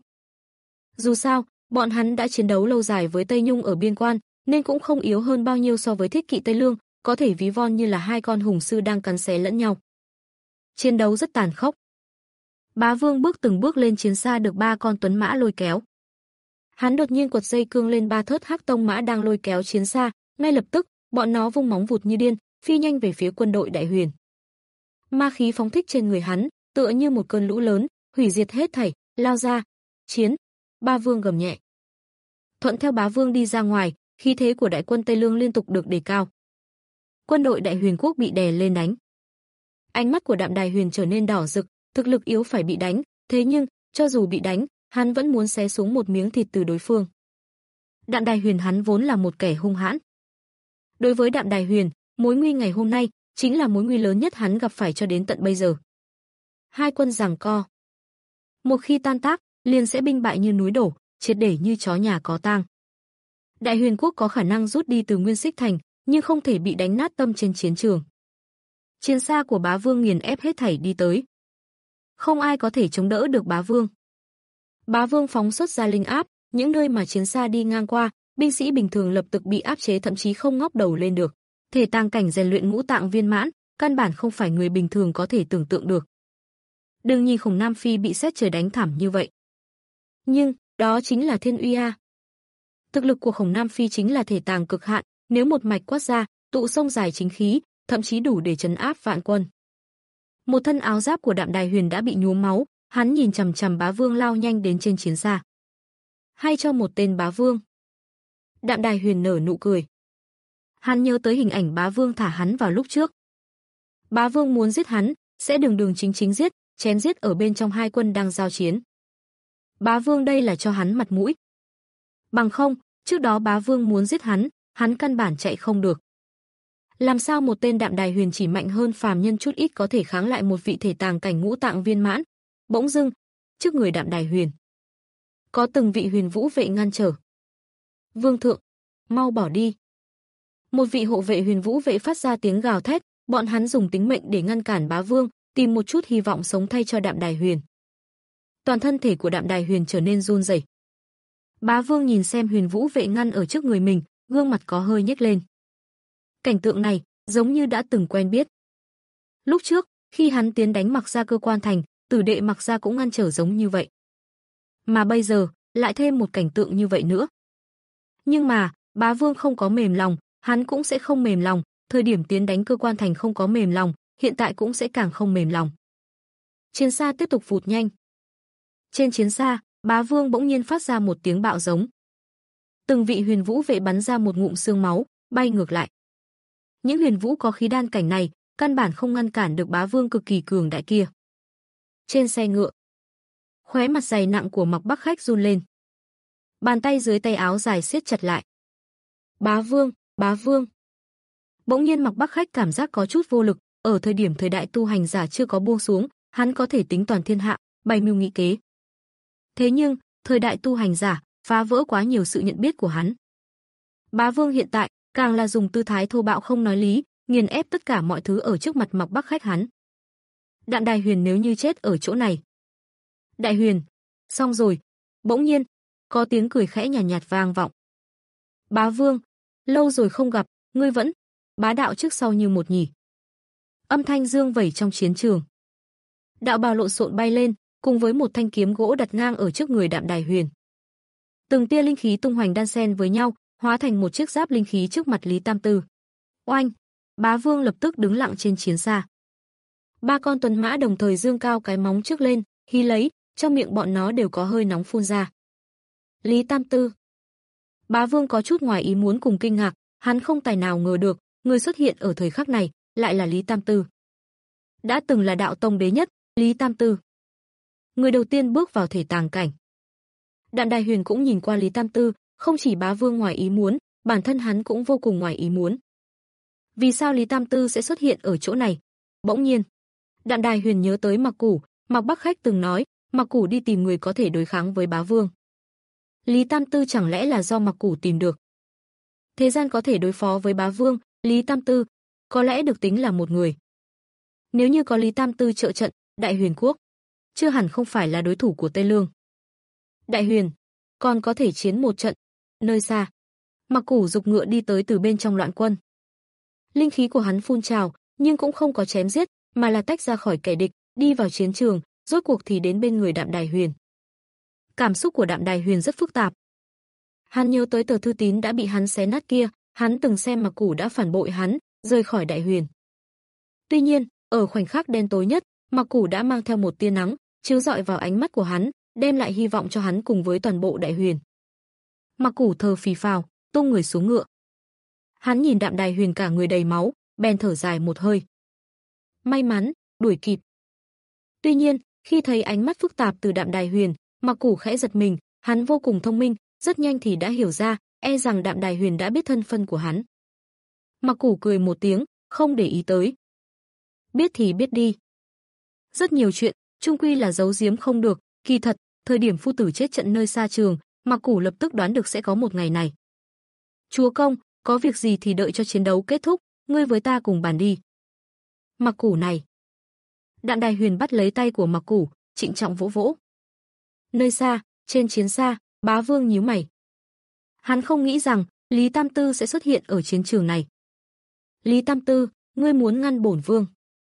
Dù sao, bọn hắn đã chiến đấu lâu dài với Tây Nhung ở biên quan, nên cũng không yếu hơn bao nhiêu so với Thiết Kỵ Tây Lương, có thể ví von như là hai con hùng sư đang cắn xé lẫn nhau. Chiến đấu rất tàn khốc. Bá vương bước từng bước lên chiến xa được ba con tuấn mã lôi kéo. Hắn đột nhiên quật dây cương lên ba thớt hắc tông mã đang lôi kéo chiến xa, ngay lập tức, bọn nó vung móng vụt như điên, phi nhanh về phía quân đội Đại Huyền. Ma khí phóng thích trên người hắn, tựa như một cơn lũ lớn, hủy diệt hết thảy, lao ra, chiến. Ba vương gầm nhẹ. Thuận theo bá vương đi ra ngoài, khí thế của đại quân Tây Lương liên tục được đề cao. Quân đội Đại Huyền quốc bị đè lên đánh. Ánh mắt của Đạm Đài Huyền trở nên đỏ rực, thực lực yếu phải bị đánh, thế nhưng, cho dù bị đánh, hắn vẫn muốn xé xuống một miếng thịt từ đối phương. Đạm Đài Huyền hắn vốn là một kẻ hung hãn. Đối với Đạm Đài Huyền, mối nguy ngày hôm nay chính là mối nguy lớn nhất hắn gặp phải cho đến tận bây giờ. Hai quân giằng co. Một khi tan tác, liền sẽ binh bại như núi đổ, triệt để như chó nhà có tang. Đại Huyền quốc có khả năng rút đi từ Nguyên Xích thành, nhưng không thể bị đánh nát tâm trên chiến trường. Chiến xa của bá vương nghiền ép hết thảy đi tới. Không ai có thể chống đỡ được bá vương. Bá vương phóng xuất ra linh áp, những nơi mà chiến xa đi ngang qua, binh sĩ bình thường lập tức bị áp chế, thậm chí không ngóc đầu lên được. Thể tàng cảnh rèn luyện ngũ tạng viên mãn, căn bản không phải người bình thường có thể tưởng tượng được. Đừng nhìn Khổng Nam Phi bị sét trời đánh thảm như vậy. Nhưng, đó chính là thiên uy a. Thực lực của Khổng Nam Phi chính là thể tàng cực hạn, nếu một mạch quát ra, tụ sông dài chính khí, thậm chí đủ để trấn áp vạn quân. Một thân áo giáp của Đạm Đài Huyền đã bị nhuốm máu, hắn nhìn chằm chằm Bá Vương lao nhanh đến trên chiến xa. Hay cho một tên Bá Vương. Đạm Đài Huyền nở nụ cười. Hắn nhớ tới hình ảnh Bá Vương thả hắn vào lúc trước. Bá Vương muốn giết hắn, sẽ đường đường chính chính giết, chém giết ở bên trong hai quân đang giao chiến. Bá Vương đây là cho hắn mặt mũi. Bằng không, trước đó Bá Vương muốn giết hắn, hắn căn bản chạy không được. Làm sao một tên Đạm Đài Huyền chỉ mạnh hơn phàm nhân chút ít có thể kháng lại một vị thể tàng cảnh ngũ tạng viên mãn? Bỗng dưng, trước người Đạm Đài Huyền, có từng vị huyền vũ vệ ngăn trở. Vương thượng, mau bỏ đi. Một vị hộ vệ huyền vũ vệ phát ra tiếng gào thét, bọn hắn dùng tính mệnh để ngăn cản Bá Vương, tìm một chút hy vọng sống thay cho Đạm Đài Huyền. Toàn thân thể của Đạm Đài Huyền trở nên run rẩy. Bá Vương nhìn xem huyền vũ vệ ngăn ở trước người mình, gương mặt có hơi nhếch lên. Cảnh tượng này, giống như đã từng quen biết. Lúc trước, khi hắn tiến đánh Mặc Gia cơ quan thành, tử đệ Mặc Gia cũng ngăn trở giống như vậy. Mà bây giờ, lại thêm một cảnh tượng như vậy nữa. Nhưng mà, Bá Vương không có mềm lòng, hắn cũng sẽ không mềm lòng, thời điểm tiến đánh cơ quan thành không có mềm lòng, hiện tại cũng sẽ càng không mềm lòng. Chiến xa tiếp tục vụt nhanh. Trên chiến xa, Bá Vương bỗng nhiên phát ra một tiếng bạo giống. Từng vị huyền vũ vệ bắn ra một ngụm xương máu, bay ngược lại. Những huyền vũ có khí đan cảnh này, căn bản không ngăn cản được Bá Vương cực kỳ cường đại kia. Trên xe ngựa, khóe mặt dày nặng của Mặc Bắc Khách run lên. Bàn tay dưới tay áo dài siết chặt lại. Bá Vương, Bá Vương. Bỗng nhiên Mặc Bắc Khách cảm giác có chút vô lực, ở thời điểm thời đại tu hành giả chưa có buông xuống, hắn có thể tính toàn thiên hạ, bày mưu nghĩ kế. Thế nhưng, thời đại tu hành giả phá vỡ quá nhiều sự nhận biết của hắn. Bá Vương hiện tại càng là dùng tư thái thô bạo không nói lý, nghiền ép tất cả mọi thứ ở trước mặt Mặc Bắc Khách hắn. Đạm Đài Huyền nếu như chết ở chỗ này. Đại Huyền, xong rồi. Bỗng nhiên, có tiếng cười khẽ nhàn nhạt, nhạt vang vọng. Bá Vương, lâu rồi không gặp, ngươi vẫn bá đạo trước sau như một nhỉ. Âm thanh dương vẩy trong chiến trường. Đạo bào lộn xộn bay lên, cùng với một thanh kiếm gỗ đặt ngang ở trước người Đạm Đài Huyền. Từng tia linh khí tung hoành đan xen với nhau, hóa thành một chiếc giáp linh khí trước mặt Lý Tam Tư. Oanh! Bá Vương lập tức đứng lặng trên chiến xa. Ba con tuần mã đồng thời dương cao cái móng trước lên, hí lấy, trong miệng bọn nó đều có hơi nóng phun ra. Lý Tam Tư. Bá Vương có chút ngoài ý muốn cùng kinh ngạc, hắn không tài nào ngờ được, người xuất hiện ở thời khắc này lại là Lý Tam Tư. Đã từng là đạo tông đế nhất, Lý Tam Tư. Người đầu tiên bước vào thể tàng cảnh. Đạm Đài Huyền cũng nhìn qua Lý Tam Tư, không chỉ Bá Vương ngoài ý muốn, bản thân hắn cũng vô cùng ngoài ý muốn. Vì sao Lý Tam Tư sẽ xuất hiện ở chỗ này? Bỗng nhiên, Đạm Đài Huyền nhớ tới Mặc Củ, Mặc Bắc Khách từng nói, Mặc Củ đi tìm người có thể đối kháng với Bá Vương. Lý Tam Tư chẳng lẽ là do Mặc Củ tìm được? Thế gian có thể đối phó với Bá Vương, Lý Tam Tư có lẽ được tính là một người. Nếu như có Lý Tam Tư trợ trận, Đại Huyền quốc chưa hẳn không phải là đối thủ của Tây Lương. Đại Huyền còn có thể chiến một trận. Nơi xa, Mặc Củ dục ngựa đi tới từ bên trong loạn quân. Linh khí của hắn phun trào, nhưng cũng không có chém giết, mà là tách ra khỏi kẻ địch, đi vào chiến trường, rốt cuộc thì đến bên người Đạm Đài Huyền. Cảm xúc của Đạm Đài Huyền rất phức tạp. Hắn nhớ tới tờ thư tín đã bị hắn xé nát kia, hắn từng xem Mặc Củ đã phản bội hắn, rời khỏi Đại Huyền. Tuy nhiên, ở khoảnh khắc đen tối nhất, Mặc Củ đã mang theo một tia nắng, chiếu rọi vào ánh mắt của hắn, đem lại hy vọng cho hắn cùng với toàn bộ Đại Huyền. Mặc Củ thở phì phào, tung người xuống ngựa. Hắn nhìn Đạm Đài Huyền cả người đầy máu, bèn thở dài một hơi. May mắn, đuổi kịp. Tuy nhiên, khi thấy ánh mắt phức tạp từ Đạm Đài Huyền, Mặc Củ khẽ giật mình, hắn vô cùng thông minh, rất nhanh thì đã hiểu ra, e rằng Đạm Đài Huyền đã biết thân phận của hắn. Mặc Củ cười một tiếng, không để ý tới. Biết thì biết đi. Rất nhiều chuyện, chung quy là giấu giếm không được, kỳ thật, thời điểm phu tử chết trận nơi xa trường, Mặc Củ lập tức đoán được sẽ có một ngày này. Chúa công, có việc gì thì đợi cho chiến đấu kết thúc, ngươi với ta cùng bàn đi. Mặc Củ này. Đạm Đài Huyền bắt lấy tay của Mặc Củ, trịnh trọng vỗ vỗ. Nơi xa, trên chiến xa, Bá Vương nhíu mày. Hắn không nghĩ rằng Lý Tam Tư sẽ xuất hiện ở chiến trường này. Lý Tam Tư, Ngươi muốn ngăn bổn vương?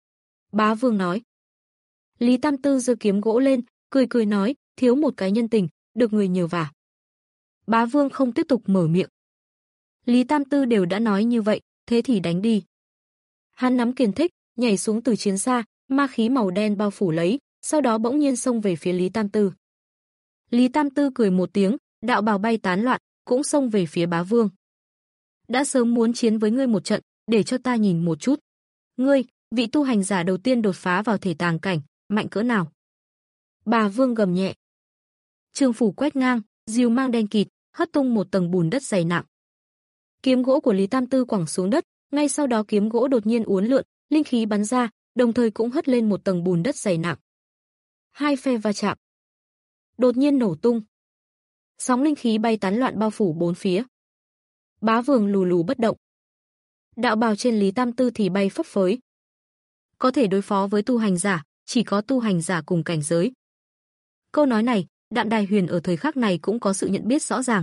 Bá vương nói. Lý Tam Tư giơ kiếm gỗ lên, cười cười nói, thiếu một cái nhân tình, được người nhờ vả. Bá vương không tiếp tục mở miệng. Lý Tam Tư đều đã nói như vậy, thế thì đánh đi. Hắn nắm kiền thích, nhảy xuống từ chiến xa, ma khí màu đen bao phủ lấy, sau đó bỗng nhiên xông về phía Lý Tam Tư. Lý Tam Tư cười một tiếng, đạo bào bay tán loạn, cũng xông về phía bá vương. Đã sớm muốn chiến với ngươi một trận, để cho ta nhìn một chút. Ngươi, vị tu hành giả đầu tiên đột phá vào thể tàng cảnh, mạnh cỡ nào? Bá vương gầm nhẹ. Trường phủ quét ngang, diều mang đen kịt, hất tung một tầng bùn đất dày nặng. Kiếm gỗ của Lý Tam Tư quẳng xuống đất, ngay sau đó kiếm gỗ đột nhiên uốn lượn, linh khí bắn ra, đồng thời cũng hất lên một tầng bùn đất dày nặng. Hai phe va chạm, đột nhiên nổ tung. Sóng linh khí bay tán loạn bao phủ bốn phía. Bá vương lù lù bất động. Đạo bào trên Lý Tam Tư thì bay phấp phới. Có thể đối phó với tu hành giả, chỉ có tu hành giả cùng cảnh giới. Câu nói này, Đạm Đài Huyền ở thời khắc này cũng có sự nhận biết rõ ràng.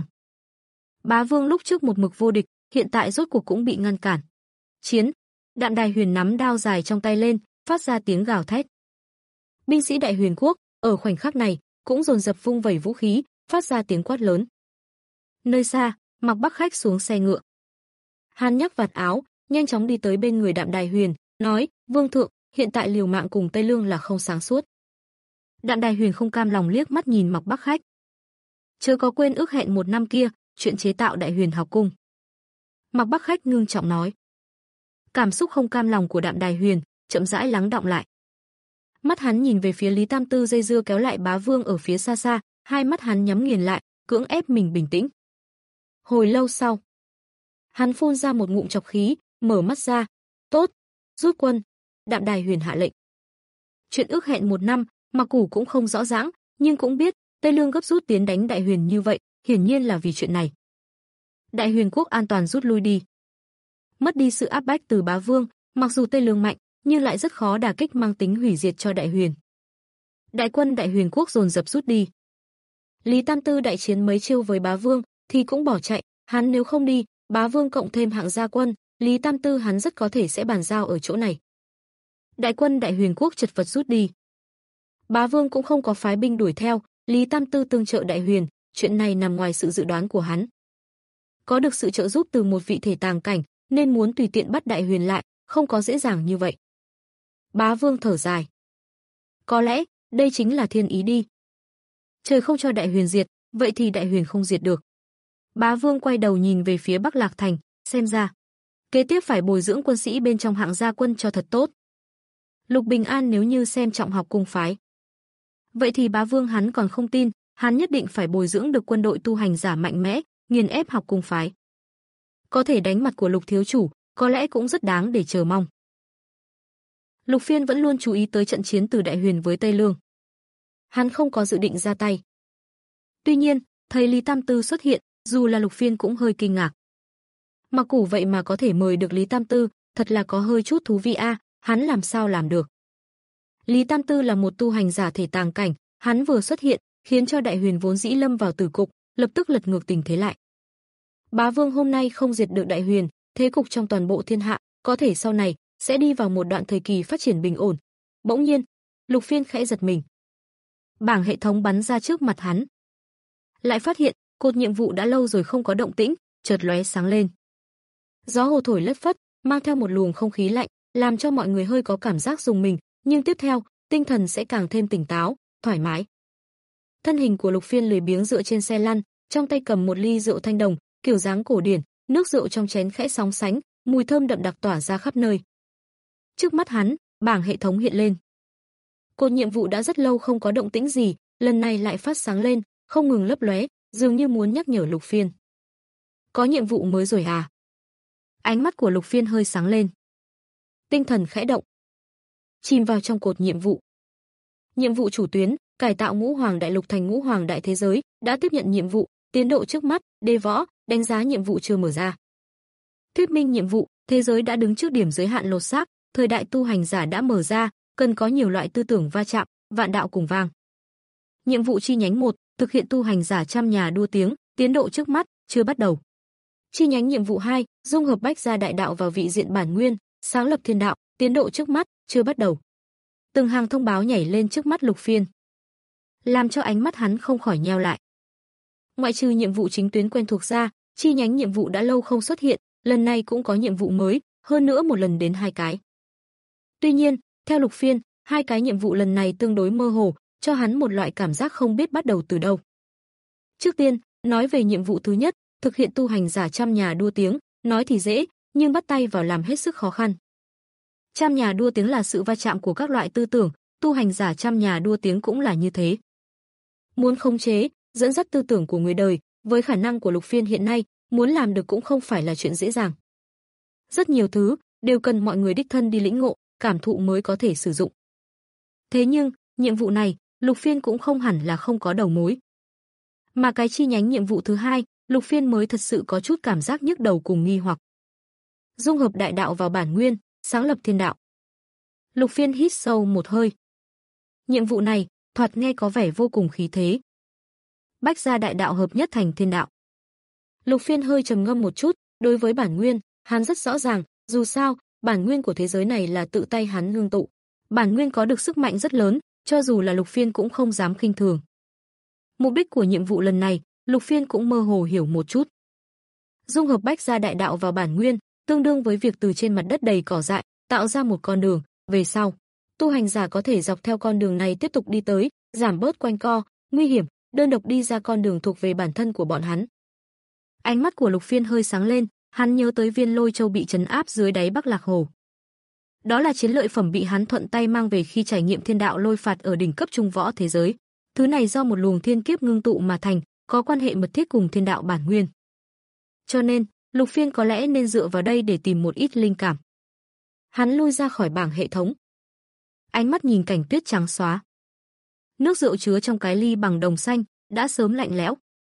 Bá vương lúc trước một mực vô địch, hiện tại rốt cuộc cũng bị ngăn cản. Chiến! Đạm Đài Huyền nắm đao dài trong tay lên, phát ra tiếng gào thét. Binh sĩ Đại Huyền quốc, ở khoảnh khắc này, cũng dồn dập vung vẩy vũ khí, phát ra tiếng quát lớn. Nơi xa, Mạc Bắc Khách xuống xe ngựa. Hắn nhắc vạt áo, nhanh chóng đi tới bên người Đạm Đài Huyền, nói, vương thượng, hiện tại liều mạng cùng Tây Lương là không sáng suốt. Đạm Đài Huyền không cam lòng liếc mắt nhìn Mạc Bắc Khách. Chớ có quên ước hẹn một năm kia, chuyện chế tạo Đại Huyền học cung. Mạc Bắc Khách ngưng trọng nói. Cảm xúc không cam lòng của Đạm Đài Huyền chậm rãi lắng đọng lại. Mắt hắn nhìn về phía Lý Tam Tư dây dưa kéo lại bá vương ở phía xa xa, hai mắt hắn nhắm nghiền lại, cưỡng ép mình bình tĩnh. Hồi lâu sau, hắn phun ra một ngụm trọc khí, mở mắt ra. Tốt, rút quân. Đạm Đài Huyền hạ lệnh. Chuyện ước hẹn một năm, Mạc Củ cũng không rõ ràng, nhưng cũng biết Tây Lương gấp rút tiến đánh Đại Huyền như vậy, hiển nhiên là vì chuyện này. Đại Huyền quốc an toàn rút lui đi. Mất đi sự áp bách từ bá vương, mặc dù Tây Lương mạnh, nhưng lại rất khó đả kích mang tính hủy diệt cho Đại Huyền. Đại quân Đại Huyền quốc dồn dập rút đi. Lý Tam Tư đại chiến mấy chiêu với bá vương thì cũng bỏ chạy, hắn nếu không đi, bá vương cộng thêm hạng gia quân, Lý Tam Tư hắn rất có thể sẽ bàn giao ở chỗ này. Đại quân Đại Huyền quốc chật vật rút đi. Bá vương cũng không có phái binh đuổi theo, Lý Tam Tư tương trợ Đại Huyền, chuyện này nằm ngoài sự dự đoán của hắn. Có được sự trợ giúp từ một vị thể tàng cảnh, nên muốn tùy tiện bắt Đại Huyền lại, không có dễ dàng như vậy. Bá vương thở dài. Có lẽ, đây chính là thiên ý đi. Trời không cho Đại Huyền diệt, vậy thì Đại Huyền không diệt được. Bá vương quay đầu nhìn về phía Bắc Lạc Thành, xem ra kế tiếp phải bồi dưỡng quân sĩ bên trong hạng gia quân cho thật tốt. Lục Bình An nếu như xem trọng học cung phái, vậy thì bá vương hắn còn không tin, hắn nhất định phải bồi dưỡng được quân đội tu hành giả mạnh mẽ, nghiền ép học cung phái. Có thể đánh mặt của Lục thiếu chủ, có lẽ cũng rất đáng để chờ mong. Lục Phiên vẫn luôn chú ý tới trận chiến từ Đại Huyền với Tây Lương. Hắn không có dự định ra tay. Tuy nhiên, thấy Lý Tam Tư xuất hiện, dù là Lục Phiên cũng hơi kinh ngạc. Mạc Củ vậy mà có thể mời được Lý Tam Tư, thật là có hơi chút thú vị a, à, hắn làm sao làm được. Lý Tam Tư là một tu hành giả thể tàng cảnh, hắn vừa xuất hiện, khiến cho Đại Huyền vốn dĩ lâm vào tử cục, lập tức lật ngược tình thế lại. Bá vương hôm nay không diệt được Đại Huyền, thế cục trong toàn bộ thiên hạ, có thể sau này sẽ đi vào một đoạn thời kỳ phát triển bình ổn. Bỗng nhiên, Lục Phiên khẽ giật mình. Bảng hệ thống bắn ra trước mặt hắn. Lại phát hiện, cột nhiệm vụ đã lâu rồi không có động tĩnh, chợt lóe sáng lên. Gió hồ thổi lất phất, mang theo một luồng không khí lạnh, làm cho mọi người hơi có cảm giác rùng mình, nhưng tiếp theo, tinh thần sẽ càng thêm tỉnh táo, thoải mái. Thân hình của Lục Phiên lười biếng dựa trên xe lăn, trong tay cầm một ly rượu thanh đồng, kiểu dáng cổ điển, nước rượu trong chén khẽ sóng sánh, mùi thơm đậm đặc tỏa ra khắp nơi. Trước mắt hắn, bảng hệ thống hiện lên. Cột nhiệm vụ đã rất lâu không có động tĩnh gì, lần này lại phát sáng lên, không ngừng lấp lóe, dường như muốn nhắc nhở Lục Phiên. Có nhiệm vụ mới rồi à? Ánh mắt của Lục Phiên hơi sáng lên. Tinh thần khẽ động, chìm vào trong cột nhiệm vụ. Nhiệm vụ chủ tuyến, cải tạo Ngũ Hoàng Đại Lục thành Ngũ Hoàng Đại Thế Giới, đã tiếp nhận nhiệm vụ, tiến độ trước mắt, đê võ, đánh giá nhiệm vụ chưa mở ra. Thuyết minh nhiệm vụ, thế giới đã đứng trước điểm giới hạn lột xác, thời đại tu hành giả đã mở ra, cần có nhiều loại tư tưởng va chạm, vạn đạo cùng vang. Nhiệm vụ chi nhánh một, thực hiện tu hành giả trăm nhà đua tiếng, tiến độ trước mắt, chưa bắt đầu. Chi nhánh nhiệm vụ hai, dung hợp bách gia đại đạo vào vị diện bản nguyên, sáng lập thiên đạo, tiến độ trước mắt chưa bắt đầu. Từng hàng thông báo nhảy lên trước mắt Lục Phiên, làm cho ánh mắt hắn không khỏi nheo lại. Ngoại trừ nhiệm vụ chính tuyến quen thuộc ra, chi nhánh nhiệm vụ đã lâu không xuất hiện, lần này cũng có nhiệm vụ mới, hơn nữa một lần đến hai cái. Tuy nhiên, theo Lục Phiên, hai cái nhiệm vụ lần này tương đối mơ hồ, cho hắn một loại cảm giác không biết bắt đầu từ đâu. Trước tiên, nói về nhiệm vụ thứ nhất, thực hiện tu hành giả trăm nhà đua tiếng, nói thì dễ, nhưng bắt tay vào làm hết sức khó khăn. Trăm nhà đua tiếng là sự va chạm của các loại tư tưởng, tu hành giả trăm nhà đua tiếng cũng là như thế. Muốn khống chế, dẫn dắt tư tưởng của người đời, với khả năng của Lục Phiên hiện nay, muốn làm được cũng không phải là chuyện dễ dàng. Rất nhiều thứ đều cần mọi người đích thân đi lĩnh ngộ, cảm thụ mới có thể sử dụng. Thế nhưng, nhiệm vụ này, Lục Phiên cũng không hẳn là không có đầu mối. Mà cái chi nhánh nhiệm vụ thứ hai, Lục Phiên mới thật sự có chút cảm giác nhức đầu cùng nghi hoặc. Dung hợp đại đạo vào bản nguyên, sáng lập thiên đạo. Lục Phiên hít sâu một hơi. Nhiệm vụ này, thoạt nghe có vẻ vô cùng khí thế. Bách gia đại đạo hợp nhất thành thiên đạo. Lục Phiên hơi trầm ngâm một chút, đối với bản nguyên, hắn rất rõ ràng, dù sao, bản nguyên của thế giới này là tự tay hắn ngưng tụ. Bản nguyên có được sức mạnh rất lớn, cho dù là Lục Phiên cũng không dám khinh thường. Mục đích của nhiệm vụ lần này, Lục Phiên cũng mơ hồ hiểu một chút. Dung hợp bách gia đại đạo vào bản nguyên, tương đương với việc từ trên mặt đất đầy cỏ dại, tạo ra một con đường, về sau, tu hành giả có thể dọc theo con đường này tiếp tục đi tới, giảm bớt quanh co, nguy hiểm, đơn độc đi ra con đường thuộc về bản thân của bọn hắn. Ánh mắt của Lục Phiên hơi sáng lên, hắn nhớ tới viên lôi châu bị trấn áp dưới đáy Bắc Lạc Hồ. Đó là chiến lợi phẩm bị hắn thuận tay mang về khi trải nghiệm thiên đạo lôi phạt ở đỉnh cấp trung võ thế giới. Thứ này do một luồng thiên kiếp ngưng tụ mà thành, có quan hệ mật thiết cùng thiên đạo bản nguyên. Cho nên, Lục Phiên có lẽ nên dựa vào đây để tìm một ít linh cảm. Hắn lui ra khỏi bảng hệ thống. Ánh mắt nhìn cảnh tuyết trắng xóa. Nước rượu chứa trong cái ly bằng đồng xanh đã sớm lạnh lẽo,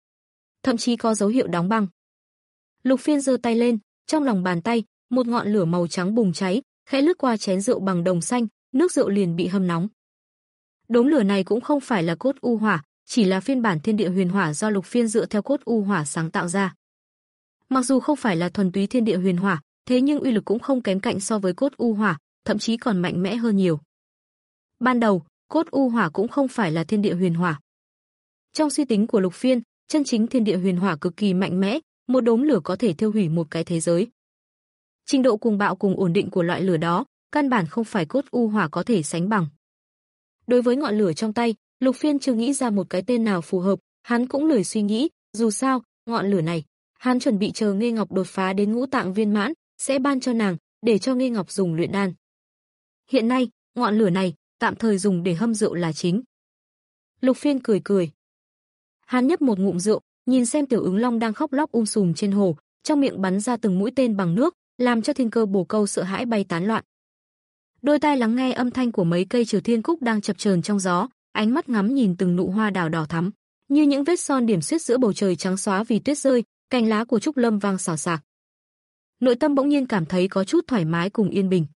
thậm chí có dấu hiệu đóng băng. Lục Phiên giơ tay lên, trong lòng bàn tay, một ngọn lửa màu trắng bùng cháy, khẽ lướt qua chén rượu bằng đồng xanh, nước rượu liền bị hâm nóng. Đốm lửa này cũng không phải là cốt u hỏa, chỉ là phiên bản thiên địa huyền hỏa do Lục Phiên dựa theo cốt u hỏa sáng tạo ra. Mặc dù không phải là thuần túy thiên địa huyền hỏa, thế nhưng uy lực cũng không kém cạnh so với cốt u hỏa, thậm chí còn mạnh mẽ hơn nhiều. Ban đầu, cốt u hỏa cũng không phải là thiên địa huyền hỏa. Trong suy tính của Lục Phiên, chân chính thiên địa huyền hỏa cực kỳ mạnh mẽ, một đốm lửa có thể thiêu hủy một cái thế giới. Trình độ cuồng bạo cùng ổn định của loại lửa đó, căn bản không phải cốt u hỏa có thể sánh bằng. Đối với ngọn lửa trong tay, Lục Phiên chưa nghĩ ra một cái tên nào phù hợp, hắn cũng lười suy nghĩ, dù sao, ngọn lửa này, hắn chuẩn bị chờ Nghê Ngọc đột phá đến ngũ tạng viên mãn, sẽ ban cho nàng, để cho Nghê Ngọc dùng luyện đan. Hiện nay, ngọn lửa này, tạm thời dùng để hâm rượu là chính. Lục Phiên cười cười. Hắn nhấp một ngụm rượu, nhìn xem tiểu ứng long đang khóc lóc um sùm trên hồ, trong miệng bắn ra từng mũi tên bằng nước, làm cho thiên cơ bồ câu sợ hãi bay tán loạn. Đôi tai lắng nghe âm thanh của mấy cây Triều Thiên Cúc đang chập chờn trong gió, ánh mắt ngắm nhìn từng nụ hoa đào đỏ thắm, như những vết son điểm xuyết giữa bầu trời trắng xóa vì tuyết rơi, cành lá của trúc lâm vang xào xạc. Nội tâm bỗng nhiên cảm thấy có chút thoải mái cùng yên bình.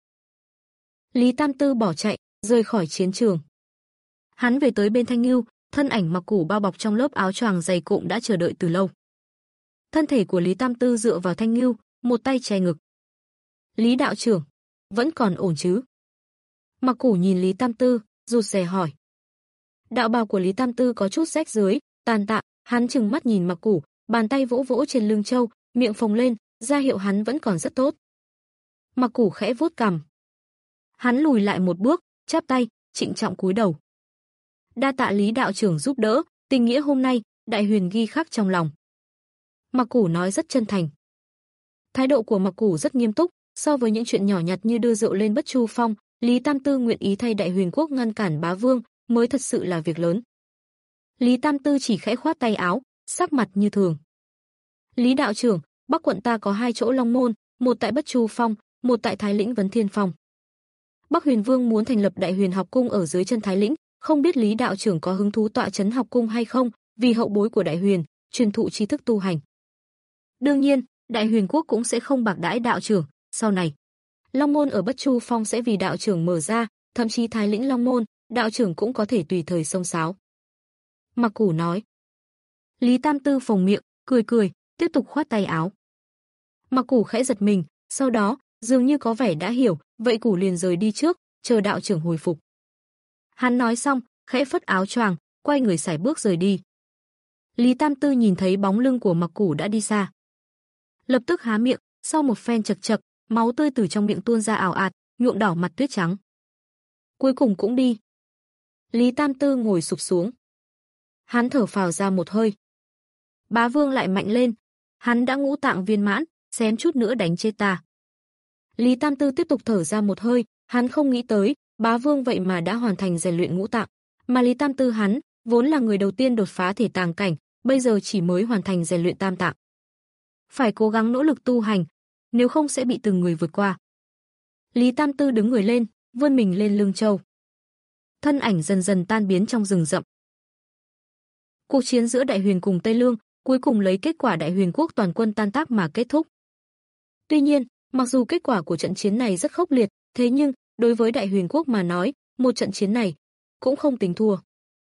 Lý Tam Tư bỏ chạy, rời khỏi chiến trường. Hắn về tới bên Thanh Ngưu, thân ảnh mặc củ bao bọc trong lớp áo choàng dày cộm đã chờ đợi từ lâu. Thân thể của Lý Tam Tư dựa vào Thanh Ngưu, một tay che ngực. Lý đạo trưởng, vẫn còn ổn chứ? Mặc củ nhìn Lý Tam Tư, rụt rè hỏi. Đạo bào của Lý Tam Tư có chút rách rưới, tàn tạ, hắn trừng mắt nhìn Mặc củ, bàn tay vỗ vỗ trên lưng trâu, miệng phồng lên, ra hiệu hắn vẫn còn rất tốt. Mặc củ khẽ vuốt cằm. Hắn lùi lại một bước, chắp tay, trịnh trọng cúi đầu. Đa tạ Lý đạo trưởng giúp đỡ, tình nghĩa hôm nay, Đại Huyền ghi khắc trong lòng. Mặc củ nói rất chân thành. Thái độ của Mặc củ rất nghiêm túc, so với những chuyện nhỏ nhặt như đưa rượu lên Bất Chu Phong, Lý Tam Tư nguyện ý thay Đại Huyền quốc ngăn cản bá vương, mới thật sự là việc lớn. Lý Tam Tư chỉ khẽ khoát tay áo, sắc mặt như thường. Lý đạo trưởng, Bắc quận ta có hai chỗ long môn, một tại Bất Chu Phong, một tại Thái Lĩnh Vấn Thiên Phong. Bắc Huyền Vương muốn thành lập Đại Huyền học cung ở dưới chân Thái Lĩnh, không biết Lý đạo trưởng có hứng thú tọa trấn học cung hay không, vì hậu bối của Đại Huyền, truyền thụ tri thức tu hành. Đương nhiên, Đại Huyền quốc cũng sẽ không bạc đãi đạo trưởng, sau này, long môn ở Bất Chu Phong sẽ vì đạo trưởng mở ra, thậm chí Thái Lĩnh long môn, đạo trưởng cũng có thể tùy thời xông xáo. Mặc Củ nói. Lý Tam Tư phồng miệng, cười cười, tiếp tục khoát tay áo. Mặc Củ khẽ giật mình, sau đó, dường như có vẻ đã hiểu, vậy củ liền rời đi trước, chờ đạo trưởng hồi phục. Hắn nói xong, khẽ phất áo choàng, quay người sải bước rời đi. Lý Tam Tư nhìn thấy bóng lưng của Mặc Củ đã đi xa, lập tức há miệng, sau một phen chật chật, máu tươi từ trong miệng tuôn ra ảo ạt, nhuộm đỏ mặt tuyết trắng. Cuối cùng cũng đi. Lý Tam Tư ngồi sụp xuống. Hắn thở phào ra một hơi. Bá Vương lại mạnh lên, hắn đã ngũ tạng viên mãn, xém chút nữa đánh chết ta. Lý Tam Tư tiếp tục thở ra một hơi, hắn không nghĩ tới, Bá Vương vậy mà đã hoàn thành rèn luyện ngũ tạng, mà Lý Tam Tư hắn vốn là người đầu tiên đột phá thể tàng cảnh, bây giờ chỉ mới hoàn thành rèn luyện tam tạng. Phải cố gắng nỗ lực tu hành, nếu không sẽ bị từng người vượt qua. Lý Tam Tư đứng người lên, vươn mình lên lưng châu. Thân ảnh dần dần tan biến trong rừng rậm. Cuộc chiến giữa Đại Huyền cùng Tây Lương cuối cùng lấy kết quả Đại Huyền quốc toàn quân tan tác mà kết thúc. Tuy nhiên, mặc dù kết quả của trận chiến này rất khốc liệt, thế nhưng đối với Đại Huyền quốc mà nói, một trận chiến này cũng không tính thua.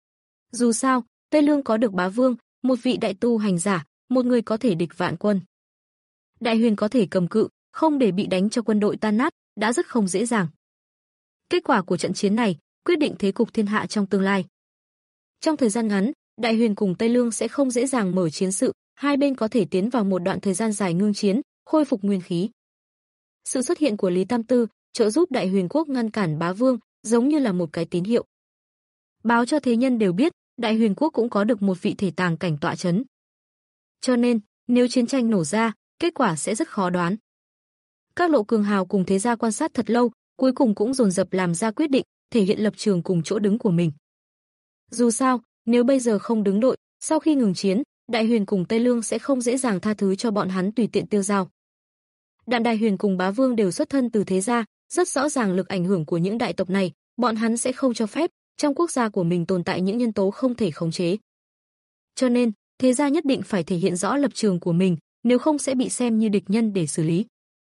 Dù sao, Tây Lương có được Bá Vương, một vị đại tu hành giả, một người có thể địch vạn quân. Đại Huyền có thể cầm cự, không để bị đánh cho quân đội tan nát, đã rất không dễ dàng. Kết quả của trận chiến này quyết định thế cục thiên hạ trong tương lai. Trong thời gian ngắn, Đại Huyền cùng Tây Lương sẽ không dễ dàng mở chiến sự, hai bên có thể tiến vào một đoạn thời gian dài ngưng chiến, khôi phục nguyên khí. Sự xuất hiện của Lý Tam Tư trợ giúp Đại Huyền quốc ngăn cản Bá Vương, giống như là một cái tín hiệu. Báo cho thế nhân đều biết, Đại Huyền quốc cũng có được một vị thể tàng cảnh tọa chấn. Cho nên, nếu chiến tranh nổ ra, kết quả sẽ rất khó đoán. Các lộ cường hào cùng thế gia quan sát thật lâu, cuối cùng cũng dồn dập làm ra quyết định, thể hiện lập trường cùng chỗ đứng của mình. Dù sao, nếu bây giờ không đứng đội, sau khi ngừng chiến, Đại Huyền cùng Tây Lương sẽ không dễ dàng tha thứ cho bọn hắn tùy tiện tiêu dao. Đạm Đại Huyền cùng Bá Vương đều xuất thân từ thế gia, rất rõ ràng lực ảnh hưởng của những đại tộc này, bọn hắn sẽ không cho phép trong quốc gia của mình tồn tại những nhân tố không thể khống chế. Cho nên, thế gia nhất định phải thể hiện rõ lập trường của mình, nếu không sẽ bị xem như địch nhân để xử lý.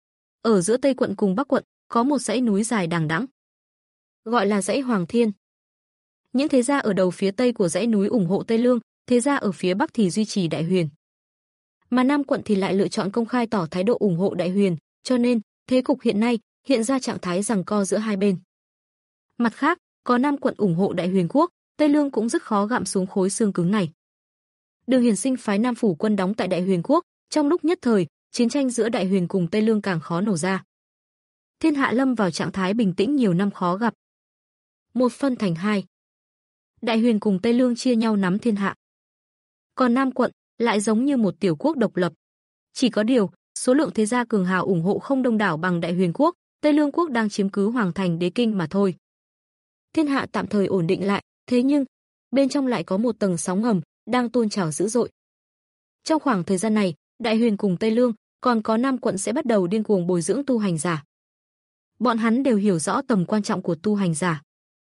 Ở giữa Tây quận cùng Bắc quận, có một dãy núi dài đằng đẵng, gọi là dãy Hoàng Thiên. Những thế gia ở đầu phía Tây của dãy núi ủng hộ Tây Lương, thế gia ở phía Bắc thì duy trì Đại Huyền. Mà Nam quận thì lại lựa chọn công khai tỏ thái độ ủng hộ Đại Huyền, cho nên, thế cục hiện nay hiện ra trạng thái giằng co giữa hai bên. Mặt khác, có Nam quận ủng hộ Đại Huyền quốc, Tây Lương cũng rất khó gặm xuống khối xương cứng này. Đường Hiển Sinh phái Nam phủ quân đóng tại Đại Huyền quốc, trong lúc nhất thời, chiến tranh giữa Đại Huyền cùng Tây Lương càng khó nổ ra. Thiên hạ lâm vào trạng thái bình tĩnh nhiều năm khó gặp. Một phân thành hai. Đại Huyền cùng Tây Lương chia nhau nắm thiên hạ. Còn Nam quận lại giống như một tiểu quốc độc lập. Chỉ có điều, số lượng thế gia cường hào ủng hộ không đông đảo bằng Đại Huyền quốc, Tây Lương quốc đang chiếm cứ hoàng thành đế kinh mà thôi. Thiên hạ tạm thời ổn định lại, thế nhưng bên trong lại có một tầng sóng ngầm đang tuôn trào dữ dội. Trong khoảng thời gian này, Đại Huyền cùng Tây Lương, còn có Nam quận sẽ bắt đầu điên cuồng bồi dưỡng tu hành giả. Bọn hắn đều hiểu rõ tầm quan trọng của tu hành giả.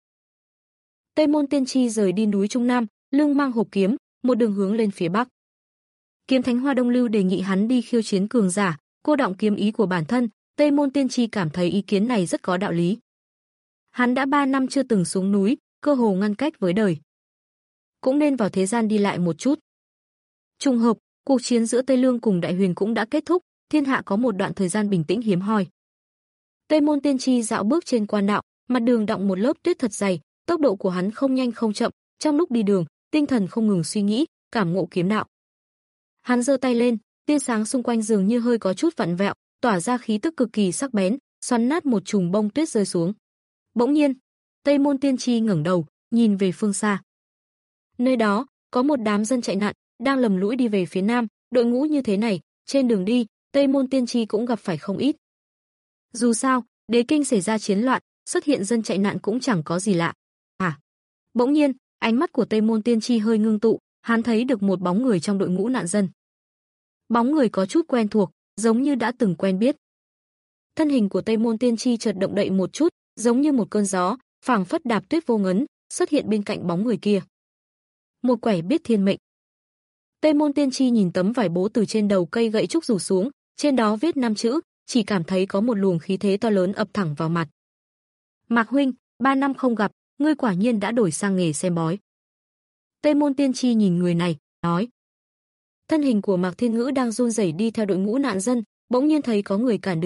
Tây Môn Tiên Tri rời đi núi Trung Nam, lưng mang hộp kiếm, một đường hướng lên phía Bắc. Kiếm Thánh Hoa Đông Lưu đề nghị hắn đi khiêu chiến cường giả, cô động kiếm ý của bản thân, Tây Môn Tiên Tri cảm thấy ý kiến này rất có đạo lý. Hắn đã ba năm chưa từng xuống núi, cơ hồ ngăn cách với đời. Cũng nên vào thế gian đi lại một chút. Trùng hợp, cuộc chiến giữa Tây Lương cùng Đại Huyền cũng đã kết thúc, thiên hạ có một đoạn thời gian bình tĩnh hiếm hoi. Tây Môn Tiên Tri dạo bước trên quan đạo, mặt đường đọng một lớp tuyết thật dày, tốc độ của hắn không nhanh không chậm, trong lúc đi đường, tinh thần không ngừng suy nghĩ, cảm ngộ kiếm đạo. Hắn giơ tay lên, tia sáng xung quanh dường như hơi có chút vặn vẹo, tỏa ra khí tức cực kỳ sắc bén, xoắn nát một chùm bông tuyết rơi xuống. Bỗng nhiên, Tây Môn Tiên Tri ngẩng đầu, nhìn về phương xa. Nơi đó, có một đám dân chạy nạn, đang lầm lũi đi về phía nam, đội ngũ như thế này, trên đường đi, Tây Môn Tiên Tri cũng gặp phải không ít. Dù sao, đế kinh xảy ra chiến loạn, xuất hiện dân chạy nạn cũng chẳng có gì lạ. À, bỗng nhiên, ánh mắt của Tây Môn Tiên Tri hơi ngưng tụ, hắn thấy được một bóng người trong đội ngũ nạn dân. Bóng người có chút quen thuộc, giống như đã từng quen biết. Thân hình của Tây Môn Tiên Tri chợt động đậy một chút, giống như một cơn gió, phảng phất đạp tuyết vô ngấn, xuất hiện bên cạnh bóng người kia. Một quẻ biết thiên mệnh. Tây Môn Tiên Tri nhìn tấm vải bố từ trên đầu cây gậy trúc rủ xuống, trên đó viết năm chữ, chỉ cảm thấy có một luồng khí thế to lớn ập thẳng vào mặt. Mạc huynh, ba năm không gặp, ngươi quả nhiên đã đổi sang nghề xem bói. Tây Môn Tiên Tri nhìn người này, nói. Thân hình của Mạc Thiên Ngữ đang run rẩy đi theo đội ngũ nạn dân, bỗng nhiên thấy có người cản đường,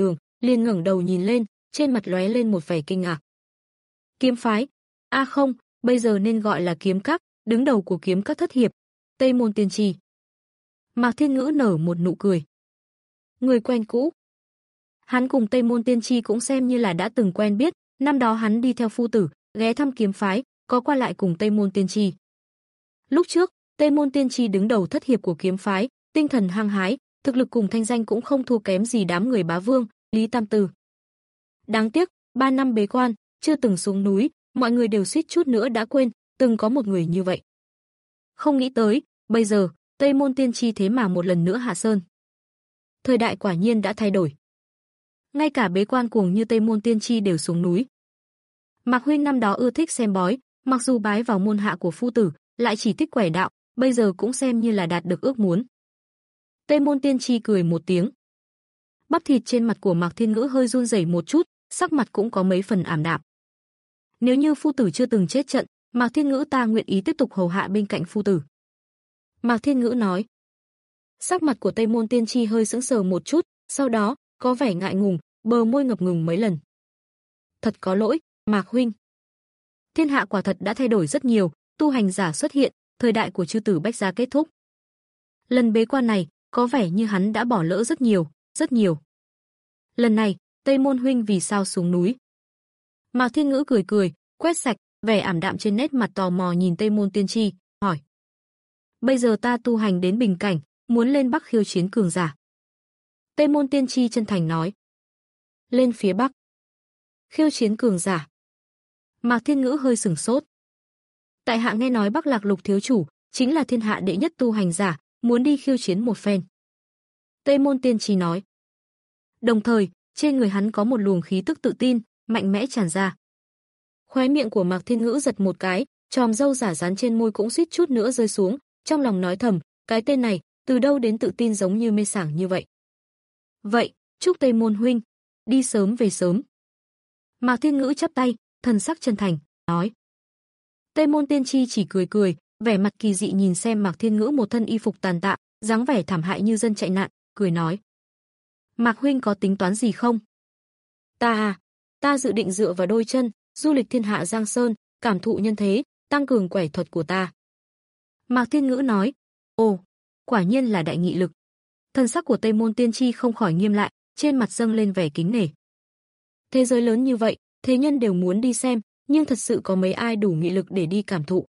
liền ngẩng đầu nhìn lên, trên mặt lóe lên một vẻ kinh ngạc. Kiếm phái? A à không, bây giờ nên gọi là kiếm các, đứng đầu của kiếm các thất hiệp, Tây Môn Tiên Tri. Mạc Thiên Ngữ nở một nụ cười. Người quen cũ. Hắn cùng Tây Môn Tiên Tri cũng xem như là đã từng quen biết, năm đó hắn đi theo phu tử, ghé thăm kiếm phái, có qua lại cùng Tây Môn Tiên Tri. Lúc trước, Tây Môn Tiên Tri đứng đầu thất hiệp của kiếm phái, tinh thần hăng hái, thực lực cùng thanh danh cũng không thua kém gì đám người Bá Vương, Lý Tam Tư. Đáng tiếc, ba năm bế quan, chưa từng xuống núi, mọi người đều suýt chút nữa đã quên, từng có một người như vậy. Không nghĩ tới, bây giờ, Tây Môn Tiên Tri thế mà một lần nữa hạ sơn. Thời đại quả nhiên đã thay đổi. Ngay cả bế quan cuồng như Tây Môn Tiên Tri đều xuống núi. Mạc huynh năm đó ưa thích xem bói, mặc dù bái vào môn hạ của phu tử, lại chỉ thích quẻ đạo, bây giờ cũng xem như là đạt được ước muốn. Tây Môn Tiên Tri cười một tiếng. Bắp thịt trên mặt của Mạc Thiên Ngữ hơi run rẩy một chút, sắc mặt cũng có mấy phần ảm đạm. Nếu như phu tử chưa từng chết trận, Mạc Thiên Ngữ ta nguyện ý tiếp tục hầu hạ bên cạnh phu tử. Mạc Thiên Ngữ nói. Sắc mặt của Tây Môn Tiên Tri hơi sững sờ một chút, sau đó, có vẻ ngại ngùng, bờ môi ngập ngừng mấy lần. Thật có lỗi, Mạc huynh. Thiên hạ quả thật đã thay đổi rất nhiều, tu hành giả xuất hiện, thời đại của chư tử bách gia kết thúc. Lần bế quan này, có vẻ như hắn đã bỏ lỡ rất nhiều, rất nhiều. Lần này, Tây Môn huynh vì sao xuống núi? Mạc Thiên Ngữ cười cười, quét sạch vẻ ảm đạm trên nét mặt, tò mò nhìn Tây Môn Tiên Tri, hỏi. Bây giờ ta tu hành đến bình cảnh, muốn lên Bắc khiêu chiến cường giả. Tây Môn Tiên Tri chân thành nói. Lên phía Bắc. Khiêu chiến cường giả. Mạc Thiên Ngữ hơi sửng sốt. Tại hạ nghe nói Bắc Lạc Lục thiếu chủ chính là thiên hạ đệ nhất tu hành giả, muốn đi khiêu chiến một phen. Tây Môn Tiên Tri nói. Đồng thời, trên người hắn có một luồng khí tức tự tin, mạnh mẽ tràn ra. Khóe miệng của Mạc Thiên Ngữ giật một cái, chòm râu giả dán trên môi cũng suýt chút nữa rơi xuống, trong lòng nói thầm, cái tên này, từ đâu đến tự tin giống như mê sảng như vậy. Vậy, chúc Tây Môn huynh, đi sớm về sớm. Mạc Thiên Ngữ chắp tay, thần sắc chân thành, nói. Tây Môn Tiên Tri chỉ cười cười, vẻ mặt kỳ dị nhìn xem Mạc Thiên Ngữ một thân y phục tàn tạ, dáng vẻ thảm hại như dân chạy nạn, cười nói. Mạc huynh có tính toán gì không? Ta à, ta dự định dựa vào đôi chân, du lịch thiên hạ Giang Sơn, cảm thụ nhân thế, tăng cường quẻ thuật của ta. Mạc Thiên Ngữ nói. Ồ, quả nhiên là đại nghị lực. Thần sắc của Tây Môn Tiên Tri không khỏi nghiêm lại, trên mặt dâng lên vẻ kính nể. Thế giới lớn như vậy, thế nhân đều muốn đi xem, nhưng thật sự có mấy ai đủ nghị lực để đi cảm thụ.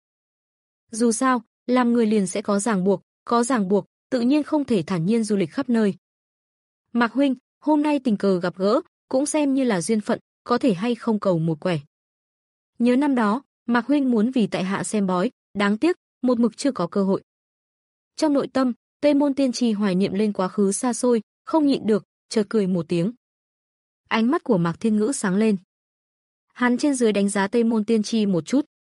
Dù sao, làm người liền sẽ có ràng buộc, có ràng buộc, tự nhiên không thể thản nhiên du lịch khắp nơi. Mạc huynh, hôm nay tình cờ gặp gỡ, cũng xem như là duyên phận, có thể hay không cầu một quẻ. Nhớ năm đó, Mạc huynh muốn vì tại hạ xem bói, đáng tiếc, một mực chưa có cơ hội. Trong nội tâm, Tây Môn Tiên Tri hoài niệm lên quá khứ xa xôi, không nhịn được, chợt cười một tiếng. Ánh mắt của Mạc Thiên Ngữ sáng lên. Hắn trên dưới đánh giá Tây Môn Tiên Tri một chút.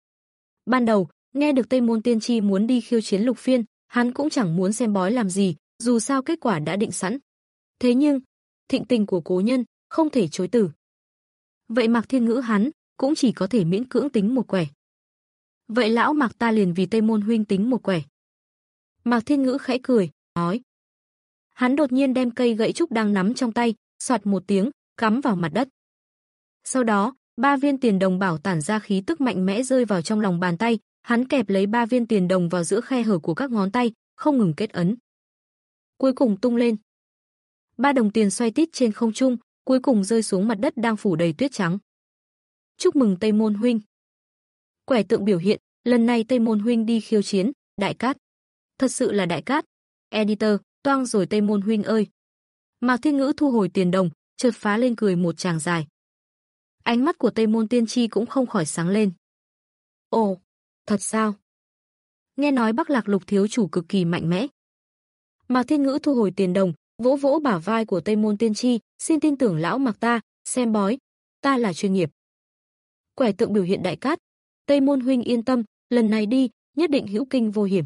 Ban đầu, nghe được Tây Môn Tiên Tri muốn đi khiêu chiến Lục Phiên, hắn cũng chẳng muốn xem bói làm gì, dù sao kết quả đã định sẵn. Thế nhưng, thịnh tình của cố nhân, không thể chối từ. Vậy Mạc Thiên Ngữ hắn, cũng chỉ có thể miễn cưỡng tính một quẻ. Vậy lão Mạc ta liền vì Tây Môn huynh tính một quẻ. Mạc Thiên Ngữ khẽ cười, nói. Hắn đột nhiên đem cây gậy trúc đang nắm trong tay, soạt một tiếng, cắm vào mặt đất. Sau đó, ba viên tiền đồng bảo tản ra khí tức mạnh mẽ rơi vào trong lòng bàn tay, hắn kẹp lấy ba viên tiền đồng vào giữa khe hở của các ngón tay, không ngừng kết ấn. Cuối cùng tung lên. Ba đồng tiền xoay tít trên không trung, cuối cùng rơi xuống mặt đất đang phủ đầy tuyết trắng. Chúc mừng Tây Môn huynh. Quẻ tượng biểu hiện, lần này Tây Môn huynh đi khiêu chiến, Đại Cát. Thật sự là Đại Cát. Editor, toang rồi Tây Môn huynh ơi. Mạc Thiên Ngữ thu hồi tiền đồng, chợt phá lên cười một tràng dài. Ánh mắt của Tây Môn Tiên Tri cũng không khỏi sáng lên. Ồ, thật sao? Nghe nói Bắc Lạc Lục thiếu chủ cực kỳ mạnh mẽ. Mạc Thiên Ngữ thu hồi tiền đồng, vỗ vỗ bả vai của Tây Môn Tiên Tri, xin tin tưởng lão Mạc ta, xem bói, ta là chuyên nghiệp. Quẻ tượng biểu hiện Đại Cát, Tây Môn huynh yên tâm, lần này đi, nhất định hữu kinh vô hiểm.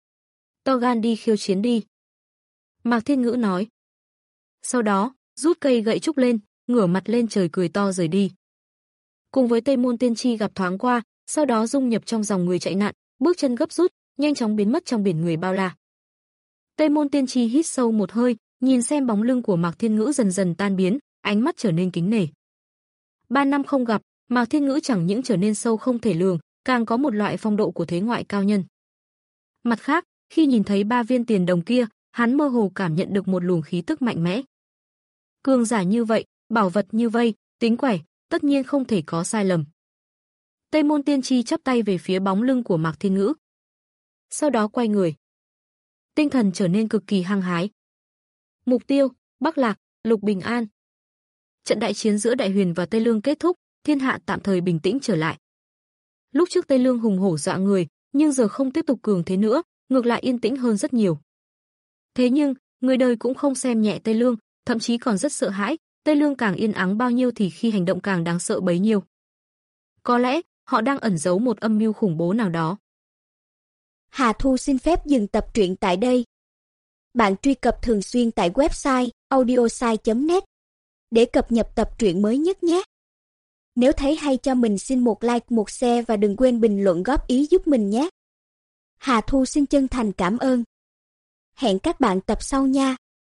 To gan đi khiêu chiến đi. Mạc Thiên Ngữ nói. Sau đó, rút cây gậy trúc lên, ngửa mặt lên trời cười to rời đi. Cùng với Tây Môn Tiên Tri gặp thoáng qua, sau đó dung nhập trong dòng người chạy nạn, bước chân gấp rút, nhanh chóng biến mất trong biển người bao la. Tây Môn Tiên Tri hít sâu một hơi, nhìn xem bóng lưng của Mạc Thiên Ngữ dần dần tan biến, ánh mắt trở nên kính nể. Ba năm không gặp, Mạc Thiên Ngữ chẳng những trở nên sâu không thể lường, càng có một loại phong độ của thế ngoại cao nhân. Mặt khác, khi nhìn thấy ba viên tiền đồng kia, hắn mơ hồ cảm nhận được một luồng khí tức mạnh mẽ. Cường giả như vậy, bảo vật như vây, tính quẻ, tất nhiên không thể có sai lầm. Tây Môn Tiên Tri chắp tay về phía bóng lưng của Mạc Thiên Ngữ. Sau đó quay người. Tinh thần trở nên cực kỳ hăng hái. Mục tiêu, Bắc Lạc, Lục Bình An. Trận đại chiến giữa Đại Huyền và Tây Lương kết thúc, thiên hạ tạm thời bình tĩnh trở lại. Lúc trước Tây Lương hùng hổ dọa người, nhưng giờ không tiếp tục cường thế nữa, ngược lại yên tĩnh hơn rất nhiều. Thế nhưng, người đời cũng không xem nhẹ Tây Lương, thậm chí còn rất sợ hãi, Tây Lương càng yên ắng bao nhiêu thì khi hành động càng đáng sợ bấy nhiêu. Có lẽ, họ đang ẩn giấu một âm mưu khủng bố nào đó. Hà Thu xin phép dừng tập truyện tại đây. Bạn truy cập thường xuyên tại website audiosai chấm net để cập nhật tập truyện mới nhất nhé. Nếu thấy hay cho mình xin một like, một share và đừng quên bình luận góp ý giúp mình nhé. Hà Thu xin chân thành cảm ơn. Hẹn các bạn tập sau nha.